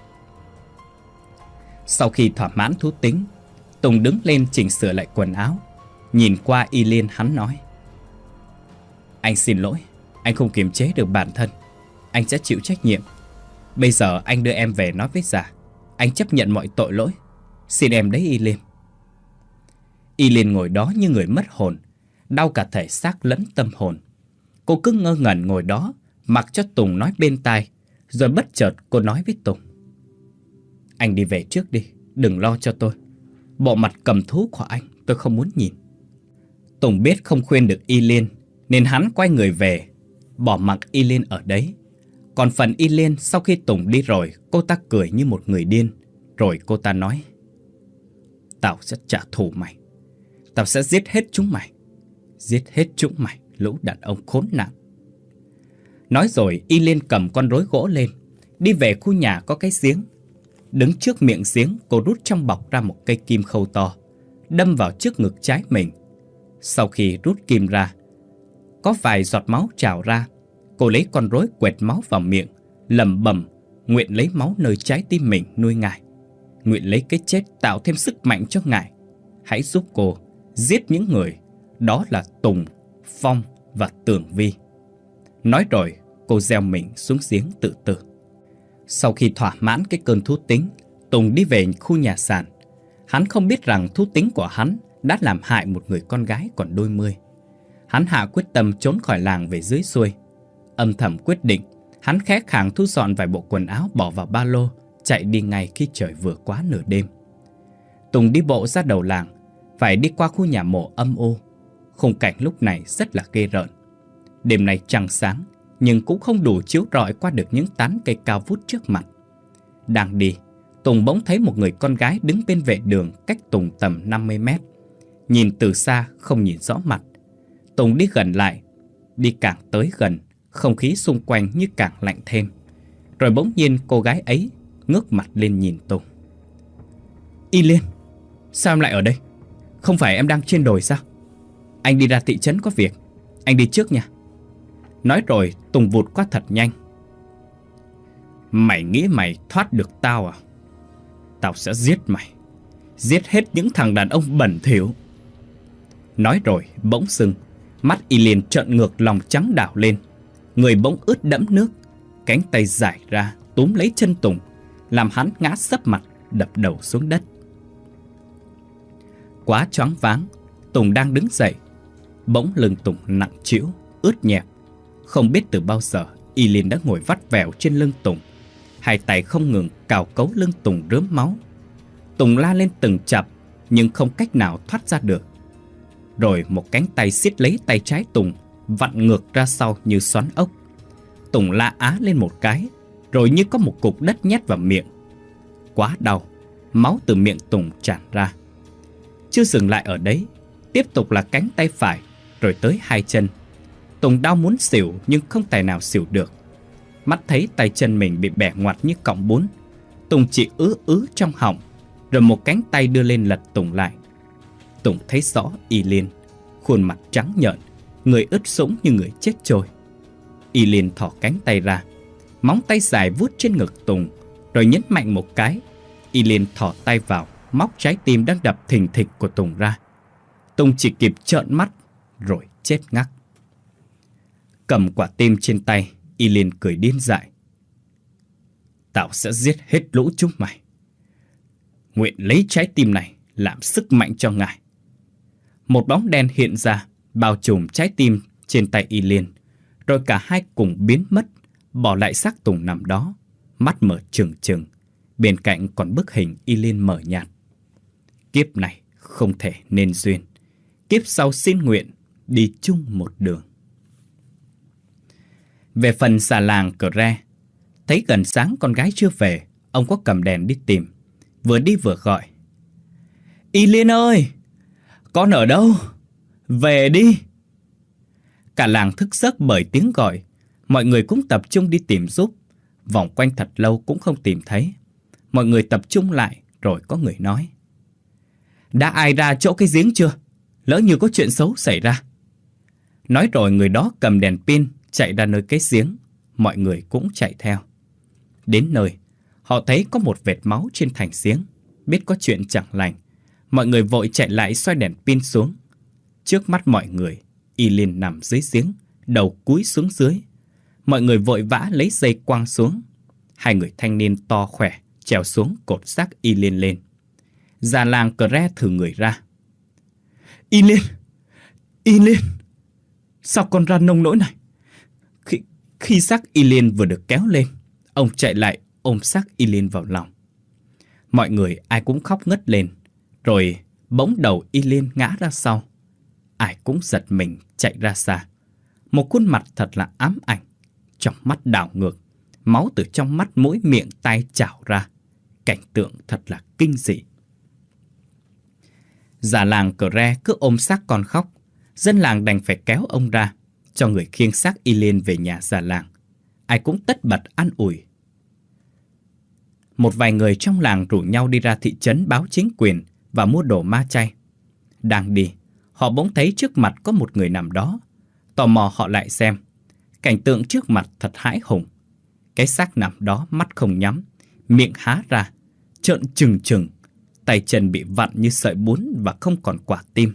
Sau khi thỏa mãn thú tính, Tùng đứng lên chỉnh sửa lại quần áo. Nhìn qua Y Liên hắn nói. Anh xin lỗi. Anh không kiềm chế được bản thân. Anh sẽ chịu trách nhiệm. Bây giờ anh đưa em về nói với già. Anh chấp nhận mọi tội lỗi. Xin em đấy Y Liên. Y Liên ngồi đó như người mất hồn, đau cả thể xác lẫn tâm hồn. Cô cứ ngơ ngẩn ngồi đó, mặc cho Tùng nói bên tai. Rồi bất chợt cô nói với Tùng. Anh đi về trước đi, đừng lo cho tôi. Bộ mặt cầm thú của anh tôi không muốn nhìn. Tùng biết không khuyên được Y Liên, nên hắn quay người về, bỏ mặc Y Liên ở đấy. Còn phần Y Liên sau khi Tùng đi rồi, cô ta cười như một người điên. Rồi cô ta nói. Tao sẽ trả thù mày. Tao sẽ giết hết chúng mày. Giết hết chúng mày, lũ đàn ông khốn nạn. Nói rồi Y Liên cầm con rối gỗ lên, đi về khu nhà có cái giếng. Đứng trước miệng giếng, cô rút trong bọc ra một cây kim khâu to, đâm vào trước ngực trái mình. Sau khi rút kim ra, có vài giọt máu trào ra. Cô lấy con rối quệt máu vào miệng, lẩm bẩm nguyện lấy máu nơi trái tim mình nuôi ngài. Nguyện lấy cái chết tạo thêm sức mạnh cho ngài. Hãy giúp cô giết những người, đó là Tùng, Phong và Tường Vi. Nói rồi cô gieo mình xuống giếng tự tử. Sau khi thỏa mãn cái cơn thú tính, Tùng đi về khu nhà sàn. Hắn không biết rằng thú tính của hắn đã làm hại một người con gái còn đôi mươi. Hắn hạ quyết tâm trốn khỏi làng về dưới xuôi. Âm thầm quyết định, hắn khẽ khàng thu dọn vài bộ quần áo bỏ vào ba lô, chạy đi ngay khi trời vừa quá nửa đêm. Tùng đi bộ ra đầu làng, phải đi qua khu nhà mộ âm u. Khung cảnh lúc này rất là ghê rợn. Đêm nay trăng sáng, nhưng cũng không đủ chiếu rọi qua được những tán cây cao vút trước mặt. Đang đi, Tùng bỗng thấy một người con gái đứng bên vệ đường cách Tùng tầm 50 mét. Nhìn từ xa không nhìn rõ mặt. Tùng đi gần lại. Đi càng tới gần, không khí xung quanh như càng lạnh thêm. Rồi bỗng nhiên cô gái ấy ngước mặt lên nhìn Tùng. Y Liên, sao em lại ở đây? Không phải em đang trên đồi sao? Anh đi ra thị trấn có việc. Anh đi trước nha. Nói rồi Tùng vụt qua thật nhanh. Mày nghĩ mày thoát được tao à? Tao sẽ giết mày. Giết hết những thằng đàn ông bẩn thỉu. Nói rồi bỗng sưng, mắt Y Liên trợn ngược lòng trắng đảo lên. Người bỗng ướt đẫm nước. Cánh tay giải ra túm lấy chân Tùng, làm hắn ngã sấp mặt, đập đầu xuống đất. Quá choáng váng, Tùng đang đứng dậy. Bỗng lưng Tùng nặng trĩu, ướt nhẹp. Không biết từ bao giờ Y Liên đã ngồi vắt vẻo trên lưng Tùng. Hai tay không ngừng cào cấu lưng Tùng rớm máu. Tùng la lên từng chập, nhưng không cách nào thoát ra được. Rồi một cánh tay siết lấy tay trái Tùng, vặn ngược ra sau như xoắn ốc. Tùng la á lên một cái, rồi như có một cục đất nhét vào miệng. Quá đau, máu từ miệng Tùng tràn ra. Chưa dừng lại ở đấy, tiếp tục là cánh tay phải, rồi tới hai chân. Tùng đau muốn xỉu nhưng không tài nào xỉu được. Mắt thấy tay chân mình bị bẻ ngoặt như cọng bún. Tùng chỉ ứ trong họng. rồi một cánh tay đưa lên lật Tùng lại. Tùng thấy rõ Y Liên, khuôn mặt trắng nhợt, người ướt sũng như người chết trôi. Y Liên thò cánh tay ra, móng tay dài vuốt trên ngực Tùng, rồi nhấn mạnh một cái. Y Liên thò tay vào, móc trái tim đang đập thình thịch của Tùng ra. Tùng chỉ kịp trợn mắt, rồi chết ngắc. Cầm quả tim trên tay, Y Liên cười điên dại. Tao sẽ giết hết lũ chúng mày. Nguyện lấy trái tim này làm sức mạnh cho ngài. Một bóng đen hiện ra, bao trùm trái tim trên tay Y Liên, rồi cả hai cùng biến mất, bỏ lại xác Tùng nằm đó, mắt mở trừng trừng. Bên cạnh còn bức hình Y Liên mờ nhạt. Kiếp này không thể nên duyên, kiếp sau xin nguyện đi chung một đường. Về phần già làng Cờ Re, thấy gần sáng con gái chưa về, ông có cầm đèn đi tìm, vừa đi vừa gọi. Y Liên ơi, con ở đâu? Về đi. Cả làng thức giấc bởi tiếng gọi, mọi người cũng tập trung đi tìm giúp. Vòng quanh thật lâu cũng không tìm thấy. Mọi người tập trung lại, rồi có người nói. Đã ai ra chỗ cái giếng chưa? Lỡ như có chuyện xấu xảy ra. Nói rồi người đó cầm đèn pin chạy ra nơi cái giếng. Mọi người cũng chạy theo. Đến nơi, họ thấy có một vệt máu trên thành giếng. Biết có chuyện chẳng lành, mọi người vội chạy lại xoay đèn pin xuống. Trước mắt mọi người, Y Liên nằm dưới giếng, đầu cúi xuống dưới. Mọi người vội vã lấy dây quăng xuống. Hai người thanh niên to khỏe trèo xuống cột xác Y Liên lên. Già làng Cờ Re thử người ra. Y Liên! Y Liên! Sao con ra nông nỗi này? Khi xác Y Liên vừa được kéo lên, ông chạy lại ôm xác Y Liên vào lòng. Mọi người ai cũng khóc ngất lên. Rồi bỗng đầu Y Liên ngã ra sau. Ai cũng giật mình chạy ra xa. Một khuôn mặt thật là ám ảnh, trong mắt đảo ngược, máu từ trong mắt mũi miệng tai trào ra. Cảnh tượng thật là kinh dị. Già làng Cờ Re cứ ôm xác con khóc. Dân làng đành phải kéo ông ra, cho người khiêng xác Y Liên về nhà già làng. Ai cũng tất bật an ủi. Một vài người trong làng rủ nhau đi ra thị trấn báo chính quyền và mua đồ ma chay. Đang đi, họ bỗng thấy trước mặt có một người nằm đó. Tò mò họ lại xem. Cảnh tượng trước mặt thật hãi hùng. Cái xác nằm đó mắt không nhắm, miệng há ra, trợn trừng trừng, tay chân bị vặn như sợi bún và không còn quả tim.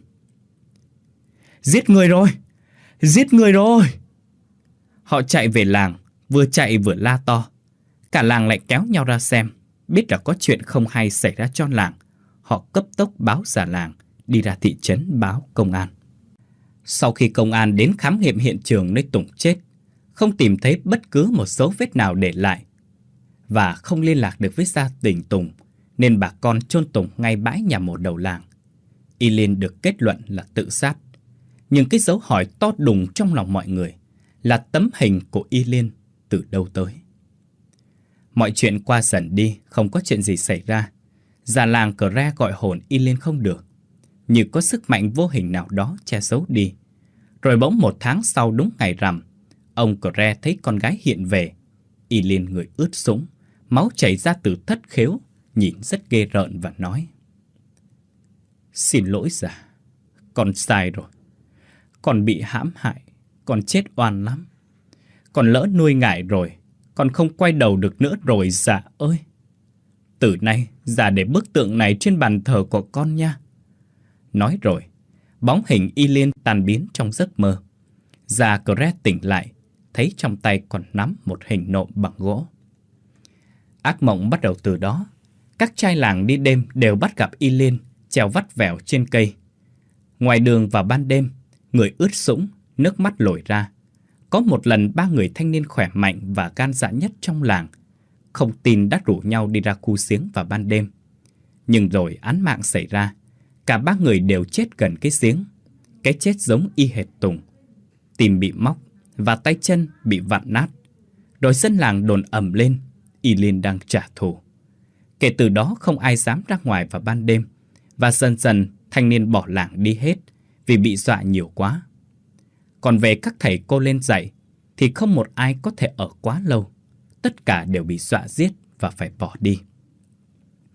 Giết người rồi! Giết người rồi! Họ chạy về làng, vừa chạy vừa la to. Cả làng lại kéo nhau ra xem. Biết là có chuyện không hay xảy ra cho làng, họ cấp tốc báo già làng, đi ra thị trấn báo công an. Sau khi công an đến khám nghiệm hiện trường nơi Tùng chết, không tìm thấy bất cứ một dấu vết nào để lại, và không liên lạc được với gia đình Tùng, nên bà con chôn Tùng ngay bãi nhà mộ đầu làng. Y Liên được kết luận là tự sát. Nhưng cái dấu hỏi to đùng trong lòng mọi người là tấm hình của Y Liên từ đâu tới. Mọi chuyện qua dần đi, không có chuyện gì xảy ra. Già làng Cờ Re gọi hồn Y Liên không được, như có sức mạnh vô hình nào đó che giấu đi. Rồi bỗng 1 tháng sau đúng ngày rằm, ông Cờ Re thấy con gái hiện về. Y Liên người ướt sũng, máu chảy ra từ thất khếu, nhìn rất ghê rợn và nói. Xin lỗi già, con sai rồi. Con bị hãm hại, con chết oan lắm. Con lỡ nuôi ngài rồi, con không quay đầu được nữa rồi già ơi. Từ nay, già để bức tượng này trên bàn thờ của con nha. Nói rồi, bóng hình Y Liên tan biến trong giấc mơ. Già Cờ Re tỉnh lại, thấy trong tay còn nắm một hình nộm bằng gỗ. Ác mộng bắt đầu từ đó. Các trai làng đi đêm đều bắt gặp Y Liên treo vắt vẻo trên cây. Ngoài đường vào ban đêm, người ướt sũng, nước mắt lồi ra. Có một lần 3 người thanh niên khỏe mạnh và gan dạ nhất trong làng không tin đã rủ nhau đi ra khu giếng vào ban đêm. Nhưng rồi án mạng xảy ra. Cả 3 người đều chết gần cái giếng. Cái chết giống y hệt Tùng. Tim bị móc và tay chân bị vặn nát. Rồi dân làng đồn ầm lên Y Liên đang trả thù. Kể từ đó không ai dám ra ngoài vào ban đêm. Và dần dần thanh niên bỏ làng đi hết vì bị dọa nhiều quá. Còn về các thầy cô lên dạy thì không một ai có thể ở quá lâu. Tất cả đều bị dọa giết và phải bỏ đi.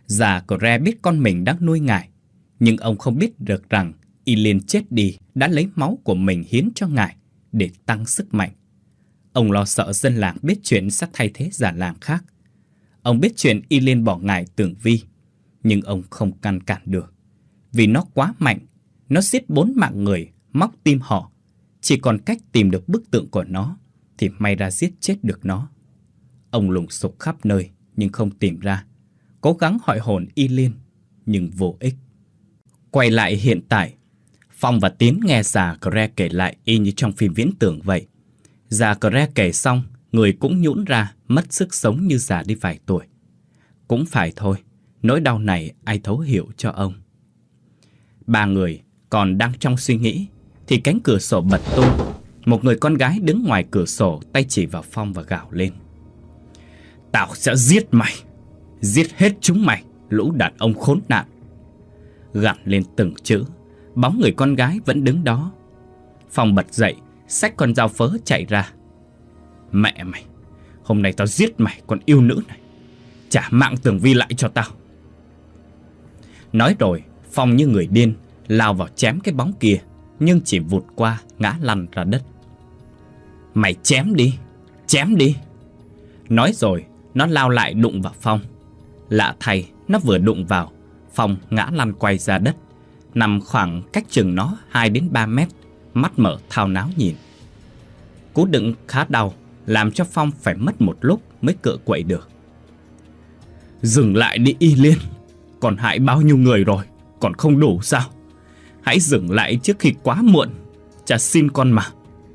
Già Cre biết con mình đang nuôi ngài, nhưng ông không biết được rằng Y Liên chết đi đã lấy máu của mình hiến cho ngài để tăng sức mạnh. Ông lo sợ dân làng biết chuyện sẽ thay thế già làng khác. Ông biết chuyện Y Liên bỏ ngài Tưởng Vi, nhưng ông không ngăn cản được. Vì nó quá mạnh, nó giết 4 mạng người, móc tim họ. Chỉ còn cách tìm được bức tượng của nó thì may ra giết chết được nó. Ông lùng sục khắp nơi nhưng không tìm ra. Cố gắng hỏi hồn Y Liên nhưng vô ích. Quay lại hiện tại, Phong và Tiến nghe già Cre kể lại y như trong phim viễn tưởng vậy. Già Cre kể xong, người cũng nhũn ra, mất sức sống như già đi vài tuổi. Cũng phải thôi, nỗi đau này ai thấu hiểu cho ông. 3 người còn đang trong suy nghĩ thì cánh cửa sổ bật tung. Một người con gái đứng ngoài cửa sổ, tay chỉ vào Phong và gào lên: "Tao sẽ giết mày, giết hết chúng mày, lũ đàn ông khốn nạn." Gằn lên từng chữ, bóng người con gái vẫn đứng đó. Phong bật dậy, xách con dao phớ chạy ra. "Mẹ mày, hôm nay tao giết mày, con yêu nữ này. Trả mạng Tưởng Vi lại cho tao." Nói rồi, Phong như người điên lao vào chém cái bóng kia, nhưng chỉ vụt qua ngã lăn ra đất. "Mày chém đi, chém đi." Nói rồi, nó lao lại đụng vào Phong. Lạ thay, nó vừa đụng vào, Phong ngã lăn quay ra đất, nằm khoảng cách chừng nó 2 đến 3 mét, mắt mở thao náo nhìn. Cú đựng khá đau, làm cho Phong phải mất một lúc mới cựa quậy được. "Dừng lại đi Y Liên, còn hại bao nhiêu người rồi, còn không đủ sao? Hãy dừng lại trước khi quá muộn, cha xin con mà."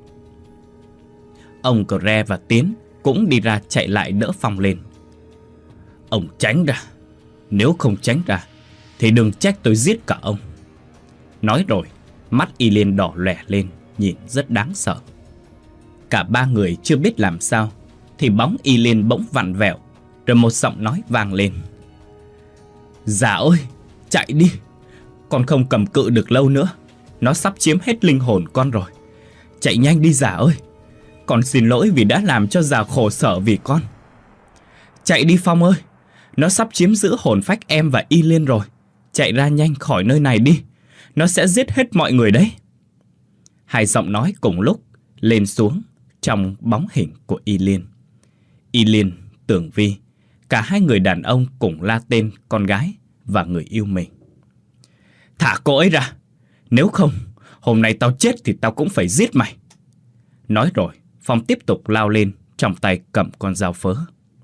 Ông Cre và Tiến cũng đi ra chạy lại đỡ Phong lên. "Ông tránh ra, nếu không tránh ra thì đừng trách tôi giết cả ông." Nói rồi, mắt Y Liên đỏ lòe lên, nhìn rất đáng sợ. Cả 3 người chưa biết làm sao thì bóng Y Liên bỗng vặn vẹo, rồi một giọng nói vang lên: "Già ơi, chạy đi, con không cầm cự được lâu nữa. Nó sắp chiếm hết linh hồn con rồi. Chạy nhanh đi già ơi, con xin lỗi vì đã làm cho già khổ sở vì con. Chạy đi Phong ơi, nó sắp chiếm giữ hồn phách em và Y Liên rồi. Chạy ra nhanh khỏi nơi này đi, nó sẽ giết hết mọi người đấy." 2 giọng nói cùng lúc lên xuống trong bóng hình của Y Liên. Y Liên, Tưởng Vi, cả 2 người đàn ông cùng la tên con gái và người yêu mình. "Thả cô ấy ra, nếu không hôm nay tao chết thì tao cũng phải giết mày." Nói rồi, Phong tiếp tục lao lên, trong tay cầm con dao phớ.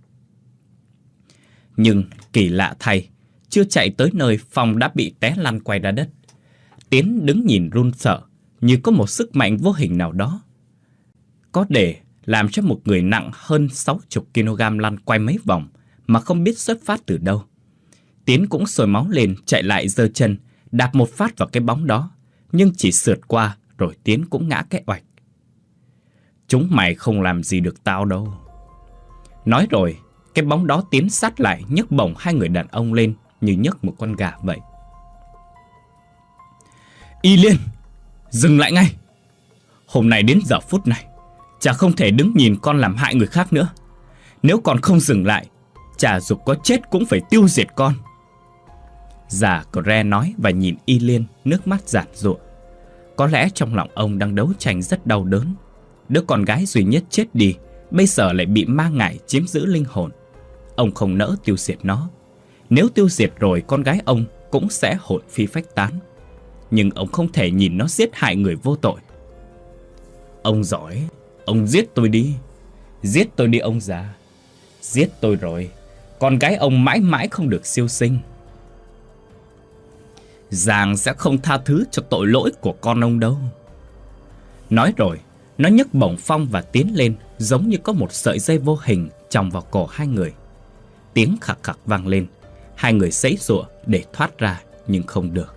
Nhưng kỳ lạ thay, chưa chạy tới nơi Phong đã bị té lăn quay ra đất. Tiến đứng nhìn run sợ, như có một sức mạnh vô hình nào đó có để làm cho một người nặng hơn 60 kg lăn quay mấy vòng mà không biết xuất phát từ đâu. Tiến cũng sôi máu lên, chạy lại giơ chân đạp một phát vào cái bóng đó, nhưng chỉ sượt qua rồi Tiến cũng ngã cái oạch. "Chúng mày không làm gì được tao đâu." Nói rồi, cái bóng đó tiến sát lại, nhấc bổng 2 người đàn ông lên như nhấc một con gà vậy. "Y Liên, dừng lại ngay. Hôm nay đến giờ phút này, cha không thể đứng nhìn con làm hại người khác nữa. Nếu con không dừng lại, cha dù có chết cũng phải tiêu diệt con." Già Cre nói và nhìn Y Liên, nước mắt giản giụa. Có lẽ trong lòng ông đang đấu tranh rất đau đớn. Đứa con gái duy nhất chết đi, bây giờ lại bị ma ngải chiếm giữ linh hồn. Ông không nỡ tiêu diệt nó. Nếu tiêu diệt rồi, con gái ông cũng sẽ hồn phi phách tán. Nhưng ông không thể nhìn nó giết hại người vô tội. "Ông giỏi, ông giết tôi đi. Giết tôi đi ông già. Giết tôi rồi, con gái ông mãi mãi không được siêu sinh. Giàng sẽ không tha thứ cho tội lỗi của con ông đâu." Nói rồi, nó nhấc bổng Phong và tiến lên, giống như có một sợi dây vô hình chòng vào cổ 2 người. Tiếng khạc khạc vang lên, 2 người giãy giụa để thoát ra nhưng không được.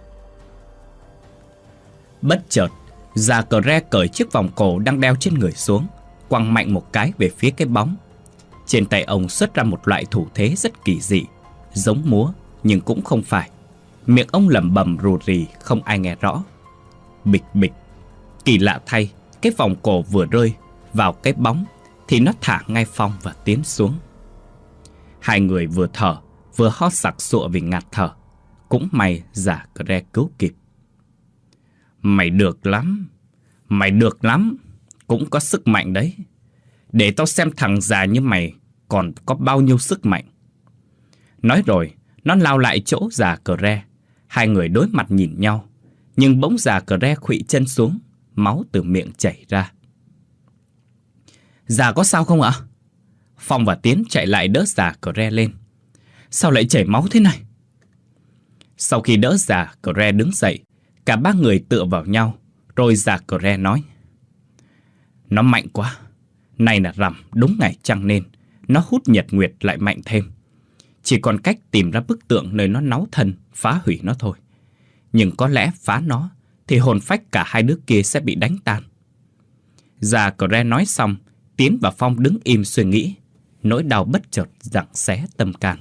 Bất chợt, già Cre cởi chiếc vòng cổ đang đeo trên người xuống, quăng mạnh một cái về phía cái bóng. Trên tay ông xuất ra một loại thủ thế rất kỳ dị, giống múa nhưng cũng không phải. Miệng ông lẩm bẩm rù rì, không ai nghe rõ. Bịch bịch. Kỳ lạ thay, cái vòng cổ vừa rơi vào cái bóng thì nó thả ngay Phong và Tiến xuống. 2 người vừa thở vừa hót sặc sụa vì ngạt thở. Cũng may già Cre cứu kịp. Mày được lắm, mày được lắm, cũng có sức mạnh đấy. Để tao xem thằng già như mày còn có bao nhiêu sức mạnh. Nói rồi, nó lao lại chỗ già Cre. Hai người đối mặt nhìn nhau, nhưng bỗng già Cre khuỵu chân xuống, máu từ miệng chảy ra. Già có sao không ạ? Phong và Tiến chạy lại đỡ già Cre lên. Sao lại chảy máu thế này? Sau khi đỡ già Cre đứng dậy, cả ba người tựa vào nhau, rồi già Cre nói: Nó mạnh quá. Này là rằm đúng ngày trăng nên, nó hút nhật nguyệt lại mạnh thêm. Chỉ còn cách tìm ra bức tượng nơi nó náu thân, phá hủy nó thôi. Nhưng có lẽ phá nó thì hồn phách cả hai đứa kia sẽ bị đánh tan. Già Cre nói xong, Tiến và Phong đứng im suy nghĩ. Nỗi đau bất chợt giằng xé tâm can.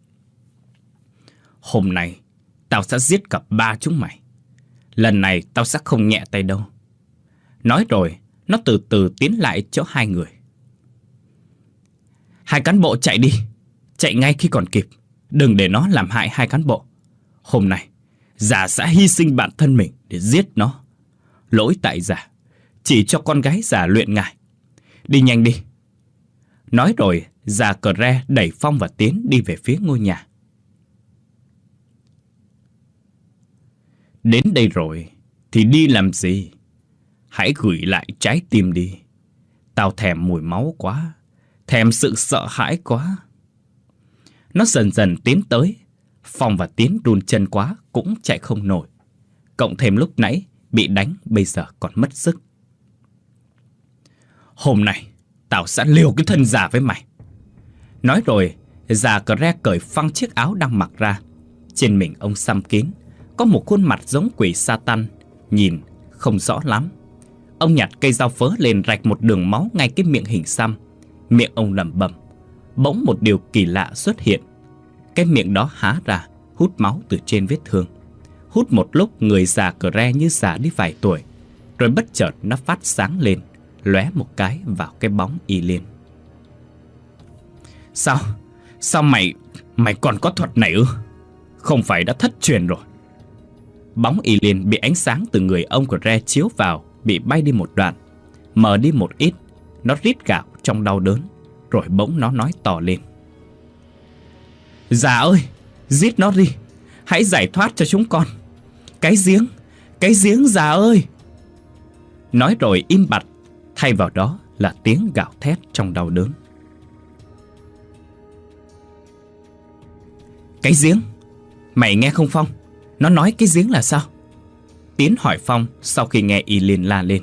Hôm nay tao sẽ giết cả ba chúng mày. Lần này tao sẽ không nhẹ tay đâu. Nói rồi, nó từ từ tiến lại chỗ hai người. Hai cán bộ chạy đi. Chạy ngay khi còn kịp. Đừng để nó làm hại hai cán bộ. Hôm nay già sẽ hy sinh bản thân mình để giết nó. Lỗi tại già. Chỉ cho con gái già luyện ngải. Đi nhanh đi. Nói rồi, già Cre đẩy Phong và Tiến đi về phía ngôi nhà. Đến đây rồi thì đi làm gì? Hãy gửi lại trái tim đi. Tao thèm mùi máu quá. Thèm sự sợ hãi quá. Nó dần dần tiến tới. Phong và Tiến run chân quá cũng chạy không nổi. Cộng thêm lúc nãy bị đánh, bây giờ còn mất sức. Hôm nay tao sẽ liều cái thân già với mày. Nói rồi, già Cre cởi phăng chiếc áo đang mặc ra. Trên mình ông xăm kín, có một khuôn mặt giống quỷ Satan, nhìn không rõ lắm. Ông nhặt cây dao phớ lên rạch một đường máu ngay cái miệng hình xăm. Miệng ông lẩm bẩm. Bỗng một điều kỳ lạ xuất hiện. Cái miệng đó há ra, hút máu từ trên vết thương. Hút một lúc, người già Cre như già đi vài tuổi. Rồi bất chợt nó phát sáng lên, lóe một cái vào cái bóng Y Liên. Sao mày còn có thuật này ư? Không phải đã thất truyền rồi? Bóng Y Liên bị ánh sáng từ người ông Cre chiếu vào, bị bay đi một đoạn, mờ đi một ít. Nó rít gào trong đau đớn. Rồi bỗng nó nói to lên. Già ơi, giết nó đi. Hãy giải thoát cho chúng con. Cái giếng già ơi. Nói rồi im bặt. Thay vào đó là tiếng gào thét trong đau đớn. Cái giếng? Mày nghe không Phong? Nó nói cái giếng là sao? Tiến hỏi Phong sau khi nghe Y Liên la lên.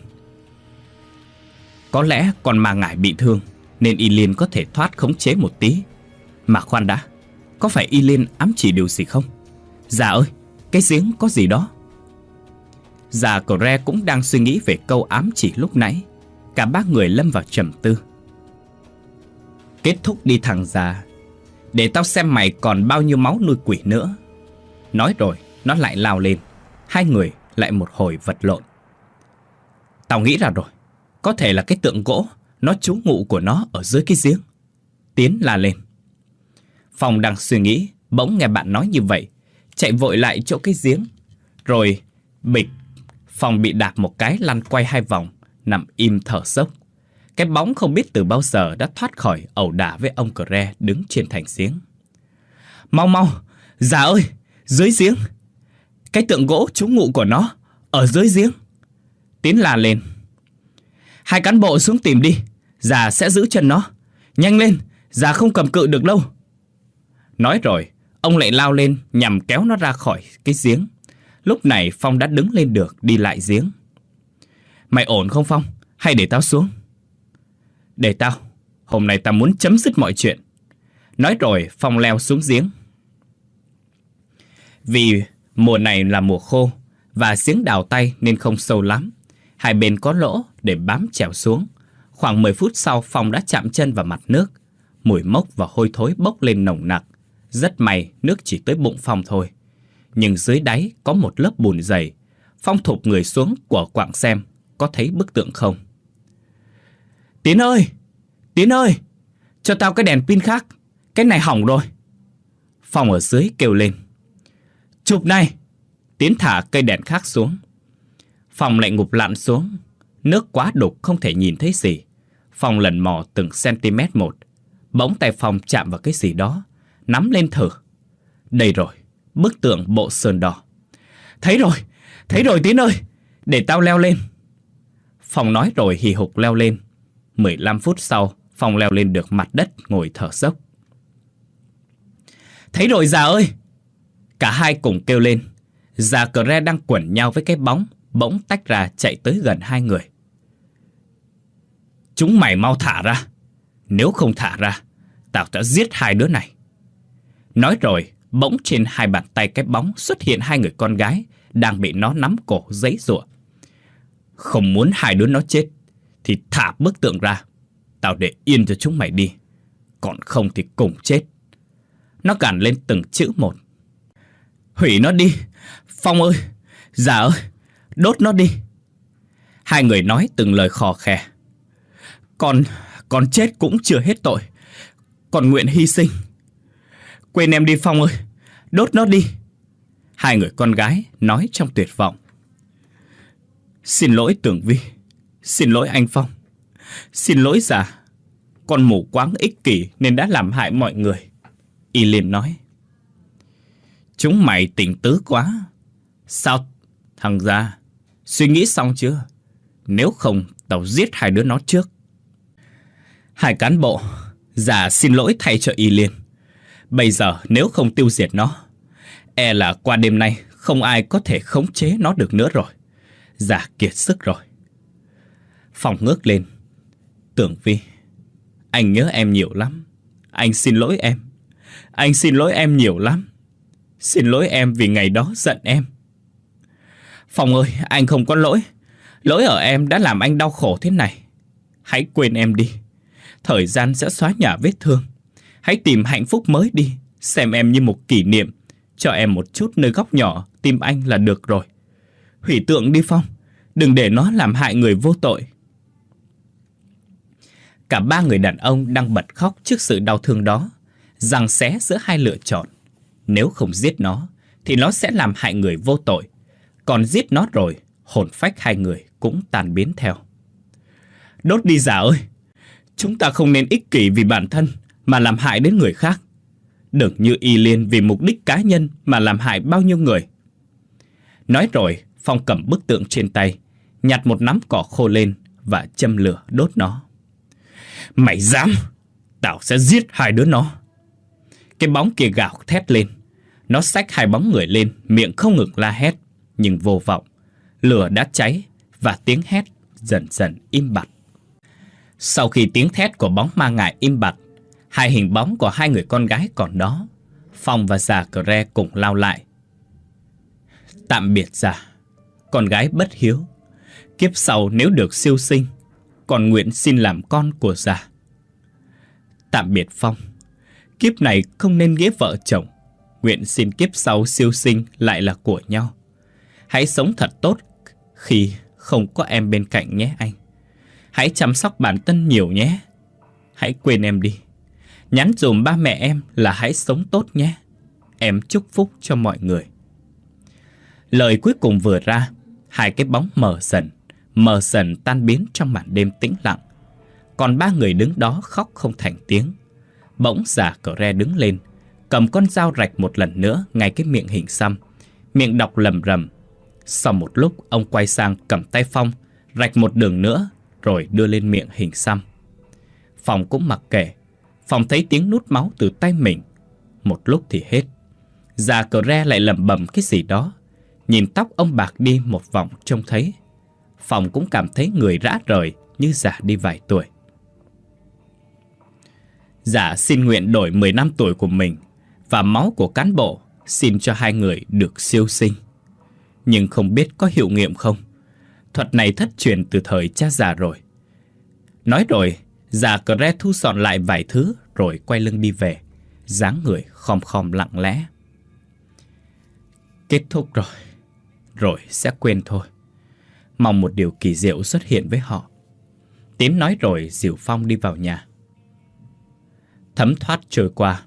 Có lẽ con ma ngải bị thương nên Y Liên có thể thoát khống chế một tí. Mà khoan đã, có phải Y Liên ám chỉ điều gì không? Già ơi, cái giếng có gì đó. Già Cre cũng đang suy nghĩ về câu ám chỉ lúc nãy. Cả ba người lâm vào trầm tư. Kết thúc đi thằng già. Để tao xem mày còn bao nhiêu máu nuôi quỷ nữa. Nói rồi, nó lại lao lên. Hai người lại một hồi vật lộn. Tao nghĩ ra rồi. Có thể là cái tượng gỗ, nó trú ngụ của nó ở dưới cái giếng. Tiến la lên. Phong đang suy nghĩ, bỗng nghe bạn nói như vậy, chạy vội lại chỗ cái giếng. Rồi bịch, Phong bị đạp một cái lăn quay hai vòng, nằm im thở dốc. Cái bóng không biết từ bao giờ đã thoát khỏi ẩu đả với ông Cre đứng trên thành giếng. Mau, già ơi, dưới giếng. Cái tượng gỗ trú ngụ của nó ở dưới giếng. Tiến la lên. Hai cán bộ xuống tìm đi, già sẽ giữ chân nó. Nhanh lên, già không cầm cự được lâu. Nói rồi, ông lại lao lên nhằm kéo nó ra khỏi cái giếng. Lúc này Phong đã đứng lên được, đi lại giếng. Mày ổn không Phong? Hay để tao xuống? Để tao. Hôm nay tao muốn chấm dứt mọi chuyện. Nói rồi Phong leo xuống giếng. Vì mùa này là mùa khô và giếng đào tay nên không sâu lắm. Hai bên có lỗ để bám trèo xuống. Khoảng 10 phút sau Phong đã chạm chân vào mặt nước. Mùi mốc và hôi thối bốc lên nồng nặc. Rất may nước chỉ tới bụng Phong thôi. Nhưng dưới đáy có một lớp bùn dày. Phong thụp người xuống của quạng xem có thấy bức tượng không. Tiến ơi! Tiến ơi! Cho tao cái đèn pin khác. Cái này hỏng rồi. Phong ở dưới kêu lên: "Chụp này!" Tiến thả cây đèn khác xuống. Phong lại ngụp lặn xuống. Nước quá đục không thể nhìn thấy gì. Phong lần mò từng cm một. Bỗng tay Phong chạm vào cái gì đó, nắm lên thử. Đây rồi, bức tượng bộ sơn đỏ. Thấy rồi Tiến ơi, để tao leo lên." Phong nói rồi hì hục leo lên. 15 phút sau, Phong leo lên được mặt đất, ngồi thở dốc. "Thấy rồi già ơi!" Cả hai cùng kêu lên. Già cờ re đang quẩn nhau với cái bóng bỗng tách ra chạy tới gần hai người. "Chúng mày mau thả ra. Nếu không thả ra, tao sẽ giết hai đứa này." Nói rồi, bỗng trên hai bàn tay cái bóng xuất hiện hai người con gái đang bị nó nắm cổ giãy giụa. "Không muốn hai đứa nó chết thì thả bức tượng ra. Tao để yên cho chúng mày đi. Còn không thì cùng chết." Nó gằn lên từng chữ một. "Hủy nó đi, Phong ơi, già ơi, đốt nó đi." Hai người nói từng lời khò khè. Con chết cũng chưa hết tội. Con nguyện hy sinh. Quên em đi Phong ơi, đốt nó đi." Hai người con gái nói trong tuyệt vọng. "Xin lỗi Tường Vi, xin lỗi anh Phong, xin lỗi già. Con mù quáng ích kỷ nên đã làm hại mọi người." Y Liên nói. "Chúng mày tỉnh tứ quá. Sao thằng già, suy nghĩ xong chưa? Nếu không tao giết hai đứa nó trước." Hai cán bộ: "Già xin lỗi thay cho Y Liên. Bây giờ nếu không tiêu diệt nó, e là qua đêm nay không ai có thể khống chế nó được nữa rồi. Già kiệt sức rồi." Phong ngước lên. "Tưởng Vi, anh nhớ em nhiều lắm. Anh xin lỗi em. Anh xin lỗi em nhiều lắm. Xin lỗi em vì ngày đó giận em." "Phong ơi, anh không có lỗi. Lỗi ở em đã làm anh đau khổ thế này. Hãy quên em đi. Thời gian sẽ xóa nhòa vết thương. Hãy tìm hạnh phúc mới đi. Xem em như một kỷ niệm. Cho em một chút nơi góc nhỏ tim anh là được rồi. Hủy tượng đi Phong. Đừng để nó làm hại người vô tội." Cả ba người đàn ông đang bật khóc trước sự đau thương đó, giằng xé giữa hai lựa chọn. Nếu không giết nó thì nó sẽ làm hại người vô tội. Còn giết nó rồi, hồn phách hai người cũng tan biến theo. "Đốt đi già ơi. Chúng ta không nên ích kỷ vì bản thân mà làm hại đến người khác. Đừng như Y Liên vì mục đích cá nhân mà làm hại bao nhiêu người." Nói rồi, Phong cầm bức tượng trên tay, nhặt một nắm cỏ khô lên và châm lửa đốt nó. "Mày dám? Tao sẽ giết hai đứa nó." Cái bóng kia gào thét lên. Nó xách hai bóng người lên, miệng không ngừng la hét, nhưng vô vọng. Lửa đã cháy và tiếng hét dần dần im bặt. Sau khi tiếng thét của bóng ma ngại im bặt, hai hình bóng của hai người con gái còn đó. Phong và già cờ re cùng lao lại. "Tạm biệt già, con gái bất hiếu. Kiếp sau nếu được siêu sinh, con nguyện xin làm con của già." "Tạm biệt Phong, kiếp này không nên nghĩa vợ chồng. Nguyện xin kiếp sau siêu sinh lại là của nhau. Hãy sống thật tốt khi không có em bên cạnh nhé anh. Hãy chăm sóc bản thân nhiều nhé. Hãy quên em đi. Nhắn dùm ba mẹ em là hãy sống tốt nhé. Em chúc phúc cho mọi người." Lời cuối cùng vừa ra, hai cái bóng mờ dần tan biến trong màn đêm tĩnh lặng. Còn ba người đứng đó khóc không thành tiếng. Bỗng già cờ re đứng lên, cầm con dao rạch một lần nữa ngay cái miệng hình xăm, miệng đọc lầm rầm. Sau một lúc, ông quay sang cầm tay Phong, rạch một đường nữa rồi đưa lên miệng hình xăm. Phong cũng mặc kệ. Phong thấy tiếng nút máu từ tay mình. Một lúc thì hết. Già cờ re lại lẩm bẩm cái gì đó. Nhìn tóc ông bạc đi một vòng trông thấy. Phong cũng cảm thấy người rã rời như già đi vài tuổi. Già xin nguyện đổi 10 năm tuổi của mình và máu của cán bộ, xin cho hai người được siêu sinh. Nhưng không biết có hiệu nghiệm không. Thuật này thất truyền từ thời cha già rồi. Nói rồi, già cờ re thu dọn lại vài thứ rồi quay lưng đi về, dáng người khom khom lặng lẽ. Kết thúc rồi sẽ quên thôi. Mong một điều kỳ diệu xuất hiện với họ. Tín nói rồi dìu Phong đi vào nhà. Thấm thoát trôi qua,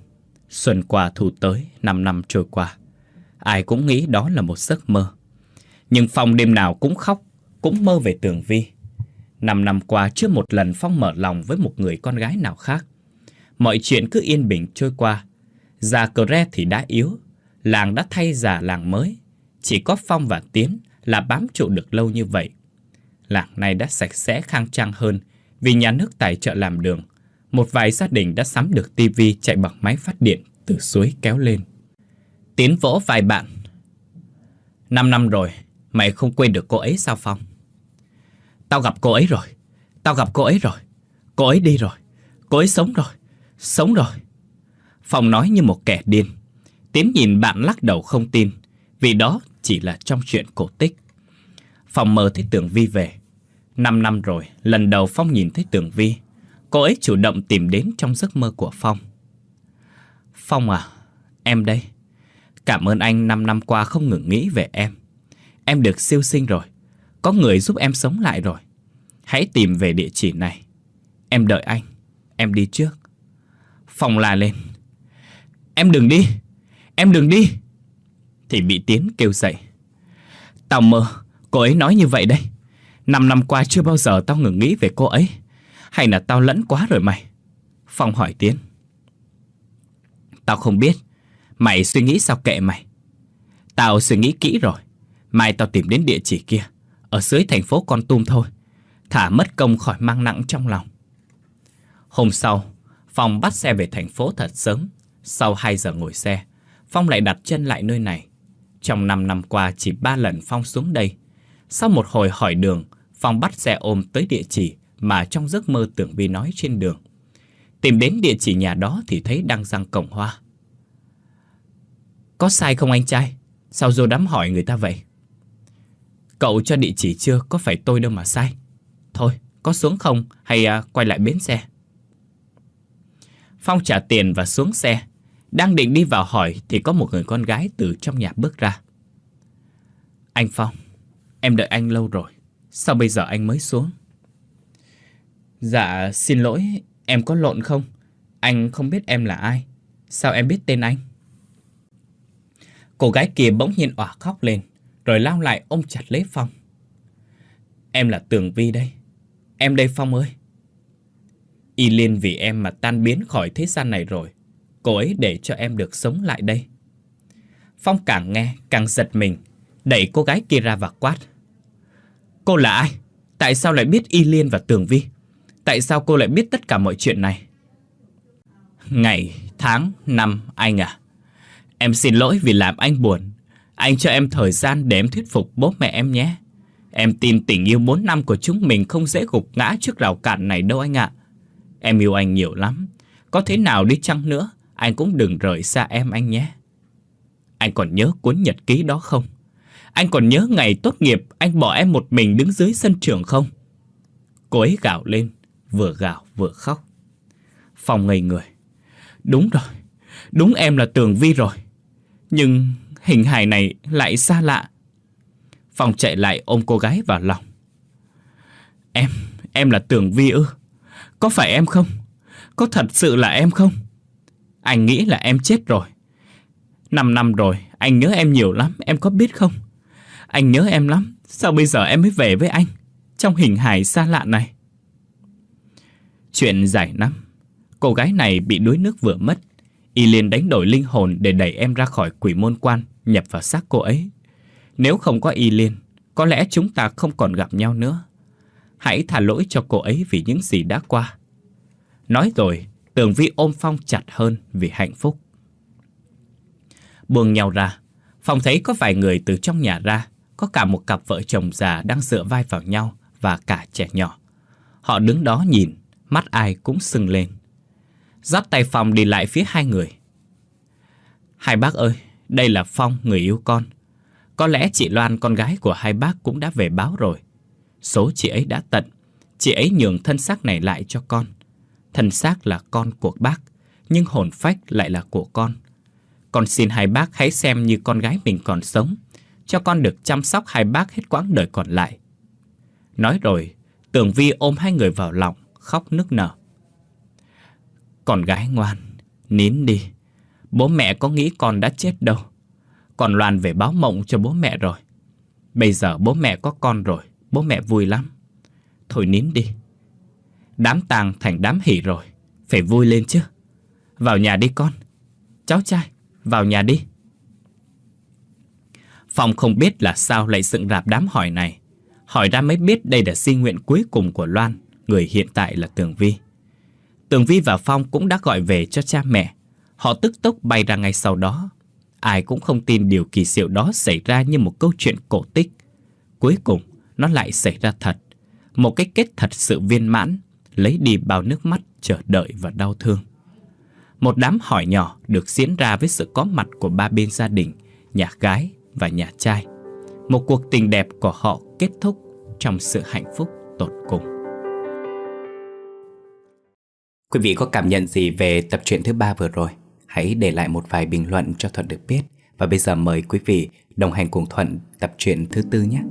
Xuân qua thu tới, 5 năm trôi qua. Ai cũng nghĩ đó là một giấc mơ. Nhưng Phong đêm nào cũng khóc, cũng mơ về Tường Vi. 5 năm qua chưa một lần Phong mở lòng với một người con gái nào khác. Mọi chuyện cứ yên bình trôi qua. Già cờ re thì đã yếu, làng đã thay già làng mới. Chỉ có Phong và Tiến là bám trụ được lâu như vậy. Làng này đã sạch sẽ khang trang hơn vì nhà nước tài trợ làm đường. Một vài gia đình đã sắm được tivi chạy bằng máy phát điện từ suối kéo lên. Tiến vỗ vai bạn. 5 năm rồi, mày không quên được cô ấy sao Phong? Tao gặp cô ấy rồi, tao gặp cô ấy rồi. Cô ấy đi rồi, cô ấy sống rồi, sống rồi. Phong nói như một kẻ điên. Tiến nhìn bạn lắc đầu không tin, vì đó chỉ là trong chuyện cổ tích. Phong mơ thấy Tường Vi về. 5 năm rồi, lần đầu Phong nhìn thấy Tường Vi. Cô ấy chủ động tìm đến trong giấc mơ của Phong. Phong à, em đây. Cảm ơn anh 5 năm qua không ngừng nghĩ về em. Em được siêu sinh rồi. Có người giúp em sống lại rồi. Hãy tìm về địa chỉ này. Em đợi anh. Em đi trước. Phong la lên. Em đừng đi. Em đừng đi. Thì bị Tiến kêu dậy. Tao mơ, cô ấy nói như vậy đây. 5 năm qua chưa bao giờ tao ngừng nghĩ về cô ấy. Hay là tao lẫn quá rồi mày? Phong hỏi Tiến. Tao không biết. Mày suy nghĩ sao kệ mày. Tao suy nghĩ kỹ rồi. Mai tao tìm đến địa chỉ kia, ở dưới thành phố Kon Tum thôi. Thả mất công khỏi mang nặng trong lòng. Hôm sau, Phong bắt xe về thành phố thật sớm. Sau 2 giờ ngồi xe, Phong lại đặt chân lại nơi này. Trong 5 năm qua chỉ 3 lần Phong xuống đây. Sau một hồi hỏi đường, Phong bắt xe ôm tới địa chỉ mà trong giấc mơ Tường Vi nói trên đường. Tìm đến địa chỉ nhà đó thì thấy đang giăng cổng hoa. Có sai không anh trai? Sao Dô đám hỏi người ta vậy? Cậu cho địa chỉ chưa? Có phải tôi đâu mà sai. Thôi, có xuống không? Hay quay lại bến xe? Phong trả tiền và xuống xe. Đang định đi vào hỏi thì có một người con gái từ trong nhà bước ra. Anh Phong, em đợi anh lâu rồi. Sao bây giờ anh mới xuống? Dạ, xin lỗi, em có lộn không? Anh không biết em là ai. Sao em biết tên anh? Cô gái kia bỗng nhiên òa khóc lên, rồi lao lại ôm chặt lấy Phong. Em là Tường Vi đây. Em đây Phong ơi. Y Liên vì em mà tan biến khỏi thế gian này rồi. Cô ấy để cho em được sống lại đây. Phong càng nghe càng giật mình, đẩy cô gái kia ra và quát. Cô là ai? Tại sao lại biết Y Liên và Tường Vi? Tại sao cô lại biết tất cả mọi chuyện này? Ngày, tháng, năm, anh à. Em xin lỗi vì làm anh buồn. Anh cho em thời gian để em thuyết phục bố mẹ em nhé. Em tin tình yêu 4 năm của chúng mình không dễ gục ngã trước rào cản này đâu anh ạ. Em yêu anh nhiều lắm. Có thế nào đi chăng nữa, anh cũng đừng rời xa em anh nhé. Anh còn nhớ cuốn nhật ký đó không? Anh còn nhớ ngày tốt nghiệp anh bỏ em một mình đứng dưới sân trường không? Cô ấy gào lên, vừa gào vừa khóc. Phong ngây người. Đúng rồi, đúng em là Tường Vi rồi. Nhưng hình hài này lại xa lạ. Phong chạy lại ôm cô gái vào lòng. Em là Tường Vi ư? Có phải em không? Có thật sự là em không? Anh nghĩ là em chết rồi. 5 năm rồi, anh nhớ em nhiều lắm, em có biết không? Anh nhớ em lắm, sao bây giờ em mới về với anh trong hình hài xa lạ này? Chuyện dài lắm. Cô gái này bị đuối nước vừa mất. Y Liên đánh đổi linh hồn để đẩy em ra khỏi quỷ môn quan, nhập vào xác cô ấy. Nếu không có Y Liên, có lẽ chúng ta không còn gặp nhau nữa. Hãy tha lỗi cho cô ấy vì những gì đã qua. Nói rồi, Tường Vi ôm Phong chặt hơn vì hạnh phúc. Buông nhau ra, Phong thấy có vài người từ trong nhà ra. Có cả một cặp vợ chồng già đang dựa vai vào nhau và cả trẻ nhỏ. Họ đứng đó nhìn, mắt ai cũng sưng lên. Dắt tay Phong đi lại phía hai người. Hai bác ơi, đây là Phong, người yêu con. Có lẽ chị Loan, con gái của hai bác cũng đã về báo rồi. Số chị ấy đã tận. Chị ấy nhường thân xác này lại cho con. Thân xác là con của bác, nhưng hồn phách lại là của con. Con xin hai bác hãy xem như con gái mình còn sống, cho con được chăm sóc hai bác hết quãng đời còn lại. Nói rồi, Tường Vi ôm hai người vào lòng, khóc nức nở. Con gái ngoan, nín đi. Bố mẹ có nghĩ con đã chết đâu. Con loan về báo mộng cho bố mẹ rồi. Bây giờ bố mẹ có con rồi, bố mẹ vui lắm. Thôi nín đi. Đám tang thành đám hỉ rồi, phải vui lên chứ. Vào nhà đi con. Cháu trai, vào nhà đi. Phong không biết là sao lại dựng rạp đám hỏi này. Hỏi ra mới biết đây là di nguyện cuối cùng của Loan, người hiện tại là Tường Vi. Tường Vi và Phong cũng đã gọi về cho cha mẹ. Họ tức tốc bay ra ngay sau đó. Ai cũng không tin điều kỳ diệu đó xảy ra như một câu chuyện cổ tích. Cuối cùng, nó lại xảy ra thật. Một cái kết thật sự viên mãn, lấy đi bao nước mắt, chờ đợi và đau thương. Một đám hỏi nhỏ được diễn ra với sự có mặt của ba bên gia đình, nhà gái và nhà trai. Một cuộc tình đẹp của họ kết thúc trong sự hạnh phúc tột cùng.
Quý vị có cảm nhận gì về tập truyện thứ 3 vừa rồi? Hãy để lại một vài bình luận cho Thuận được biết. Và bây giờ mời quý vị đồng hành cùng Thuận tập truyện thứ 4 nhé.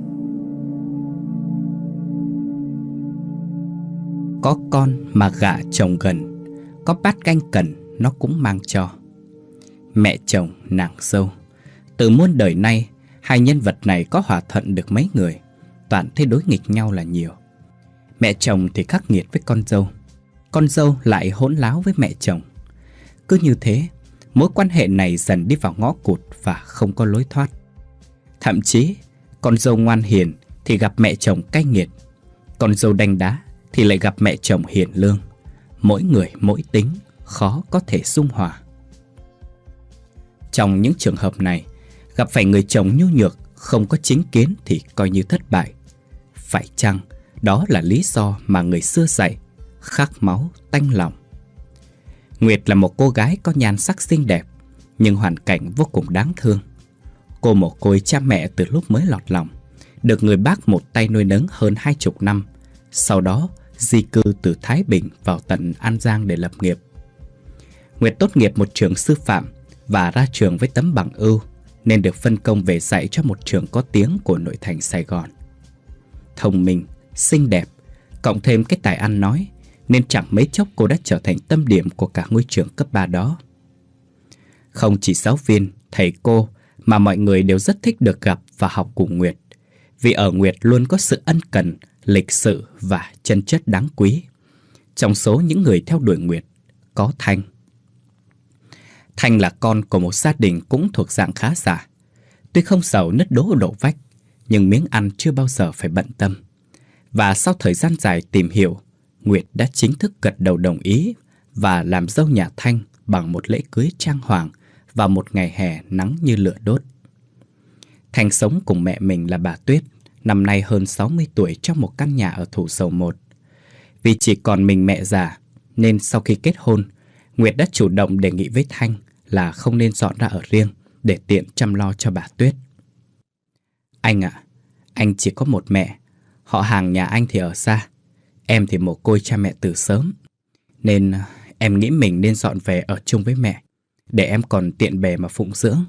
Có con mà gả chồng gần, có bát canh cần nó cũng mang cho. Mẹ chồng nàng dâu. Từ muôn đời nay, hai nhân vật này có hòa thuận được mấy người, toàn thấy đối nghịch nhau là nhiều. Mẹ chồng thì khắc nghiệt với con dâu lại hỗn láo với mẹ chồng. Cứ như thế, mối quan hệ này dần đi vào ngõ cụt và không có lối thoát. Thậm chí, con dâu ngoan hiền thì gặp mẹ chồng cay nghiệt, con dâu đanh đá thì lại gặp mẹ chồng hiền lương. Mỗi người mỗi tính, khó có thể dung hòa. Trong những trường hợp này, gặp phải người chồng nhu nhược, không có chính kiến thì coi như thất bại. Phải chăng đó là lý do mà người xưa dạy, khắc máu tanh lòng? Nguyệt là một cô gái có nhan sắc xinh đẹp, nhưng hoàn cảnh vô cùng đáng thương. Cô mồ côi cha mẹ từ lúc mới lọt lòng, được người bác một tay nuôi nấng hơn 20 năm. Sau đó di cư từ Thái Bình vào tận An Giang để lập nghiệp. Nguyệt tốt nghiệp một trường sư phạm và ra trường với tấm bằng ưu, nên được phân công về dạy cho một trường có tiếng của nội thành Sài Gòn. Thông minh, xinh đẹp, cộng thêm cái tài ăn nói, nên chẳng mấy chốc cô đã trở thành tâm điểm của cả ngôi trường cấp 3 đó. Không chỉ giáo viên, thầy cô, mà mọi người đều rất thích được gặp và học cùng Nguyệt. Vì ở Nguyệt luôn có sự ân cần, lịch sự và chân chất đáng quý. Trong số những người theo đuổi Nguyệt, có Thanh. Thanh là con của một gia đình cũng thuộc dạng khá giả. Tuy không giàu nứt đố đổ vách, nhưng miếng ăn chưa bao giờ phải bận tâm. Và sau thời gian dài tìm hiểu, Nguyệt đã chính thức gật đầu đồng ý và làm dâu nhà Thanh bằng một lễ cưới trang hoàng vào một ngày hè nắng như lửa đốt. Thanh sống cùng mẹ mình là bà Tuyết, năm nay hơn 60 tuổi, trong một căn nhà ở Thủ Dầu Một. Vì chỉ còn mình mẹ già, nên sau khi kết hôn, Nguyệt đã chủ động đề nghị với Thanh là không nên dọn ra ở riêng để tiện chăm lo cho bà Tuyết. Anh ạ, anh chỉ có một mẹ, họ hàng nhà anh thì ở xa, em thì mồ côi cha mẹ từ sớm, nên em nghĩ mình nên dọn về ở chung với mẹ, để em còn tiện bề mà phụng dưỡng.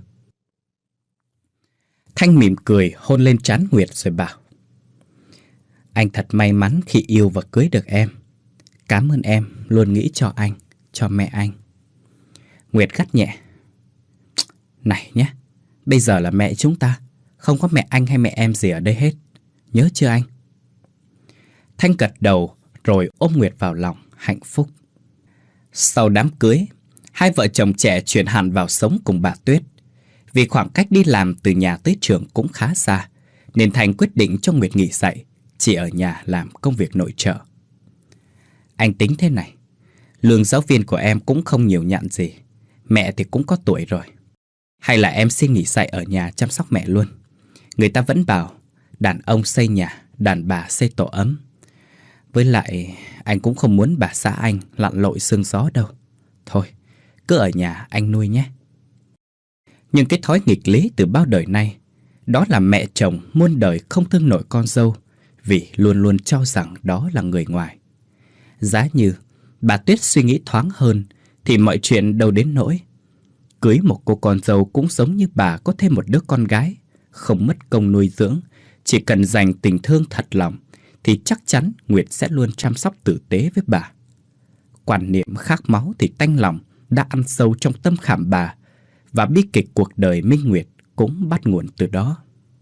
Thanh mỉm cười hôn lên trán Nguyệt rồi bảo: Anh thật may mắn khi yêu và cưới được em. Cảm ơn em luôn nghĩ cho anh, cho mẹ anh. Nguyệt gắt nhẹ: Này nhé, bây giờ là mẹ chúng ta, không có mẹ anh hay mẹ em gì ở đây hết. Nhớ chưa anh? Thanh gật đầu rồi ôm Nguyệt vào lòng, hạnh phúc. Sau đám cưới, hai vợ chồng trẻ chuyển hẳn vào sống cùng bà Tuyết. Vì khoảng cách đi làm từ nhà tới trường cũng khá xa, nên Thanh quyết định cho Nguyệt nghỉ dạy, chỉ ở nhà làm công việc nội trợ. Anh tính thế này, lương giáo viên của em cũng không nhiều nhặn gì, mẹ thì cũng có tuổi rồi. Hay là em xin nghỉ dạy ở nhà chăm sóc mẹ luôn. Người ta vẫn bảo đàn ông xây nhà, đàn bà xây tổ ấm. Với lại anh cũng không muốn bà xã anh lặn lội sương gió đâu. Thôi, cứ ở nhà anh nuôi nhé. Nhưng cái thói nghịch lý từ bao đời nay, đó là mẹ chồng muôn đời không thương nổi con dâu, vì luôn luôn cho rằng đó là người ngoài. Giá như bà Tuyết suy nghĩ thoáng hơn thì mọi chuyện đâu đến nỗi. Cưới một cô con dâu cũng giống như bà có thêm một đứa con gái, không mất công nuôi dưỡng, chỉ cần dành tình thương thật lòng thì chắc chắn Nguyệt sẽ luôn chăm sóc tử tế với bà. Quan niệm khát máu thì tanh lòng đã ăn sâu trong tâm khảm bà và bi kịch cuộc đời Minh Nguyệt cũng bắt nguồn từ đó.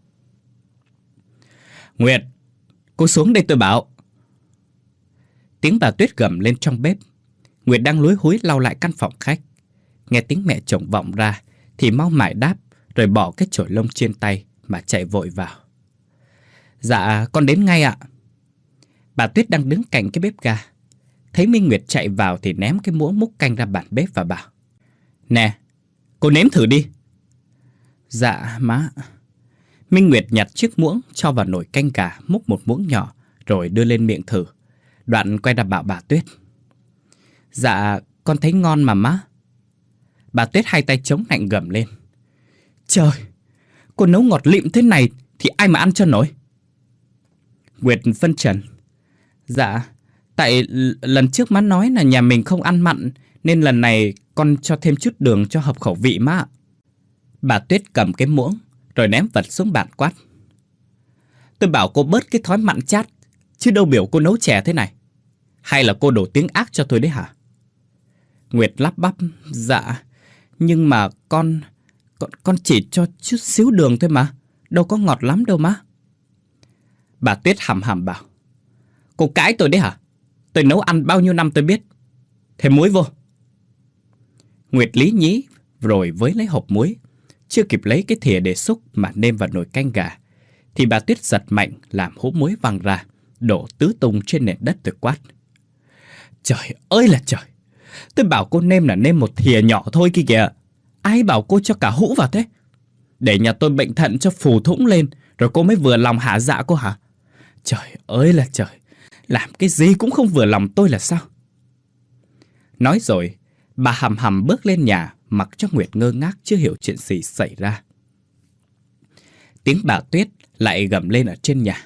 Nguyệt, cô xuống đây tôi bảo. Tiếng bà Tuyết gầm lên trong bếp. Nguyệt đang lúi húi lau lại căn phòng khách. Nghe tiếng mẹ chồng vọng ra thì mau mải đáp, rồi bỏ cái chổi lông trên tay mà chạy vội vào. Dạ, con đến ngay ạ. Bà Tuyết đang đứng cạnh cái bếp ga. Thấy Minh Nguyệt chạy vào thì ném cái muỗng múc canh ra bàn bếp và bảo: Nè, cô nếm thử đi. Dạ, má. Minh Nguyệt nhặt chiếc muỗng cho vào nồi canh gà, múc một muỗng nhỏ rồi đưa lên miệng thử. Đoạn quay ra bảo bà Tuyết: Dạ, con thấy ngon mà má. Bà Tuyết hai tay chống nạnh gầm lên: Trời, cô nấu ngọt lịm thế này thì ai mà ăn cho nổi. Nguyệt phân trần: Dạ, tại lần trước má nói là nhà mình không ăn mặn, nên lần này con cho thêm chút đường cho hợp khẩu vị má. Bà Tuyết cầm cái muỗng rồi ném vật xuống bàn quát: Tôi bảo cô bớt cái thói mặn chát, chứ đâu biểu cô nấu chè thế này. Hay là cô đổ tiếng ác cho tôi đấy hả? Nguyệt lắp bắp: Dạ, nhưng mà con chỉ cho chút xíu đường thôi mà, đâu có ngọt lắm đâu má. Bà Tuyết hầm hầm bảo: Cô cãi tôi đấy hả? Tôi nấu ăn bao nhiêu năm tôi biết. Thêm muối vô. Nguyệt lý nhí rồi với lấy hộp muối. Chưa kịp lấy cái thìa để xúc mà nêm vào nồi canh gà thì bà Tuyết giật mạnh làm hũ muối văng ra, đổ tứ tung trên nền đất rồi quát: Trời ơi là trời! Tôi bảo cô nêm là nêm một thìa nhỏ thôi kia kìa. Ai bảo cô cho cả hũ vào thế? Để nhà tôi bệnh thận cho phù thủng lên rồi cô mới vừa lòng hả dạ cô hả? Trời ơi là trời! Làm cái gì cũng không vừa lòng tôi là sao? Nói rồi, bà hầm hầm bước lên nhà, mặc cho Nguyệt ngơ ngác chưa hiểu chuyện gì xảy ra. Tiếng bà Tuyết lại gầm lên ở trên nhà: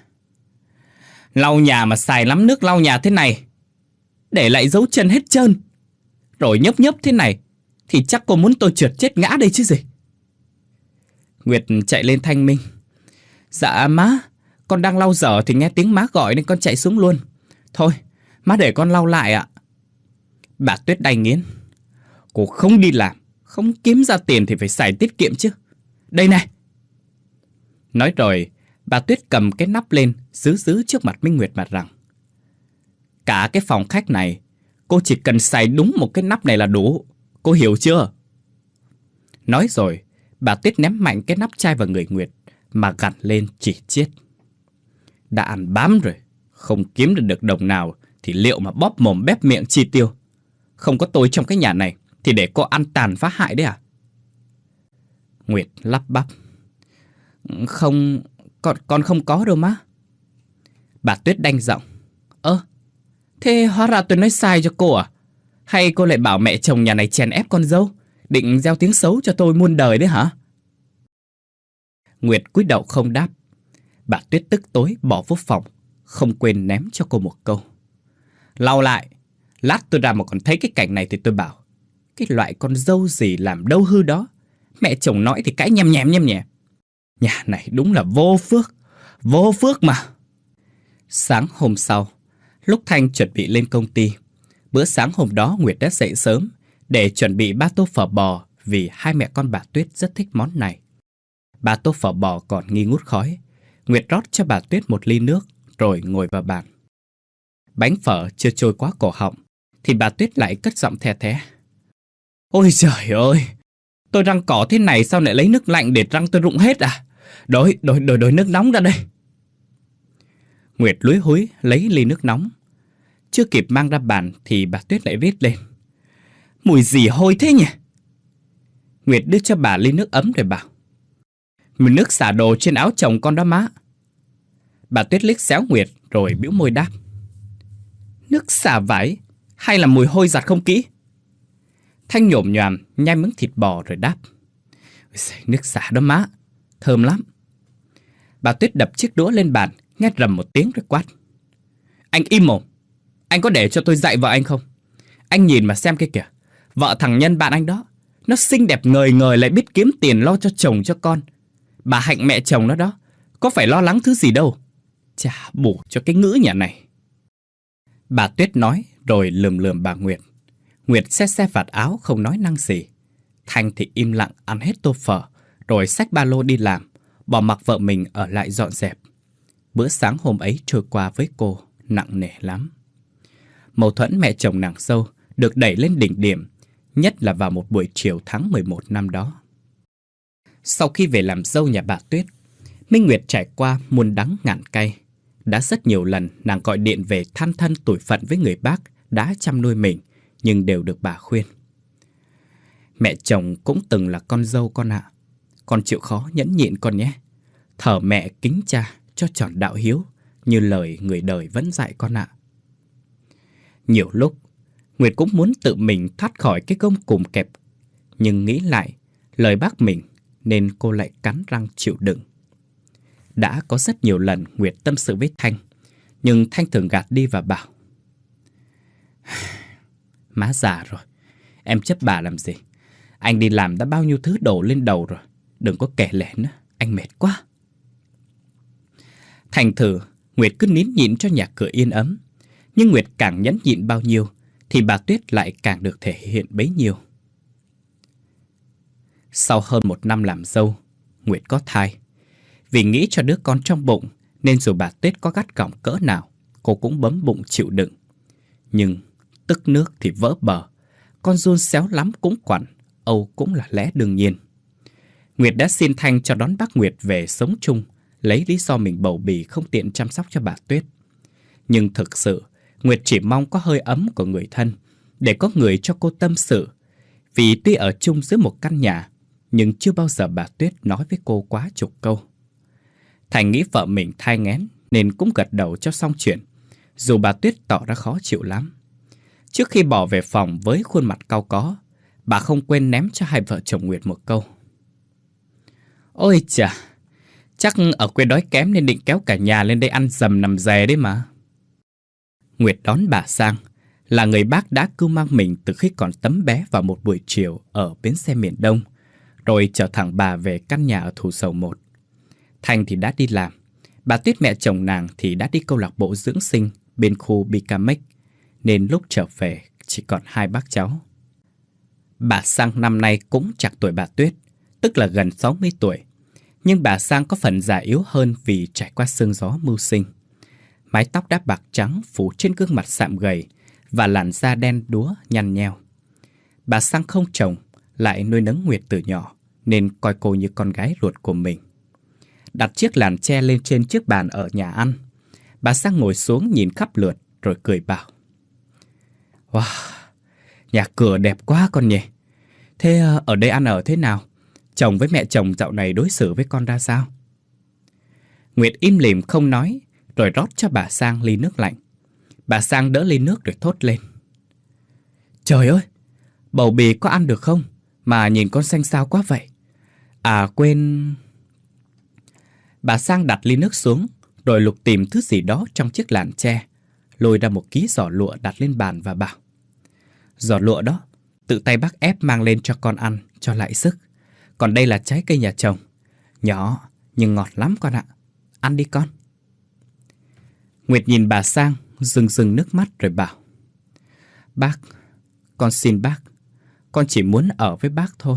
Lau nhà mà xài lắm nước lau nhà thế này, để lại dấu chân hết trơn. Rồi nhấp nhấp thế này thì chắc cô muốn tôi trượt chết ngã đây chứ gì. Nguyệt chạy lên thanh minh: Dạ má, con đang lau dở thì nghe tiếng má gọi nên con chạy xuống luôn. Thôi, má để con lau lại ạ. Bà Tuyết đay nghiến: Cô không đi làm, không kiếm ra tiền thì phải xài tiết kiệm chứ. Đây này. Nói rồi, bà Tuyết cầm cái nắp lên, giữ trước mặt Minh Nguyệt mà rằng: Cả cái phòng khách này, cô chỉ cần xài đúng một cái nắp này là đủ. Cô hiểu chưa? Nói rồi, bà Tuyết ném mạnh cái nắp chai vào người Nguyệt mà gằn lên chỉ chiết: Đã ăn bám rồi, không kiếm được đồng nào thì liệu mà bóp mồm bép miệng chi tiêu. Không có tôi trong cái nhà này thì để cô ăn tàn phá hại đấy à? Nguyệt lắp bắp: Không, con không có đâu má. Bà Tuyết đanh giọng: Thế hóa ra tôi nói sai cho cô à? Hay cô lại bảo mẹ chồng nhà này chèn ép con dâu, định gieo tiếng xấu cho tôi muôn đời đấy hả? Nguyệt cúi đầu không đáp. Bà Tuyết tức tối bỏ vô phòng, không quên ném cho cô một câu: Lau lại, lát tôi ra mà còn thấy cái cảnh này thì tôi bảo: Cái loại con dâu gì làm đâu hư đó. Mẹ chồng nói thì cãi nhem nhèm. Nhà này đúng là vô phước mà. Sáng hôm sau, lúc Thanh chuẩn bị lên công ty, bữa sáng hôm đó Nguyệt đã dậy sớm để chuẩn bị 3 tô phở bò vì hai mẹ con bà Tuyết rất thích món này. 3 tô phở bò còn nghi ngút khói. Nguyệt rót cho bà Tuyết một ly nước rồi ngồi vào bàn. Bánh phở chưa trôi quá cổ họng thì bà Tuyết lại cất giọng the thé: Ôi trời ơi! Tôi răng cỏ thế này sao lại lấy nước lạnh để răng tôi rụng hết à? Đổi nước nóng ra đây. Nguyệt lúi húi lấy ly nước nóng. Chưa kịp mang ra bàn thì bà Tuyết lại rít lên: Mùi gì hôi thế nhỉ? Nguyệt đưa cho bà ly nước ấm rồi bảo: Mùi nước xả đồ trên áo chồng con đó má. Bà Tuyết liếc xéo Nguyệt rồi bĩu môi đáp: Nước xả vải hay là mùi hôi giặt không kỹ? Thanh nhổm nhoàm nhai miếng thịt bò rồi đáp: Nước xả đó má, thơm lắm. Bà Tuyết đập chiếc đũa lên bàn, nghe rầm một tiếng rồi quát: Anh im mồm! Anh có để cho tôi dạy vợ anh không? Anh nhìn mà xem kia kìa, vợ thằng Nhân bạn anh đó, nó xinh đẹp ngời ngời lại biết kiếm tiền lo cho chồng cho con. Bà Hạnh mẹ chồng nó đó, có phải lo lắng thứ gì đâu. Chả bù cho cái ngữ nhà này. Bà Tuyết nói rồi lườm bà Nguyệt. Nguyệt xe vạt áo không nói năng gì. Thanh thì im lặng ăn hết tô phở, rồi xách ba lô đi làm, bỏ mặc vợ mình ở lại dọn dẹp. Bữa sáng hôm ấy trôi qua với cô nặng nề lắm. Mâu thuẫn mẹ chồng nàng dâu được đẩy lên đỉnh điểm, nhất là vào một buổi chiều tháng 11 năm đó. Sau khi về làm dâu nhà bà Tuyết, Minh Nguyệt trải qua muôn đắng ngàn cay. Đã rất nhiều lần nàng gọi điện về than thân tủi phận với người bác đã chăm nuôi mình, nhưng đều được bà khuyên. Mẹ chồng cũng từng là con dâu con ạ. Con chịu khó nhẫn nhịn con nhé. Thờ mẹ kính cha cho tròn đạo hiếu, như lời người đời vẫn dạy con ạ. Nhiều lúc Nguyệt cũng muốn tự mình thoát khỏi cái gông cùm kẹp, nhưng nghĩ lại lời bác mình nên cô lại cắn răng chịu đựng. Đã có rất nhiều lần Nguyệt tâm sự với Thanh, nhưng Thanh thường gạt đi và bảo: má già rồi, em chấp bà làm gì? Anh đi làm đã bao nhiêu thứ đổ lên đầu rồi, đừng có kể lể nữa, anh mệt quá. Thành thử Nguyệt cứ nín nhịn cho nhà cửa yên ấm, nhưng Nguyệt càng nhẫn nhịn bao nhiêu thì bà Tuyết lại càng được thể hiện bấy nhiêu. Sau hơn 1 năm làm dâu, Nguyệt có thai. Vì nghĩ cho đứa con trong bụng nên dù bà Tuyết có gắt gỏng cỡ nào, cô cũng bấm bụng chịu đựng. Nhưng tức nước thì vỡ bờ, con giun xéo lắm cũng quặn, âu cũng là lẽ đương nhiên. Nguyệt đã xin Thanh cho đón bác Nguyệt về sống chung, lấy lý do mình bầu bì không tiện chăm sóc cho bà Tuyết. Nhưng thực sự Nguyệt chỉ mong có hơi ấm của người thân, để có người cho cô tâm sự. Vì tuy ở chung dưới một căn nhà, nhưng chưa bao giờ bà Tuyết nói với cô quá chục câu. Thành nghĩ vợ mình thai nghén nên cũng gật đầu cho xong chuyện, dù bà Tuyết tỏ ra khó chịu lắm. Trước khi bỏ về phòng với khuôn mặt cau có, bà không quên ném cho hai vợ chồng Nguyệt một câu: ôi chà, chắc ở quê đói kém nên định kéo cả nhà lên đây ăn dầm nằm dè đấy mà. Nguyệt đón bà sang, là người bác đã cưu mang mình từ khi còn tấm bé vào một buổi chiều ở bến xe miền Đông, rồi chở thẳng bà về căn nhà ở Thủ Dầu Một. Thanh thì đã đi làm, bà Tuyết mẹ chồng nàng thì đã đi câu lạc bộ dưỡng sinh bên khu Bicamac, nên lúc trở về chỉ còn hai bác cháu. Bà Sang năm nay cũng chạc tuổi bà Tuyết, tức là gần 60 tuổi. Nhưng bà Sang có phần già yếu hơn vì trải qua sương gió mưu sinh. Mái tóc đã bạc trắng phủ trên gương mặt sạm gầy và làn da đen đúa nhăn nheo. Bà Sang không chồng, lại nuôi nấng Nguyệt từ nhỏ, nên coi cô như con gái ruột của mình. Đặt chiếc làn tre lên trên chiếc bàn ở nhà ăn, bà Sang ngồi xuống nhìn khắp lượt rồi cười bảo: wow, nhà cửa đẹp quá con nhỉ. Thế ở đây ăn ở thế nào? Chồng với mẹ chồng dạo này đối xử với con ra sao? Nguyệt im lìm không nói, rồi rót cho bà Sang ly nước lạnh. Bà Sang đỡ ly nước rồi thốt lên: trời ơi, bầu bì có ăn được không? Mà nhìn con xanh xao quá vậy. À quên... Bà Sang đặt ly nước xuống, rồi lục tìm thứ gì đó trong chiếc làn tre, lôi ra một ký giò lụa đặt lên bàn và bảo: giò lụa đó, tự tay bác ép mang lên cho con ăn, cho lại sức. Còn đây là trái cây nhà chồng, nhỏ nhưng ngọt lắm con ạ. Ăn đi con. Nguyệt nhìn bà Sang, rưng rưng nước mắt rồi bảo: bác, con xin bác, con chỉ muốn ở với bác thôi.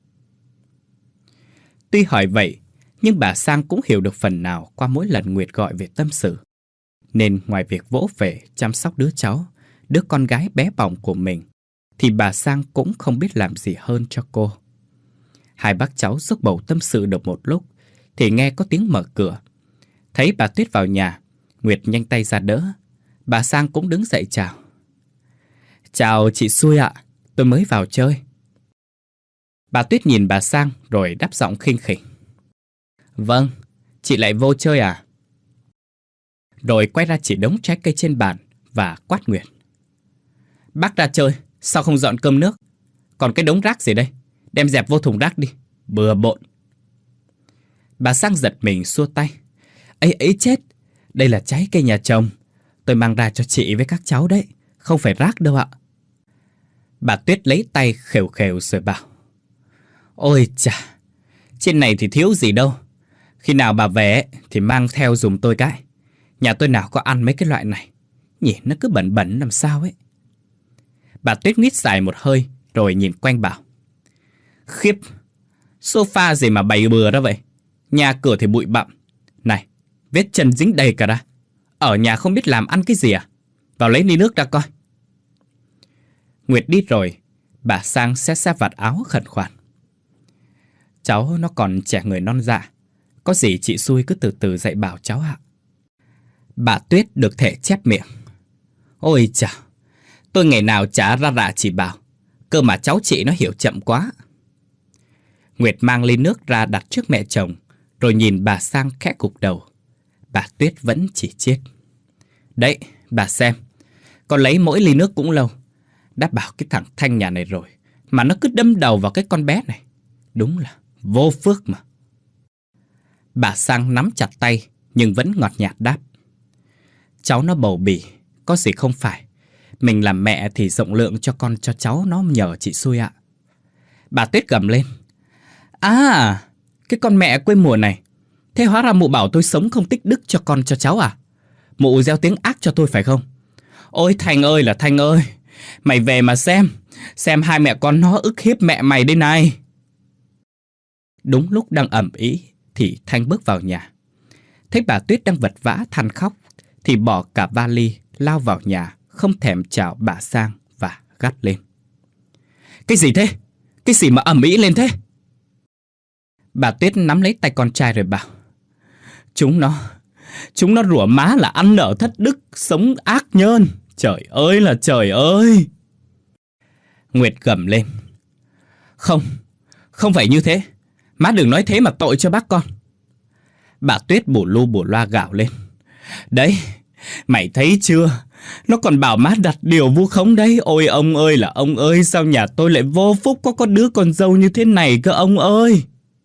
Tuy hỏi vậy, nhưng bà Sang cũng hiểu được phần nào qua mỗi lần Nguyệt gọi về tâm sự. Nên ngoài việc vỗ về chăm sóc đứa cháu, đứa con gái bé bỏng của mình, thì bà Sang cũng không biết làm gì hơn cho cô. Hai bác cháu xúc bầu tâm sự được một lúc, thì nghe có tiếng mở cửa. Thấy bà Tuyết vào nhà, Nguyệt nhanh tay ra đỡ. Bà Sang cũng đứng dậy chào: chào chị Xui ạ, tôi mới vào chơi. Bà Tuyết nhìn bà Sang rồi đáp giọng khinh khỉnh: vâng, chị lại vô chơi à? Rồi quay ra chỉ đống trái cây trên bàn và quát Nguyệt: bác ra chơi, sao không dọn cơm nước? Còn cái đống rác gì đây? Đem dẹp vô thùng rác đi, bừa bộn. Bà Sang giật mình xua tay: ấy chết, đây là trái cây nhà chồng, tôi mang ra cho chị với các cháu đấy, không phải rác đâu ạ. Bà Tuyết lấy tay khều khều rồi bảo: ôi chà, trên này thì thiếu gì đâu. Khi nào bà về thì mang theo giùm tôi cái. Nhà tôi nào có ăn mấy cái loại này, nhìn nó cứ bẩn bẩn làm sao ấy. Bà Tuyết nghít dài một hơi rồi nhìn quanh bảo: Khiếp, sofa gì mà bày bừa đó vậy? Nhà cửa thì bụi bặm. Này, vết chân dính đầy cả ra. Ở nhà không biết làm ăn cái gì à? Vào lấy ly nước ra coi. Nguyệt đi rồi, bà Sang xé vạt áo khẩn khoản. Cháu nó còn trẻ người non dạ, có gì chị xui cứ từ từ dạy bảo cháu ạ. Bà Tuyết được thể chép miệng. Ôi chà, tôi ngày nào chả ra rạ chỉ bảo, cơ mà cháu chị nó hiểu chậm quá. Nguyệt mang ly nước ra đặt trước mẹ chồng, rồi nhìn bà Sang khẽ gục đầu. Bà Tuyết vẫn chỉ chiết. Đấy, bà xem, con lấy mỗi ly nước cũng lâu. Đã bảo cái thằng Thanh nhà này rồi, mà nó cứ đâm đầu vào cái con bé này. Đúng là vô phước mà. Bà Sang nắm chặt tay, nhưng vẫn ngọt nhạt đáp. Cháu nó bầu bì, có gì không phải. Mình làm mẹ thì rộng lượng cho con cho cháu nó nhờ chị xui ạ. Bà Tuyết gầm lên. À, cái con mẹ quê mùa này. Thế hóa ra mụ bảo tôi sống không tích đức cho con cho cháu à? Mụ gieo tiếng ác cho tôi phải không? Ôi Thành ơi là Thành ơi, mày về mà xem hai mẹ con nó ức hiếp mẹ mày đây này. Đúng lúc đang ầm ĩ thì Thanh bước vào nhà. Thấy bà Tuyết đang vật vã than khóc thì bỏ cả vali lao vào nhà, không thèm chào bà Sang và gắt lên. Cái gì thế? Cái gì mà ầm ĩ lên thế? Bà Tuyết nắm lấy tay con trai rồi bảo. Chúng nó rủa má là ăn nở thất đức, sống ác nhơn. Trời ơi là trời ơi. Nguyệt gầm lên. Không phải như thế. Má đừng nói thế mà tội cho bác con. Bà Tuyết bù lu bù loa gào lên. Đấy, mày thấy chưa? Nó còn bảo má đặt điều vu khống đấy. Ôi ông ơi là ông ơi, sao nhà tôi lại vô phúc có con đứa con dâu như thế này cơ ông ơi.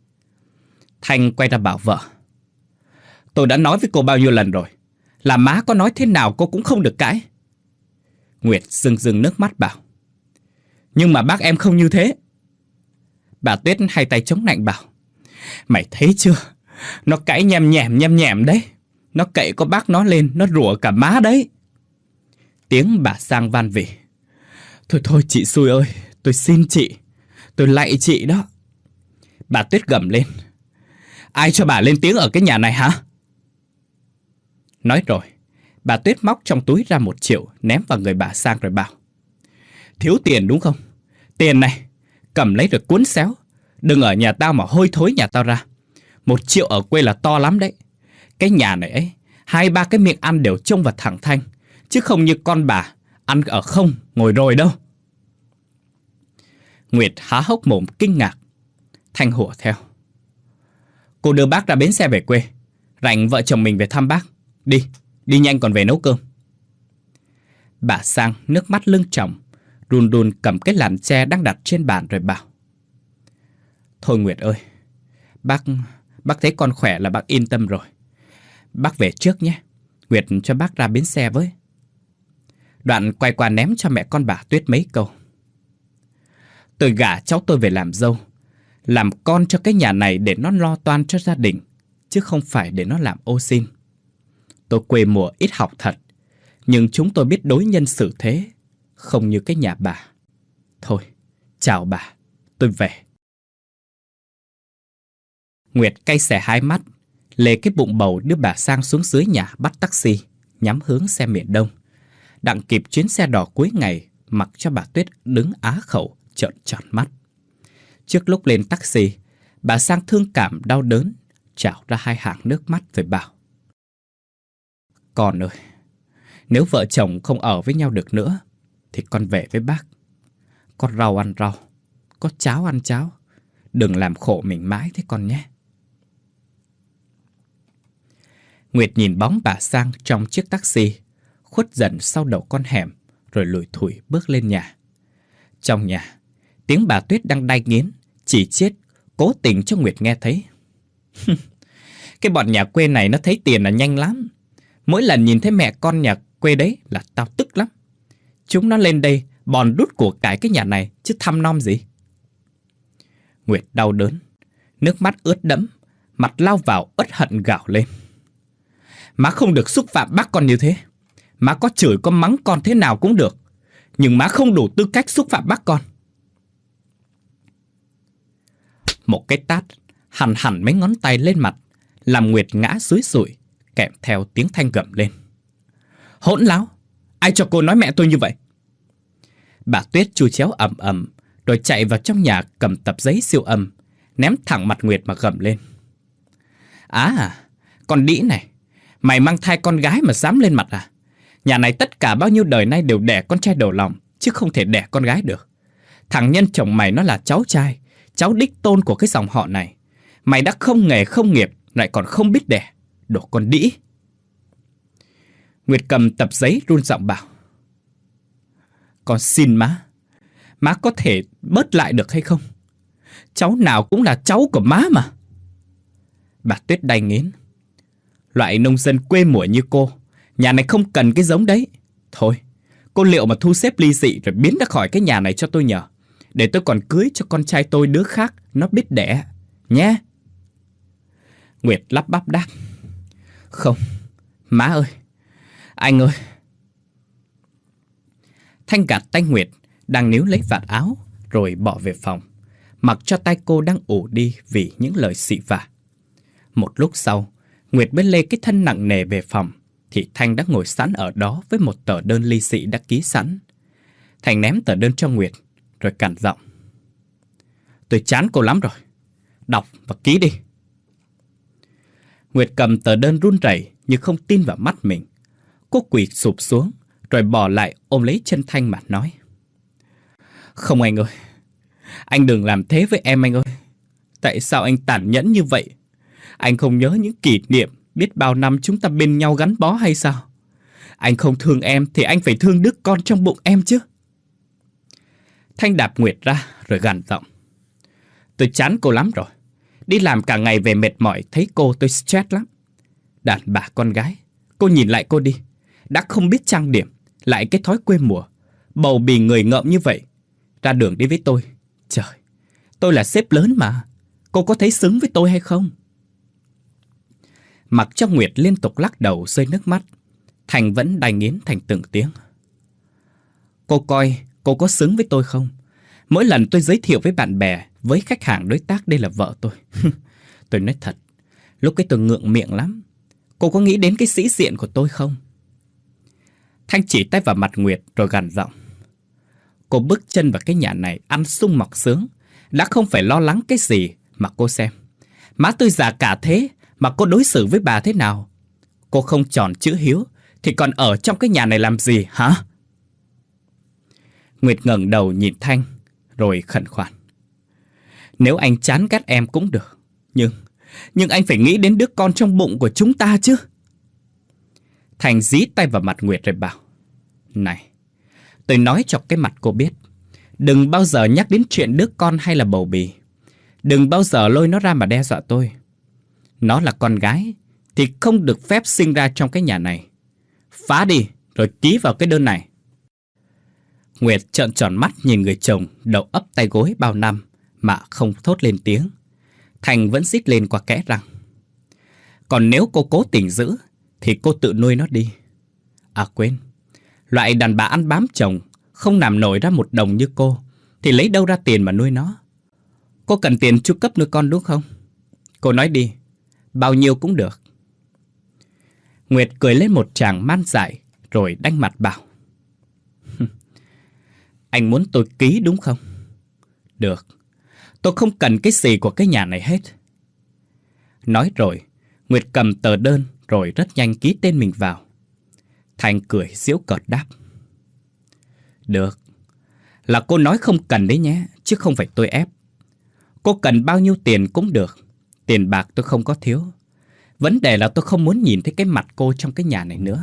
Thanh quay ra bảo vợ. Tôi đã nói với cô bao nhiêu lần rồi, là má có nói thế nào cô cũng không được cãi. Nguyệt rưng nước mắt bảo. Nhưng mà bác em không như thế. Bà Tuyết hai tay chống nạnh bảo. Mày thấy chưa? Nó cãi nhem nhèm đấy. Nó cậy có bác nó lên, nó rủa cả má đấy. Tiếng bà Sang van vỉ. Thôi chị xui ơi, tôi xin chị, tôi lạy chị đó. Bà Tuyết gầm lên. Ai cho bà lên tiếng ở cái nhà này hả? Nói rồi, bà Tuyết móc trong túi ra 1 triệu ném vào người bà Sang rồi bảo. Thiếu tiền đúng không? Tiền này, cầm lấy rồi cuốn xéo. Đừng ở nhà tao mà hôi thối nhà tao ra. 1 triệu ở quê là to lắm đấy. Cái nhà này ấy, 2-3 cái miệng ăn đều trông vào thằng Thanh, chứ không như con bà, ăn ở không, ngồi rồi đâu. Nguyệt há hốc mồm kinh ngạc. Thanh hùa theo. Cô đưa bác ra bến xe về quê, rảnh vợ chồng mình về thăm bác. Đi nhanh còn về nấu cơm. Bà Sang nước mắt lưng tròng, run cầm cái làn tre đang đặt trên bàn rồi bảo. Thôi Nguyệt ơi, bác thấy con khỏe là bác yên tâm rồi. Bác về trước nhé, Nguyệt cho bác ra bến xe với. Đoạn quay qua ném cho mẹ con bà Tuyết mấy câu. Tôi gả cháu tôi về làm dâu, làm con cho cái nhà này để nó lo toan cho gia đình, chứ không phải để nó làm ô xin. Tôi quê mùa ít học thật, nhưng chúng tôi biết đối nhân xử thế, không như cái nhà bà. Thôi, chào bà, tôi về. Nguyệt cay xè hai mắt, lê cái bụng bầu đưa bà Sang xuống dưới nhà bắt taxi, nhắm hướng xe miền Đông. Đặng kịp chuyến xe đò cuối ngày, mặc cho bà Tuyết đứng á khẩu, trợn tròn mắt. Trước lúc lên taxi, bà Sang thương cảm đau đớn, trào ra 2 hàng nước mắt rồi bảo. Con ơi, nếu vợ chồng không ở với nhau được nữa, thì con về với bác. Có rau ăn rau, có cháo ăn cháo. Đừng làm khổ mình mãi thế con nhé. Nguyệt nhìn bóng bà Sang trong chiếc taxi, khuất dần sau đầu con hẻm, rồi lủi thủi bước lên nhà. Trong nhà, tiếng bà Tuyết đang đay nghiến, chỉ chiết, cố tình cho Nguyệt nghe thấy. Cái bọn nhà quê này nó thấy tiền là nhanh lắm. Mỗi lần nhìn thấy mẹ con nhà quê đấy là tao tức lắm. Chúng nó lên đây bòn đút của cải cái nhà này chứ thăm nom gì. Nguyệt đau đớn, nước mắt ướt đẫm, mặt lao vào uất hận gào lên. Má không được xúc phạm bác con như thế. Má có chửi có mắng con thế nào cũng được, nhưng má không đủ tư cách xúc phạm bác con. Một cái tát hằn hẳn mấy ngón tay lên mặt, làm Nguyệt ngã xúi xụi, kèm theo tiếng Thanh gầm lên: "Hỗn láo! Ai cho cô nói mẹ tôi như vậy?" Bà Tuyết chu chéo ầm ầm, rồi chạy vào trong nhà cầm tập giấy siêu âm, ném thẳng mặt Nguyệt mà gầm lên: "À, con đĩ này, mày mang thai con gái mà dám lên mặt à? Nhà này tất cả bao nhiêu đời nay đều đẻ con trai đầu lòng, chứ không thể đẻ con gái được. Thằng nhân chồng mày nó là cháu trai, cháu đích tôn của cái dòng họ này. Mày đã không nghề không nghiệp, lại còn không biết đẻ, đồ con đĩ." Nguyệt cầm tập giấy run giọng bảo: "Con xin má có thể bớt lại được hay không? Cháu nào cũng là cháu của má mà." Bà Tuyết đay nghiến: "Loại nông dân quê mùa như cô, nhà này không cần cái giống đấy. Thôi, cô liệu mà thu xếp ly dị rồi biến ra khỏi cái nhà này cho tôi nhờ, để tôi còn cưới cho con trai tôi đứa khác nó biết đẻ, nhé." Nguyệt lắp bắp đáp: "Không, má ơi, anh ơi." Thanh gạt tay Nguyệt đang níu lấy vạt áo rồi bỏ về phòng, mặc cho tay cô đang ủ đi vì những lời xị vả. Một lúc sau, Nguyệt mới lê cái thân nặng nề về phòng, thì Thanh đã ngồi sẵn ở đó với một tờ đơn ly dị đã ký sẵn. Thanh ném tờ đơn cho Nguyệt rồi cằn giọng: "Tôi chán cô lắm rồi, đọc và ký đi." Nguyệt cầm tờ đơn run rẩy như không tin vào mắt mình. Cô quỳ sụp xuống rồi bò lại ôm lấy chân Thanh mà nói: "Không anh ơi, anh đừng làm thế với em anh ơi. Tại sao anh tàn nhẫn như vậy? Anh không nhớ những kỷ niệm biết bao năm chúng ta bên nhau gắn bó hay sao? Anh không thương em thì anh phải thương đứa con trong bụng em chứ." Thanh đạp Nguyệt ra rồi gằn giọng: "Tôi chán cô lắm rồi. Đi làm cả ngày về mệt mỏi, thấy cô tôi stress lắm. Đàn bà con gái, cô nhìn lại cô đi. Đã không biết trang điểm, lại cái thói quê mùa, bầu bì người ngợm như vậy. Ra đường đi với tôi. Trời, tôi là sếp lớn mà. Cô có thấy xứng với tôi hay không?" Mặc cho Nguyệt liên tục lắc đầu rơi nước mắt, Thành vẫn đay nghiến thành từng tiếng: "Cô coi cô có xứng với tôi không? Mỗi lần tôi giới thiệu với bạn bè, với khách hàng đối tác đây là vợ tôi. Tôi nói thật, lúc ấy tôi ngượng miệng lắm. Cô có nghĩ đến cái sĩ diện của tôi không?" Thanh chỉ tay vào mặt Nguyệt rồi gằn giọng: "Cô bước chân vào cái nhà này ăn sung mặc sướng, đã không phải lo lắng cái gì mà cô xem. Má tôi già cả thế mà cô đối xử với bà thế nào? Cô không tròn chữ hiếu thì còn ở trong cái nhà này làm gì hả?" Nguyệt ngẩng đầu nhìn Thanh rồi khẩn khoản: "Nếu anh chán ghét em cũng được, nhưng anh phải nghĩ đến đứa con trong bụng của chúng ta chứ." Thành dí tay vào mặt Nguyệt rồi bảo: "Này, tôi nói cho cái mặt cô biết, đừng bao giờ nhắc đến chuyện đứa con hay là bầu bì. Đừng bao giờ lôi nó ra mà đe dọa tôi. Nó là con gái thì không được phép sinh ra trong cái nhà này. Phá đi rồi ký vào cái đơn này." Nguyệt trợn tròn mắt nhìn người chồng đầu ấp tay gối bao năm mà không thốt lên tiếng. Thành vẫn rít lên qua kẽ răng: "Còn nếu cô cố tình giữ thì cô tự nuôi nó đi. À quên, loại đàn bà ăn bám chồng, không làm nổi ra một đồng như cô thì lấy đâu ra tiền mà nuôi nó? Cô cần tiền chu cấp nuôi con đúng không? Cô nói đi, bao nhiêu cũng được." Nguyệt cười lên một tràng man dại rồi đanh mặt bảo: "Anh muốn tôi ký đúng không? Được, tôi không cần cái gì của cái nhà này hết." Nói rồi, Nguyệt cầm tờ đơn rồi rất nhanh ký tên mình vào. Thành cười giễu cợt đáp: "Được, là cô nói không cần đấy nhé, chứ không phải tôi ép. Cô cần bao nhiêu tiền cũng được, tiền bạc tôi không có thiếu. Vấn đề là tôi không muốn nhìn thấy cái mặt cô trong cái nhà này nữa."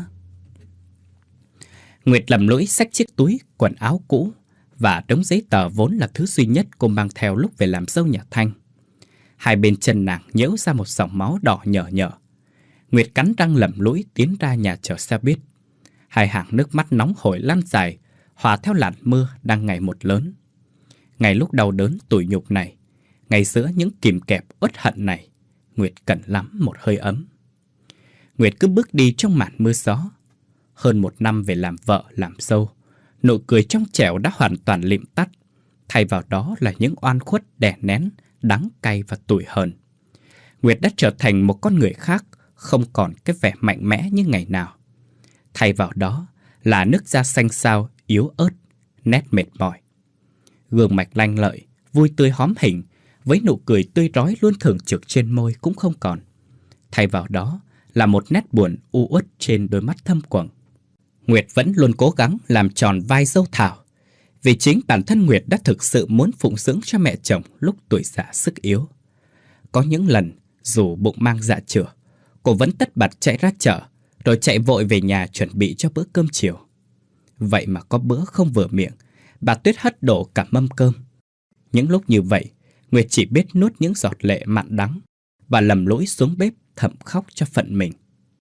Nguyệt lầm lũi xách chiếc túi, quần áo cũ và đống giấy tờ vốn là thứ duy nhất cô mang theo lúc về làm dâu nhà Thanh. Hai bên chân nàng nhễu ra một dòng máu đỏ nhở nhở. Nguyệt cắn răng lầm lũi tiến ra nhà chờ xe buýt. Hai hàng nước mắt nóng hổi lan dài, hòa theo làn mưa đang ngày một lớn. Ngay lúc đau đớn tủi nhục này, ngay giữa những kìm kẹp uất hận này, Nguyệt cần lắm một hơi ấm. Nguyệt cứ bước đi trong màn mưa gió. Hơn một năm về làm vợ làm dâu, nụ cười trong trẻo đã hoàn toàn lịm tắt. Thay vào đó là những oan khuất đè nén đắng cay và tủi hờn. Nguyệt đã trở thành một con người khác, không còn cái vẻ mạnh mẽ như ngày nào. Thay vào đó là nước da xanh xao, yếu ớt, nét mệt mỏi. Gương mặt lanh lợi, vui tươi hóm hỉnh, với nụ cười tươi rói luôn thường trực trên môi cũng không còn. Thay vào đó là một nét buồn u uất trên đôi mắt thâm quầng. Nguyệt vẫn luôn cố gắng làm tròn vai dâu Thảo, vì chính bản thân Nguyệt đã thực sự muốn phụng dưỡng cho mẹ chồng lúc tuổi già sức yếu. Có những lần, dù bụng mang dạ chửa, cô vẫn tất bật chạy ra chợ, rồi chạy vội về nhà chuẩn bị cho bữa cơm chiều. Vậy mà có bữa không vừa miệng, bà Tuyết hất đổ cả mâm cơm. Những lúc như vậy, Nguyệt chỉ biết nuốt những giọt lệ mặn đắng và lầm lũi xuống bếp thầm khóc cho phận mình.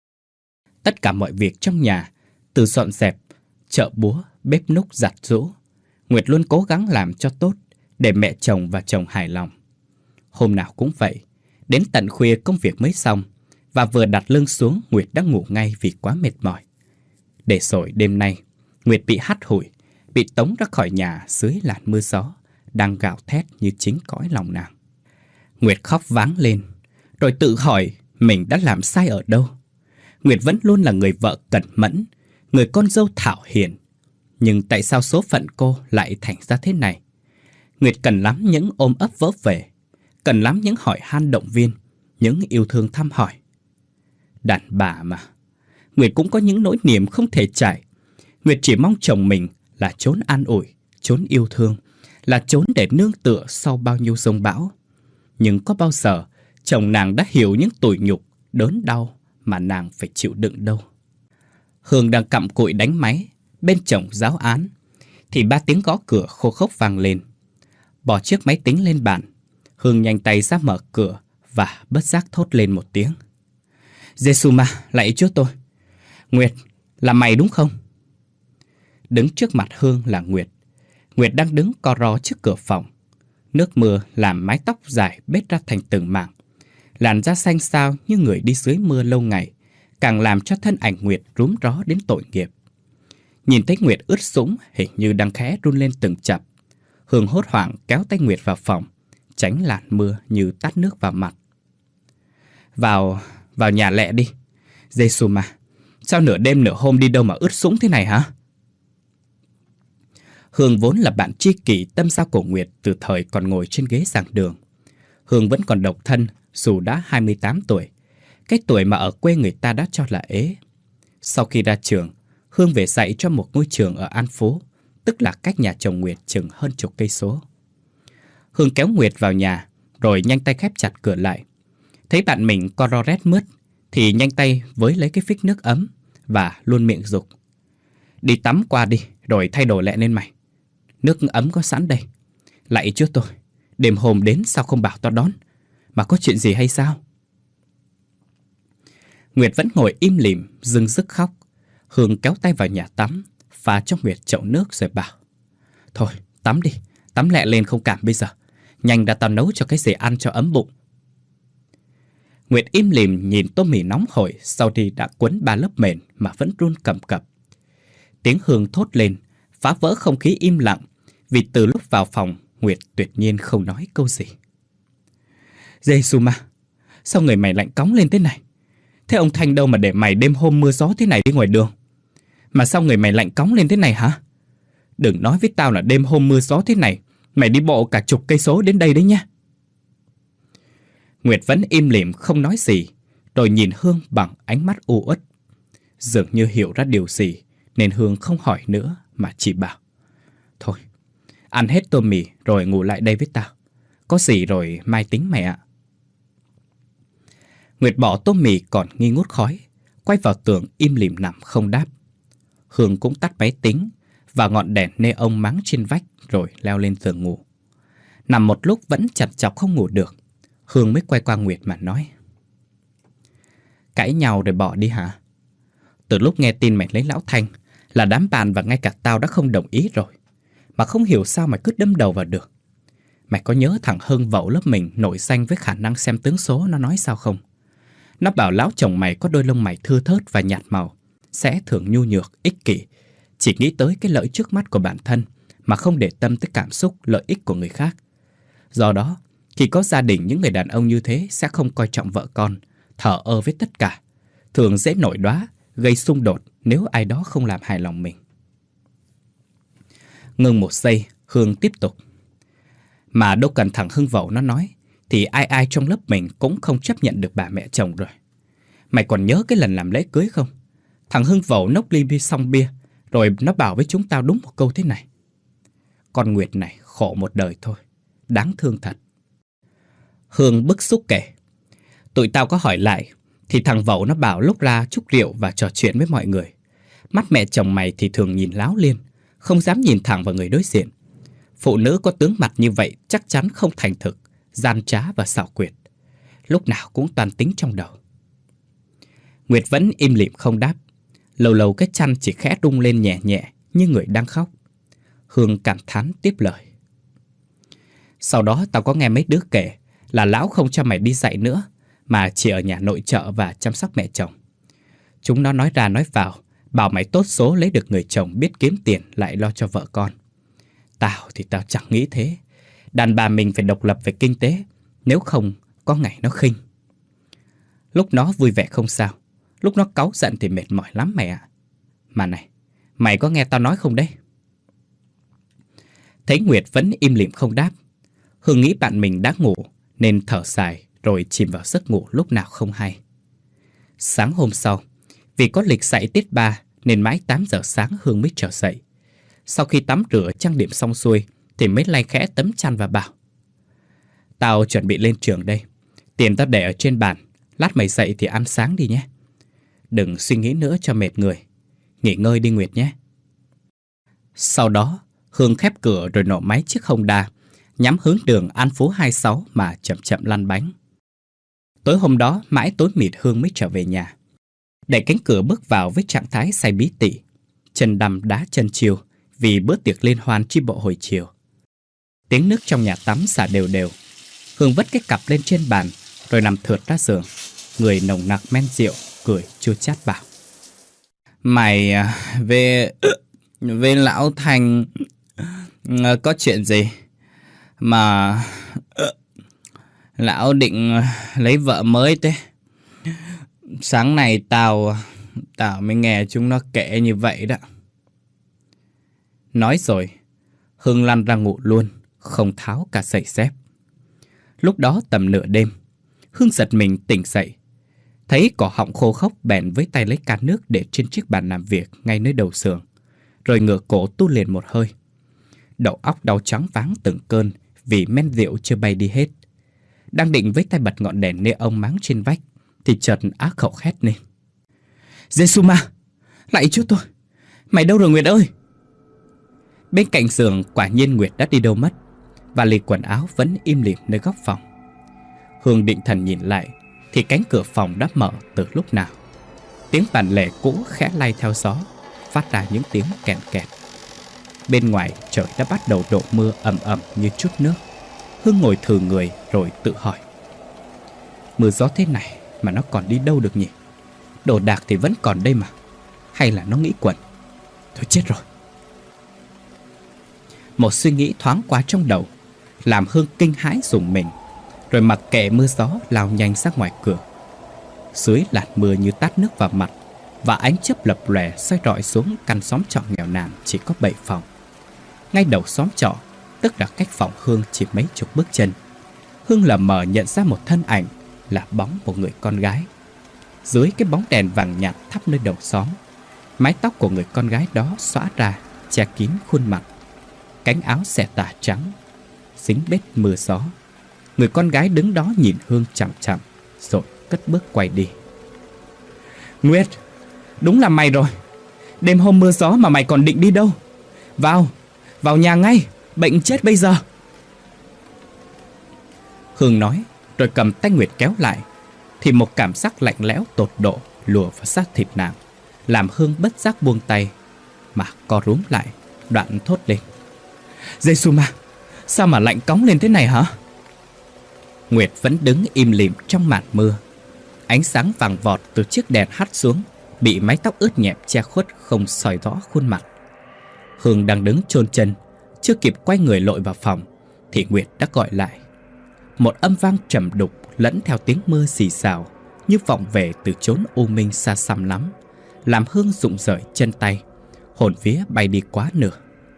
Tất cả mọi việc trong nhà, từ dọn dẹp, chợ búa, bếp núc giặt giũ, Nguyệt luôn cố gắng làm cho tốt để mẹ chồng và chồng hài lòng. Hôm nào cũng vậy, đến tận khuya công việc mới xong, và vừa đặt lưng xuống Nguyệt đã ngủ ngay vì quá mệt mỏi. Để rồi đêm nay, Nguyệt bị hắt hủi, bị tống ra khỏi nhà dưới làn mưa gió đang gào thét như chính cõi lòng nàng. Nguyệt khóc váng lên, rồi tự hỏi mình đã làm sai ở đâu. Nguyệt vẫn luôn là người vợ cẩn mẫn, người con dâu thảo hiền. Nhưng tại sao số phận cô lại thành ra thế này? Nguyệt cần lắm những ôm ấp vỗ về, cần lắm những hỏi han động viên, những yêu thương thăm hỏi. Đàn bà mà, Nguyệt cũng có những nỗi niềm không thể trải. Nguyệt chỉ mong chồng mình là chốn an ủi, chốn yêu thương, là chốn để nương tựa sau bao nhiêu giông bão. Nhưng có bao giờ chồng nàng đã hiểu những tủi nhục, đớn đau mà nàng phải chịu đựng đâu. Hương đang cặm cụi đánh máy, bên chồng giáo án, thì 3 tiếng gõ cửa khô khốc vang lên. Bỏ chiếc máy tính lên bàn, Hương nhanh tay ra mở cửa và bất giác thốt lên một tiếng. Giê-xu ma, lạy Chúa tôi. Nguyệt, là mày đúng không? Đứng trước mặt Hương là Nguyệt. Nguyệt đang đứng co ro trước cửa phòng. Nước mưa làm mái tóc dài bết ra thành từng mảng. Làn da xanh xao như người đi dưới mưa lâu ngày, càng làm cho thân ảnh Nguyệt rúm ró đến tội nghiệp. Nhìn thấy Nguyệt ướt sũng, hình như đang khẽ run lên từng chập, Hương hốt hoảng kéo tay Nguyệt vào phòng, tránh làn mưa như tát nước vào mặt. Vào nhà lẹ đi. Giê-xu ma, sao nửa đêm nửa hôm đi đâu mà ướt sũng thế này hả? Hương vốn là bạn tri kỷ tâm giao của Nguyệt từ thời còn ngồi trên ghế giảng đường. Hương vẫn còn độc thân dù đã 28 tuổi, cái tuổi mà ở quê người ta đã cho là ế. Sau khi ra trường, Hương về dạy cho một ngôi trường ở An Phú, tức là cách nhà chồng Nguyệt chừng hơn chục cây số. Hương kéo Nguyệt vào nhà, rồi nhanh tay khép chặt cửa lại. Thấy bạn mình co ro rét mướt, thì nhanh tay với lấy cái phích nước ấm và luôn miệng giục. Đi tắm qua đi, rồi thay đồ lẹ lên mày. Nước ấm có sẵn đây. Lạy Chúa tôi, đêm hôm đến sao không bảo tao đón? Mà có chuyện gì hay sao? Nguyệt vẫn ngồi im lìm, dưng dứt khóc. Hương kéo tay vào nhà tắm, pha cho Nguyệt chậu nước rồi bảo. Thôi, tắm đi, tắm lẹ lên không cảm bây giờ. Nhanh đã tao nấu cho cái gì ăn cho ấm bụng. Nguyệt im lìm nhìn tô mì nóng hổi sau khi đã quấn 3 lớp mền mà vẫn run cầm cập. Tiếng Hương thốt lên, phá vỡ không khí im lặng, vì từ lúc vào phòng, Nguyệt tuyệt nhiên không nói câu gì. Giê-xu ma, sao người mày lạnh cóng lên thế này? Thế ông Thanh đâu mà để mày đêm hôm mưa gió thế này đi ngoài đường? Mà sao người mày lạnh cóng lên thế này hả? Đừng nói với tao là đêm hôm mưa gió thế này, mày đi bộ cả chục cây số đến đây đấy nhá. Nguyệt vẫn im lìm không nói gì, rồi nhìn Hương bằng ánh mắt u uất. Dường như hiểu ra điều gì, nên Hương không hỏi nữa mà chỉ bảo. Thôi, ăn hết tô mì rồi ngủ lại đây với tao. Có gì rồi mai tính mẹ ạ. Nguyệt bỏ tô mì còn nghi ngút khói, quay vào tường im lìm nằm không đáp. Hương cũng tắt máy tính và ngọn đèn neon mắng trên vách rồi leo lên giường ngủ. Nằm một lúc vẫn chằn chọc không ngủ được, Hương mới quay qua Nguyệt mà nói. Cãi nhau rồi bỏ đi hả? Từ lúc nghe tin mày lấy lão Thanh là đám bạn và ngay cả tao đã không đồng ý rồi, mà không hiểu sao mày cứ đâm đầu vào được. Mày có nhớ thằng Hưng vậu lớp mình nổi danh với khả năng xem tướng số nó nói sao không? Nó bảo lão chồng mày có đôi lông mày thưa thớt và nhạt màu, sẽ thường nhu nhược, ích kỷ, chỉ nghĩ tới cái lợi trước mắt của bản thân mà không để tâm tới cảm xúc, lợi ích của người khác. Do đó, Khi có gia đình, những người đàn ông như thế sẽ không coi trọng vợ con, thờ ơ với tất cả, thường dễ nổi đoá, gây xung đột nếu ai đó không làm hài lòng mình. Ngừng một giây, Hương tiếp tục. Mà đâu cần thằng Hưng Vẩu nó nói, thì ai ai trong lớp mình cũng không chấp nhận được bà mẹ chồng rồi. Mày còn nhớ cái lần làm lễ cưới không? Thằng Hưng Vẩu nốc ly bia xong bia, rồi nó bảo với chúng tao đúng một câu thế này: con Nguyệt này khổ một đời thôi, đáng thương thật. Hương bức xúc kể. Tụi tao có hỏi lại, thì thằng Vẩu nó bảo lúc ra chúc rượu và trò chuyện với mọi người, mắt mẹ chồng mày thì thường nhìn láo liên, không dám nhìn thẳng vào người đối diện. Phụ nữ có tướng mặt như vậy chắc chắn không thành thực, gian trá và xảo quyệt, lúc nào cũng toàn tính trong đầu. Nguyệt vẫn im lìm không đáp. Lâu lâu cái chăn chỉ khẽ rung lên nhẹ nhẹ như người đang khóc. Hương cảm thán tiếp lời. Sau đó tao có nghe mấy đứa kể là lão không cho mày đi dạy nữa, mà chỉ ở nhà nội trợ và chăm sóc mẹ chồng. Chúng nó nói ra nói vào, bảo mày tốt số lấy được người chồng biết kiếm tiền lại lo cho vợ con. Tao thì tao chẳng nghĩ thế. Đàn bà mình phải độc lập về kinh tế, nếu không có ngày nó khinh. Lúc nó vui vẻ không sao, lúc nó cáu giận thì mệt mỏi lắm mẹ ạ. Mà này, mày có nghe tao nói không đấy? Thấy Nguyệt vẫn im lìm không đáp, Hương nghĩ bạn mình đã ngủ nên thở dài rồi chìm vào giấc ngủ lúc nào không hay. Sáng hôm sau, vì có lịch dạy tiết 3 nên mãi 8 giờ sáng Hương mới trở dậy. Sau khi tắm rửa trang điểm xong xuôi thì mới lay khẽ tấm chăn và bảo: tao chuẩn bị lên trường đây, tiền tao để ở trên bàn, lát mày dậy thì ăn sáng đi nhé. Đừng suy nghĩ nữa cho mệt người, nghỉ ngơi đi Nguyệt nhé. Sau đó Hương khép cửa rồi nổ máy chiếc Honda, nhắm hướng đường An Phú 26 mà chậm chậm lăn bánh. Tối hôm đó mãi tối mịt Hương mới trở về nhà. Đẩy cánh cửa bước vào với trạng thái say bí tỉ, chân đầm đá chân chiều vì bữa tiệc liên hoan chi bộ hồi chiều. Tiếng nước trong nhà tắm xả đều đều. Hương vất cái cặp lên trên bàn rồi nằm thượt ra giường, người nồng nặc men rượu, cười chua chát bảo: mày về lão Thành có chuyện gì mà lão định lấy vợ mới thế? Sáng nay tao mới nghe chúng nó kể như vậy đó. Nói rồi Hương lăn ra ngủ luôn, không tháo cả giày dép. Lúc đó tầm nửa đêm, Hương giật mình tỉnh dậy, thấy cỏ họng khô khốc bèn với tay lấy can nước để trên chiếc bàn làm việc ngay nơi đầu giường, rồi ngửa cổ tu liền một hơi. Đầu óc đau choáng váng từng cơn vì men rượu chưa bay đi hết. Đang định với tay bật ngọn đèn neon máng trên vách thì chợt á khẩu hét lên: Giê-xu ma, lạy Chúa tôi, mày đâu rồi Nguyệt ơi? Bên cạnh giường quả nhiên Nguyệt đã đi đâu mất, và lì quần áo vẫn im lìm nơi góc phòng. Hương định thần nhìn lại thì cánh cửa phòng đã mở từ lúc nào. Tiếng bản lề cũ khẽ lay theo gió, phát ra những tiếng kèn kẹt. Bên ngoài trời đã bắt đầu đổ mưa ầm ầm như chút nước. Hương ngồi thừ người rồi tự hỏi: mưa gió thế này mà nó còn đi đâu được nhỉ? Đồ đạc thì vẫn còn đây mà. Hay là nó nghĩ quẩn? Thôi chết rồi. Một suy nghĩ thoáng qua trong đầu, làm Hương kinh hãi rùng mình, rồi mặc kệ mưa gió lao nhanh ra ngoài cửa. Dưới làn mưa như tát nước vào mặt, và ánh chớp lập lòe soi rọi xuống căn xóm trọ nghèo nàn chỉ có 7 phòng. Ngay đầu xóm trọ, tức là cách phòng Hương chỉ mấy chục bước chân, Hương lờ mờ nhận ra một thân ảnh, là bóng một người con gái. Dưới cái bóng đèn vàng nhạt thắp nơi đầu xóm, mái tóc của người con gái đó xõa ra che kín khuôn mặt. Cánh áo xẻ tà trắng dính bết mưa gió. Người con gái đứng đó nhìn Hương chằm chằm, rồi cất bước quay đi. Nguyệt, đúng là mày rồi. Đêm hôm mưa gió mà mày còn định đi đâu? Vào nhà ngay, bệnh chết bây giờ. Hương nói rồi cầm tay Nguyệt kéo lại, thì một cảm giác lạnh lẽo tột độ lùa vào xác thịt nàng, làm Hương bất giác buông tay, mà co rúm lại, đoạn thốt lên: Giê-xu ma, sao mà lạnh cóng lên thế này hả? Nguyệt vẫn đứng im lìm trong màn mưa. Ánh sáng vàng vọt từ chiếc đèn hắt xuống, bị mái tóc ướt nhẹp che khuất không soi rõ khuôn mặt. Hương đang đứng chôn chân, chưa kịp quay người lội vào phòng thì Nguyệt đã gọi lại: Một âm vang trầm đục lẫn theo tiếng mưa xì xào như vọng về từ chốn u minh xa xăm lắm, làm Hương rụng rời chân tay, hồn vía bay đi quá nửa.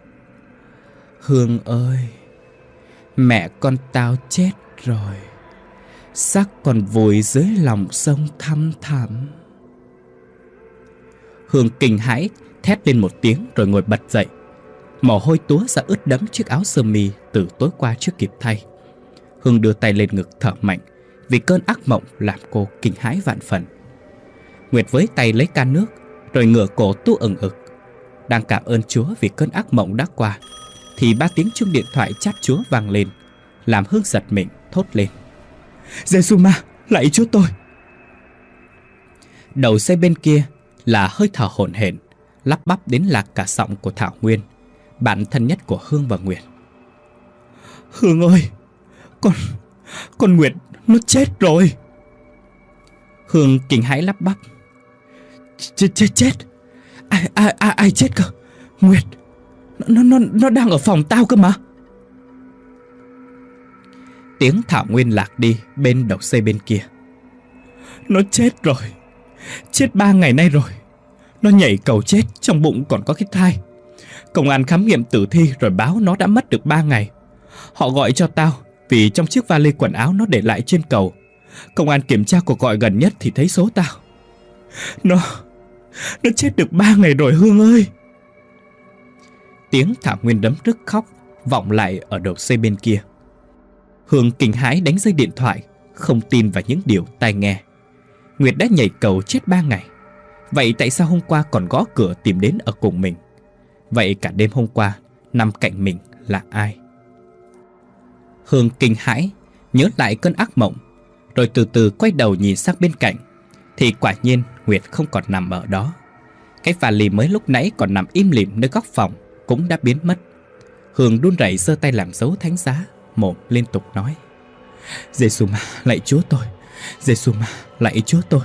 Hương ơi, mẹ con tao chết rồi, xác còn vùi dưới lòng sông thăm thẳm. Hương kinh hãi thét lên một tiếng rồi ngồi bật dậy. Mồ hôi túa ra ướt đẫm chiếc áo sơ mi từ tối qua chưa kịp thay. Hương đưa tay lên ngực thở mạnh vì cơn ác mộng làm cô kinh hãi vạn phần. Nguyệt với tay lấy can nước rồi ngửa cổ tu ừng ực. Đang cảm ơn Chúa vì cơn ác mộng đã qua thì 3 tiếng chuông điện thoại chát Chúa vang lên, làm Hương giật mình thốt lên: Giê-xu ma, lạy Chúa tôi! Đầu dây bên kia là hơi thở hổn hển, lắp bắp đến lạc cả giọng của Thảo Nguyên, bạn thân nhất của Hương và Nguyệt. Hương ơi, con Nguyệt nó chết rồi. Hương kinh hãi lắp bắp: Chết? Ai chết cơ? Nguyệt, nó đang ở phòng tao cơ mà. Tiếng Thảo Nguyên lạc đi bên đầu dây bên kia. Nó chết rồi, chết 3 ngày nay rồi. Nó nhảy cầu chết, trong bụng còn có cái thai. Công an khám nghiệm tử thi rồi báo nó đã mất được 3 ngày. Họ gọi cho tao vì trong chiếc vali quần áo nó để lại trên cầu. Công an kiểm tra cuộc gọi gần nhất thì thấy số tao. Nó chết được 3 ngày rồi Hương ơi. Tiếng Thảo Nguyên đấm đứt khóc vọng lại ở đầu dây bên kia. Hương kinh hãi đánh rơi điện thoại, không tin vào những điều tai nghe. Nguyệt đã nhảy cầu chết 3 ngày. Vậy tại sao hôm qua còn gõ cửa tìm đến ở cùng mình? Vậy cả đêm hôm qua nằm cạnh mình là ai? Hương kinh hãi nhớ lại cơn ác mộng, rồi từ từ quay đầu nhìn sang bên cạnh. Thì quả nhiên Nguyệt không còn nằm ở đó. Cái vali mới lúc nãy còn nằm im lìm nơi góc phòng cũng đã biến mất. Hương run rẩy giơ tay làm dấu thánh giá, mồm liên tục nói: Giê-xu ma, lạy Chúa tôi! Giê-xu ma, lạy Chúa tôi!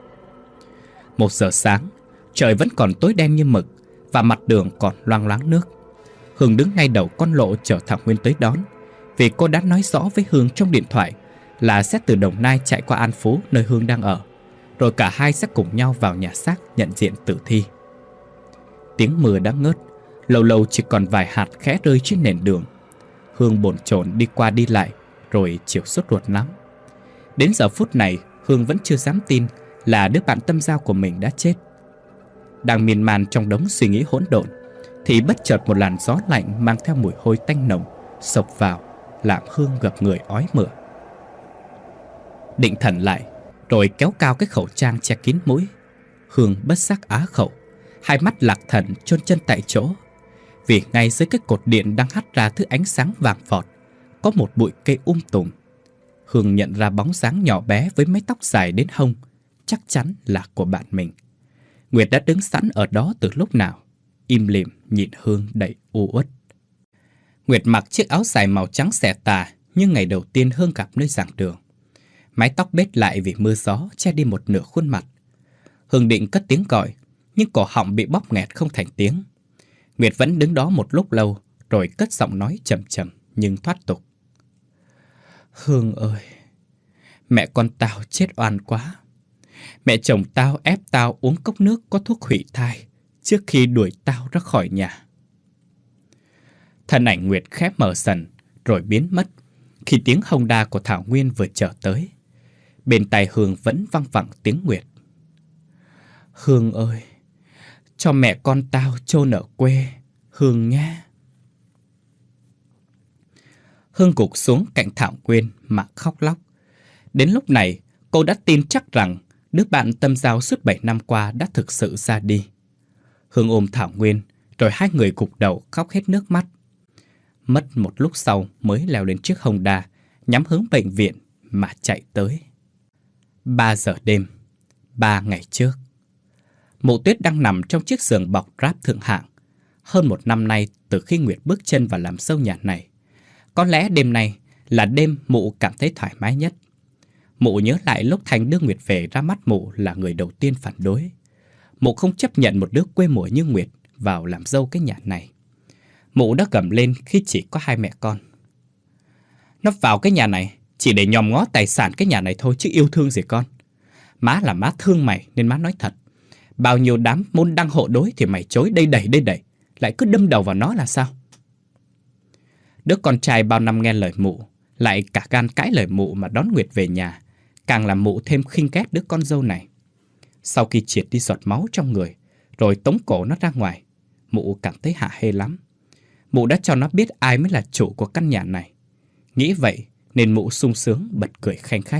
1 giờ sáng, trời vẫn còn tối đen như mực và mặt đường còn loang loáng nước. Hương đứng ngay đầu con lộ chờ Thảo Nguyên tới đón, vì cô đã nói rõ với Hương trong điện thoại là sẽ từ Đồng Nai chạy qua An Phú nơi Hương đang ở, rồi cả hai sẽ cùng nhau vào nhà xác nhận diện tử thi. Tiếng mưa đã ngớt, lâu lâu chỉ còn vài hạt khẽ rơi trên nền đường. Hương bồn chồn đi qua đi lại, rồi chịu sốt ruột lắm. Đến giờ phút này, Hương vẫn chưa dám tin là đứa bạn tâm giao của mình đã chết. Đang miên man trong đống suy nghĩ hỗn độn thì bất chợt một làn gió lạnh mang theo mùi hôi tanh nồng xộc vào, làm Hương gặp người ói mửa. Định thần lại, rồi kéo cao cái khẩu trang che kín mũi, Hương bất giác á khẩu, hai mắt lạc thần chôn chân tại chỗ. Vì ngay dưới cái cột điện đang hắt ra thứ ánh sáng vàng vọt, có một bụi cây tùm. Hương nhận ra bóng dáng nhỏ bé với mái tóc dài đến hông, chắc chắn là của bạn mình. Nguyệt đã đứng sẵn ở đó từ lúc nào, im lìm nhìn Hương đầy u uất. Nguyệt mặc chiếc áo dài màu trắng xẻ tà như ngày đầu tiên Hương gặp nơi giảng đường. Mái tóc bết lại vì mưa gió che đi một nửa khuôn mặt. Hương định cất tiếng gọi, nhưng cổ họng bị bóp nghẹt không thành tiếng. Nguyệt vẫn đứng đó một lúc lâu, rồi cất giọng nói chậm chậm nhưng thoát tục. Hương ơi, mẹ con tao chết oan quá. Mẹ chồng tao ép tao uống cốc nước có thuốc hủy thai trước khi đuổi tao ra khỏi nhà. Thân ảnh Nguyệt khép mờ dần rồi biến mất khi tiếng Honda của Thảo Nguyên vừa trở tới. Bên tai Hương vẫn văng vẳng tiếng Nguyệt. Hương ơi, cho mẹ con tao chôn ở quê, Hương nhé. Hương gục xuống cạnh Thảo Nguyên mà khóc lóc. Đến lúc này, cô đã tin chắc rằng đứa bạn tâm giao suốt 7 năm qua đã thực sự ra đi. Hương ôm Thảo Nguyên, rồi hai người gục đầu khóc hết nước mắt. Mất một lúc sau mới leo lên chiếc Honda, nhắm hướng bệnh viện mà chạy tới. 3 giờ đêm, 3 ngày trước. Mụ Tuyết đang nằm trong chiếc giường bọc ráp thượng hạng. Hơn 1 năm nay từ khi Nguyệt bước chân vào làm dâu nhà này. Có lẽ đêm nay là đêm mụ cảm thấy thoải mái nhất. Mụ nhớ lại lúc Thành đưa Nguyệt về ra mắt mụ là người đầu tiên phản đối. Mụ không chấp nhận một đứa quê mùa như Nguyệt vào làm dâu cái nhà này. Mụ đã gầm lên khi chỉ có 2 mẹ con. Nó vào cái nhà này Chỉ để nhòm ngó tài sản cái nhà này thôi chứ yêu thương gì con. Má là má thương mày nên má nói thật. Bao nhiêu đám môn đăng hộ đối thì mày chối đây đẩy, lại cứ đâm đầu vào nó là sao? Đứa con trai bao năm nghe lời mụ, lại cả gan cãi lời mụ mà đón Nguyệt về nhà, càng làm mụ thêm khinh ghét đứa con dâu này. Sau khi triệt đi giọt máu trong người, rồi tống cổ nó ra ngoài, mụ cảm thấy hả hê lắm. Mụ đã cho nó biết ai mới là chủ của căn nhà này. Nghĩ vậy nên mụ sung sướng bật cười khanh khách.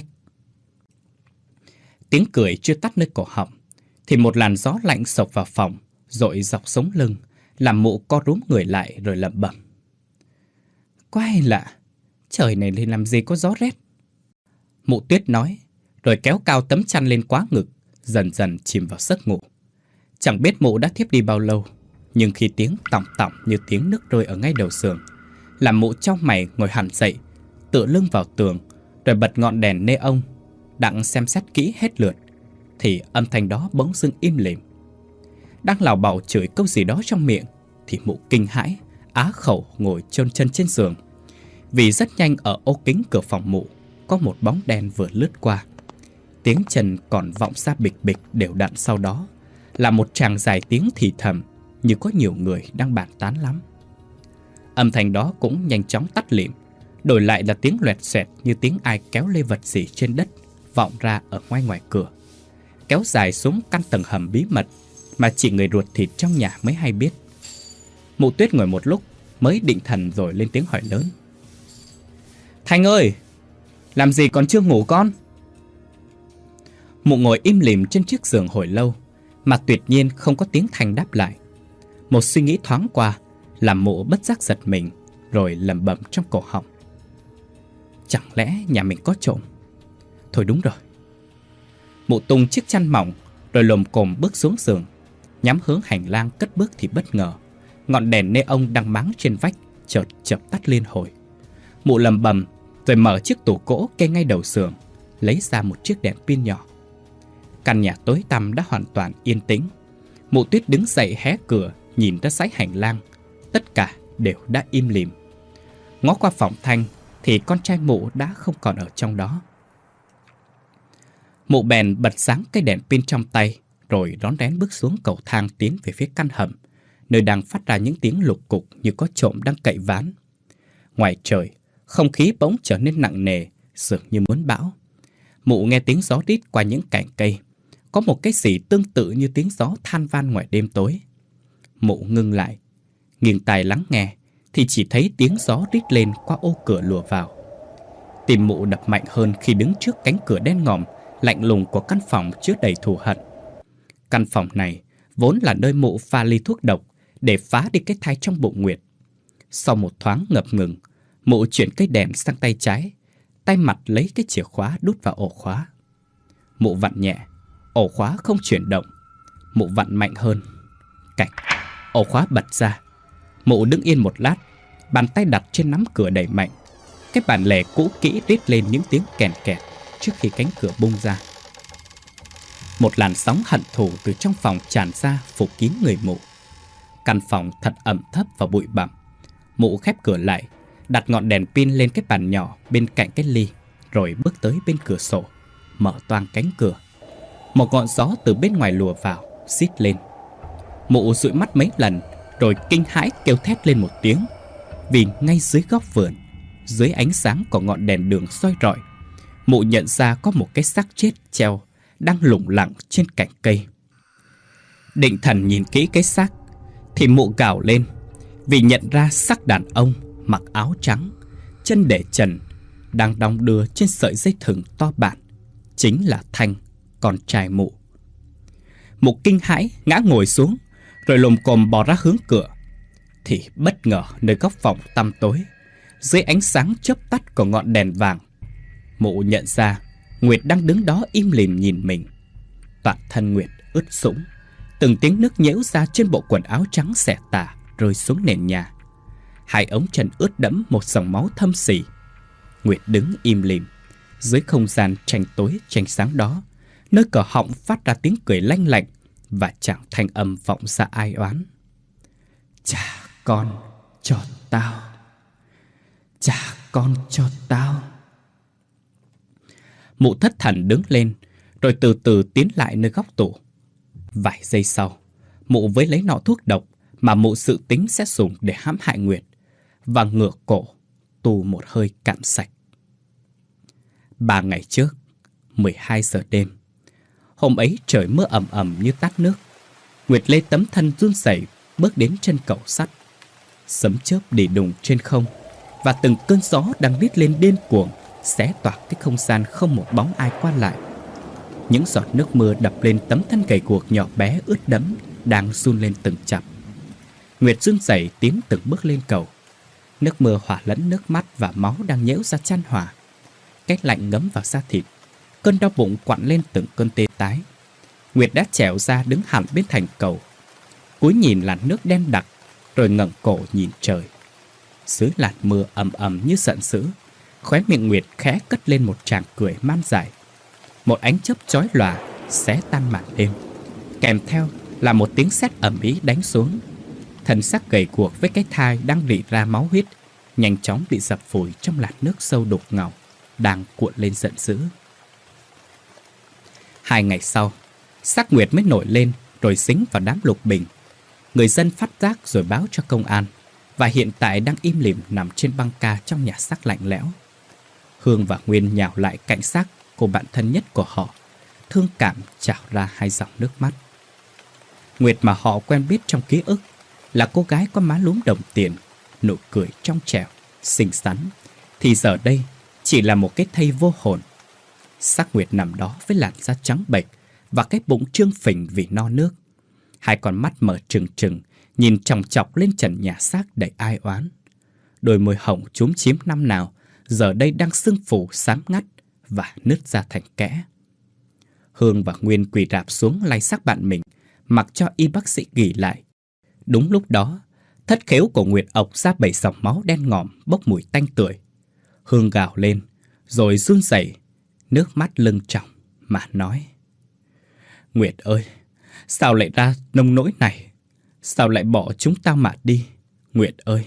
Tiếng cười chưa tắt nơi cổ họng, thì một làn gió lạnh xộc vào phòng, dội dọc sống lưng, làm mụ co rúm người lại rồi lẩm bẩm. Quái lạ, trời này lên làm gì có gió rét. Mụ Tuyết nói, rồi kéo cao tấm chăn lên quá ngực, dần dần chìm vào giấc ngủ. Chẳng biết mụ đã thiếp đi bao lâu, nhưng khi tiếng tỏng tỏng như tiếng nước rơi ở ngay đầu giường, làm mụ chau mày ngồi hẳn dậy, tựa lưng vào tường, rồi bật ngọn đèn neon, đặng xem xét kỹ hết lượt, thì âm thanh đó bỗng dưng im lìm. Đang lảo bảo chửi câu gì đó trong miệng, thì mụ kinh hãi, á khẩu ngồi chôn chân trên giường. Vì rất nhanh ở ô kính cửa phòng mụ có một bóng đen vừa lướt qua. Tiếng chân còn vọng ra bịch bịch đều đặn, sau đó là một tràng dài tiếng thì thầm như có nhiều người đang bàn tán lắm. Âm thanh đó cũng nhanh chóng tắt lịm, đổi lại là tiếng loẹt xoẹt như tiếng ai kéo lê vật gì trên đất vọng ra ở ngoài cửa, kéo dài xuống căn tầng hầm bí mật mà chỉ người ruột thịt trong nhà mới hay biết. Mụ Tuyết ngồi một lúc mới định thần rồi lên tiếng hỏi lớn. Thanh ơi, làm gì còn chưa ngủ con? Mụ ngồi im lìm trên chiếc giường hồi lâu mà tuyệt nhiên không có tiếng Thanh đáp lại. Một suy nghĩ thoáng qua làm mụ bất giác giật mình, rồi lẩm bẩm trong cổ họng. Chẳng lẽ nhà mình có trộm? Thôi đúng rồi. Mụ tung chiếc chăn mỏng rồi lồm cồm bước xuống giường, nhắm hướng hành lang cất bước thì bất ngờ ngọn đèn neon đang máng trên vách chợt chập tắt liên hồi. Mụ lẩm bẩm rồi mở chiếc tủ gỗ kê ngay đầu giường, lấy ra một chiếc đèn pin nhỏ. Căn nhà tối tăm đã hoàn toàn yên tĩnh. Mụ Tuyết đứng dậy hé cửa nhìn ra dãy hành lang, tất cả đều đã im lìm. Ngó qua phòng Thanh thì con trai mụ đã không còn ở trong đó. Mụ bèn bật sáng cây đèn pin trong tay, rồi rón rén bước xuống cầu thang tiến về phía căn hầm, nơi đang phát ra những tiếng lục cục như có trộm đang cậy ván. Ngoài trời, không khí bỗng trở nên nặng nề, dường như muốn bão. Mụ nghe tiếng gió rít qua những cành cây, có một cái gì tương tự như tiếng gió than van ngoài đêm tối. Mụ ngưng lại, nghiêng tai lắng nghe, thì chỉ thấy tiếng gió rít lên qua ô cửa lùa vào. Tim mụ đập mạnh hơn khi đứng trước cánh cửa đen ngòm, lạnh lùng của căn phòng chứa đầy thù hận. Căn phòng này vốn là nơi mụ pha ly thuốc độc để phá đi cái thai trong bụng Nguyệt. Sau một thoáng ngập ngừng, mụ chuyển cây đèn sang tay trái, tay mặt lấy cái chìa khóa đút vào ổ khóa. Mụ vặn nhẹ, ổ khóa không chuyển động. Mụ vặn mạnh hơn, cạch, ổ khóa bật ra. Mụ đứng yên một lát, bàn tay đặt trên nắm cửa đẩy mạnh. Cái bản lề cũ kỹ rít lên những tiếng kèn kẹt trước khi cánh cửa bung ra. Một làn sóng hận thù từ trong phòng tràn ra phủ kín người mụ. Căn phòng thật ẩm thấp và bụi bặm. Mụ khép cửa lại, đặt ngọn đèn pin lên cái bàn nhỏ bên cạnh cái ly, rồi bước tới bên cửa sổ, mở toang cánh cửa. Một ngọn gió từ bên ngoài lùa vào, xít lên. Mụ dụi mắt mấy lần, rồi kinh hãi kêu thét lên một tiếng. Vì ngay dưới góc vườn, dưới ánh sáng của ngọn đèn đường soi rọi, mụ nhận ra có một cái xác chết treo đang lủng lẳng trên cành cây. Định thần nhìn kỹ cái xác thì mụ gào lên, vì nhận ra xác đàn ông mặc áo trắng, chân để trần, đang đong đưa trên sợi dây thừng to bản, chính là Thanh, con trai mụ. Mụ kinh hãi ngã ngồi xuống, rồi lồm cồm bò ra hướng cửa. Thì bất ngờ nơi góc phòng tăm tối, dưới ánh sáng chớp tắt của ngọn đèn vàng, mụ nhận ra Nguyệt đang đứng đó im lìm nhìn mình. Toàn thân Nguyệt ướt sũng, từng tiếng nước nhễu ra trên bộ quần áo trắng xẻ tả rơi xuống nền nhà. Hai ống chân ướt đẫm một dòng máu thâm sỉ. Nguyệt đứng im lìm dưới không gian tranh tối tranh sáng đó, nơi cờ họng phát ra tiếng cười lanh lạnh và chẳng thanh âm vọng ra ai oán. Trả con cho tao, trả con cho tao. Mụ thất thần đứng lên, rồi từ từ tiến lại nơi góc tủ. Vài giây sau, mụ với lấy nọ thuốc độc mà mụ dự tính sẽ dùng để hãm hại Nguyệt, và ngửa cổ tu một hơi cạn sạch. 3 ngày trước, 12 giờ đêm, hôm ấy trời mưa ầm ầm như tát nước. Nguyệt lê tấm thân run rẩy bước đến chân cầu sắt. Sấm chớp đỉ đùng trên không, và từng cơn gió đang rít lên điên cuồng, xé toạc cái không gian không một bóng ai qua lại. Những giọt nước mưa đập lên tấm thân gầy guộc nhỏ bé ướt đẫm đang run lên từng chập. Nguyệt run rẩy tiến từng bước lên cầu. Nước mưa hòa lẫn nước mắt và máu đang nhễu ra chan hòa. Cái lạnh ngấm vào da thịt, cơn đau bụng quặn lên từng cơn tê tái. Nguyệt đã trèo ra đứng hẳn bên thành cầu, cúi nhìn làn nước đen đặc, rồi ngẩng cổ nhìn trời. Dưới làn mưa ầm ầm như giận dữ, khóe miệng Nguyệt khẽ cất lên một tràng cười man dại. Một ánh chớp chói lòa xé tan màn đêm, kèm theo là một tiếng sét ầm ĩ đánh xuống. Thân xác gầy guộc với cái thai đang rỉ ra máu huyết nhanh chóng bị dập vùi trong làn nước sâu đục ngầu đang cuộn lên giận dữ. 2 ngày sau, xác Nguyệt mới nổi lên rồi dính vào đám lục bình. Người dân phát giác rồi báo cho công an, và hiện tại đang im lìm nằm trên băng ca trong nhà xác lạnh lẽo. Hương và Nguyên nhào lại cạnh xác cô bạn thân nhất của họ, thương cảm trào ra 2 dòng nước mắt. Nguyệt mà họ quen biết trong ký ức là cô gái có má lúm đồng tiền, nụ cười trong trẻo, xinh xắn, thì giờ đây chỉ là một cái thây vô hồn. Xác Nguyệt nằm đó với làn da trắng bệch và cái bụng trương phình vì no nước. 2 con mắt mở trừng trừng nhìn chòng chọc lên trần nhà xác đầy ai oán. Đôi môi hồng chúm chím năm nào giờ đây đang sưng phù xám ngắt và nứt ra thành kẽ. Hương và Nguyên quỳ rạp xuống lay xác bạn mình, mặc cho y bác sĩ gỉ lại. Đúng lúc đó, thất khếu của Nguyệt ộc ra 7 dòng máu đen ngòm bốc mùi tanh tưởi. Hương gào lên, rồi run rẩy, nước mắt lưng tròng mà nói: Nguyệt ơi, sao lại ra nông nỗi này? Sao lại bỏ chúng tao mà đi, Nguyệt ơi?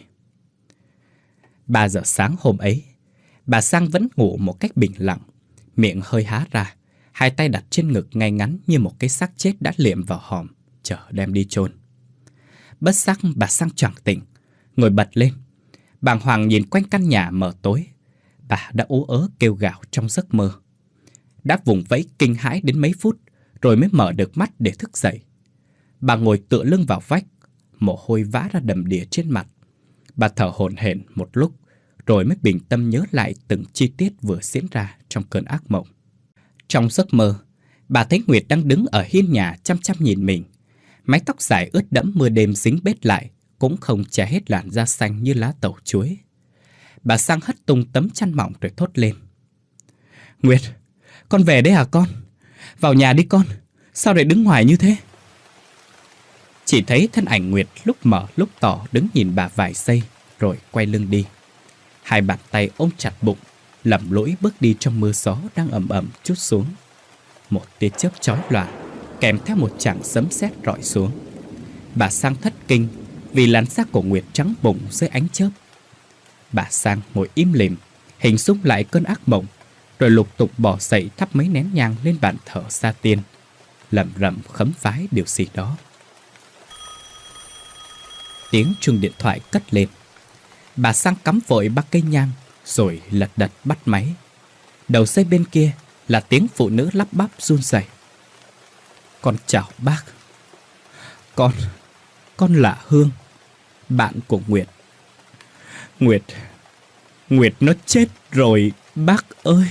3 giờ sáng hôm ấy, bà Sang vẫn ngủ một cách bình lặng, miệng hơi há ra, 2 tay đặt trên ngực ngay ngắn như một cái xác chết đã liệm vào hòm, chờ đem đi chôn. Bất giác bà Sang choàng tỉnh, ngồi bật lên, bàng hoàng nhìn quanh căn nhà mờ tối. Bà đã ú ớ kêu gào trong giấc mơ. Đã vùng vẫy kinh hãi đến mấy phút rồi mới mở được mắt để thức dậy. Bà ngồi tựa lưng vào vách, mồ hôi vã ra đầm đìa trên mặt. Bà thở hổn hển một lúc rồi mới bình tâm nhớ lại từng chi tiết vừa diễn ra trong cơn ác mộng. Trong giấc mơ, bà thấy Nguyệt đang đứng ở hiên nhà chăm chăm nhìn mình. Mái tóc dài ướt đẫm mưa đêm dính bết lại, cũng không che hết làn da xanh như lá tẩu chuối. Bà Sang hất tung tấm chăn mỏng rồi thốt lên: Nguyệt, con về đấy hả con? Vào nhà đi con, sao lại đứng ngoài như thế? Chỉ thấy thân ảnh Nguyệt lúc mở lúc tỏ đứng nhìn bà vài giây rồi quay lưng đi. 2 bàn tay ôm chặt bụng, lầm lũi bước đi trong mưa gió đang ầm ầm trút xuống. Một tia chớp chói lòa kèm theo một tràng sấm sét rọi xuống. Bà Sang thất kinh vì làn da của Nguyệt trắng bụng dưới ánh chớp. Bà Sang ngồi im lìm, hình dung lại cơn ác mộng, rồi lục tục bỏ dậy thắp mấy nén nhang lên bàn thờ sa tiên, lẩm rẩm khấn vái điều gì đó. Tiếng chuông điện thoại cất lên. Bà Sang cắm vội 3 cây nhang rồi lật đật bắt máy. Đầu dây bên kia là tiếng phụ nữ lắp bắp run rẩy: Con chào bác. Con là Hương, bạn của Nguyệt. Nguyệt nó chết rồi bác ơi.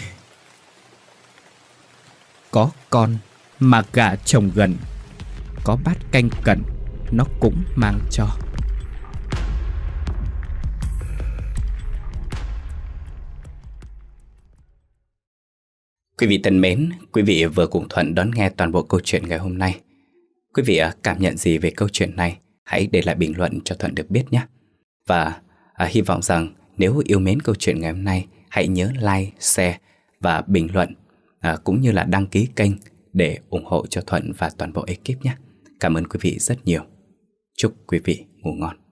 Có con mà gả chồng gần, có bát canh cẩn nó cũng mang cho.
Quý vị thân mến, quý vị vừa cùng Thuận đón nghe toàn bộ câu chuyện ngày hôm nay. Quý vị cảm nhận gì về câu chuyện này? Hãy để lại bình luận cho Thuận được biết nhé. Và hy vọng rằng nếu yêu mến câu chuyện ngày hôm nay, hãy nhớ like, share và bình luận, cũng như là đăng ký kênh để ủng hộ cho Thuận và toàn bộ ekip nhé. Cảm ơn quý vị rất nhiều. Chúc quý vị ngủ ngon.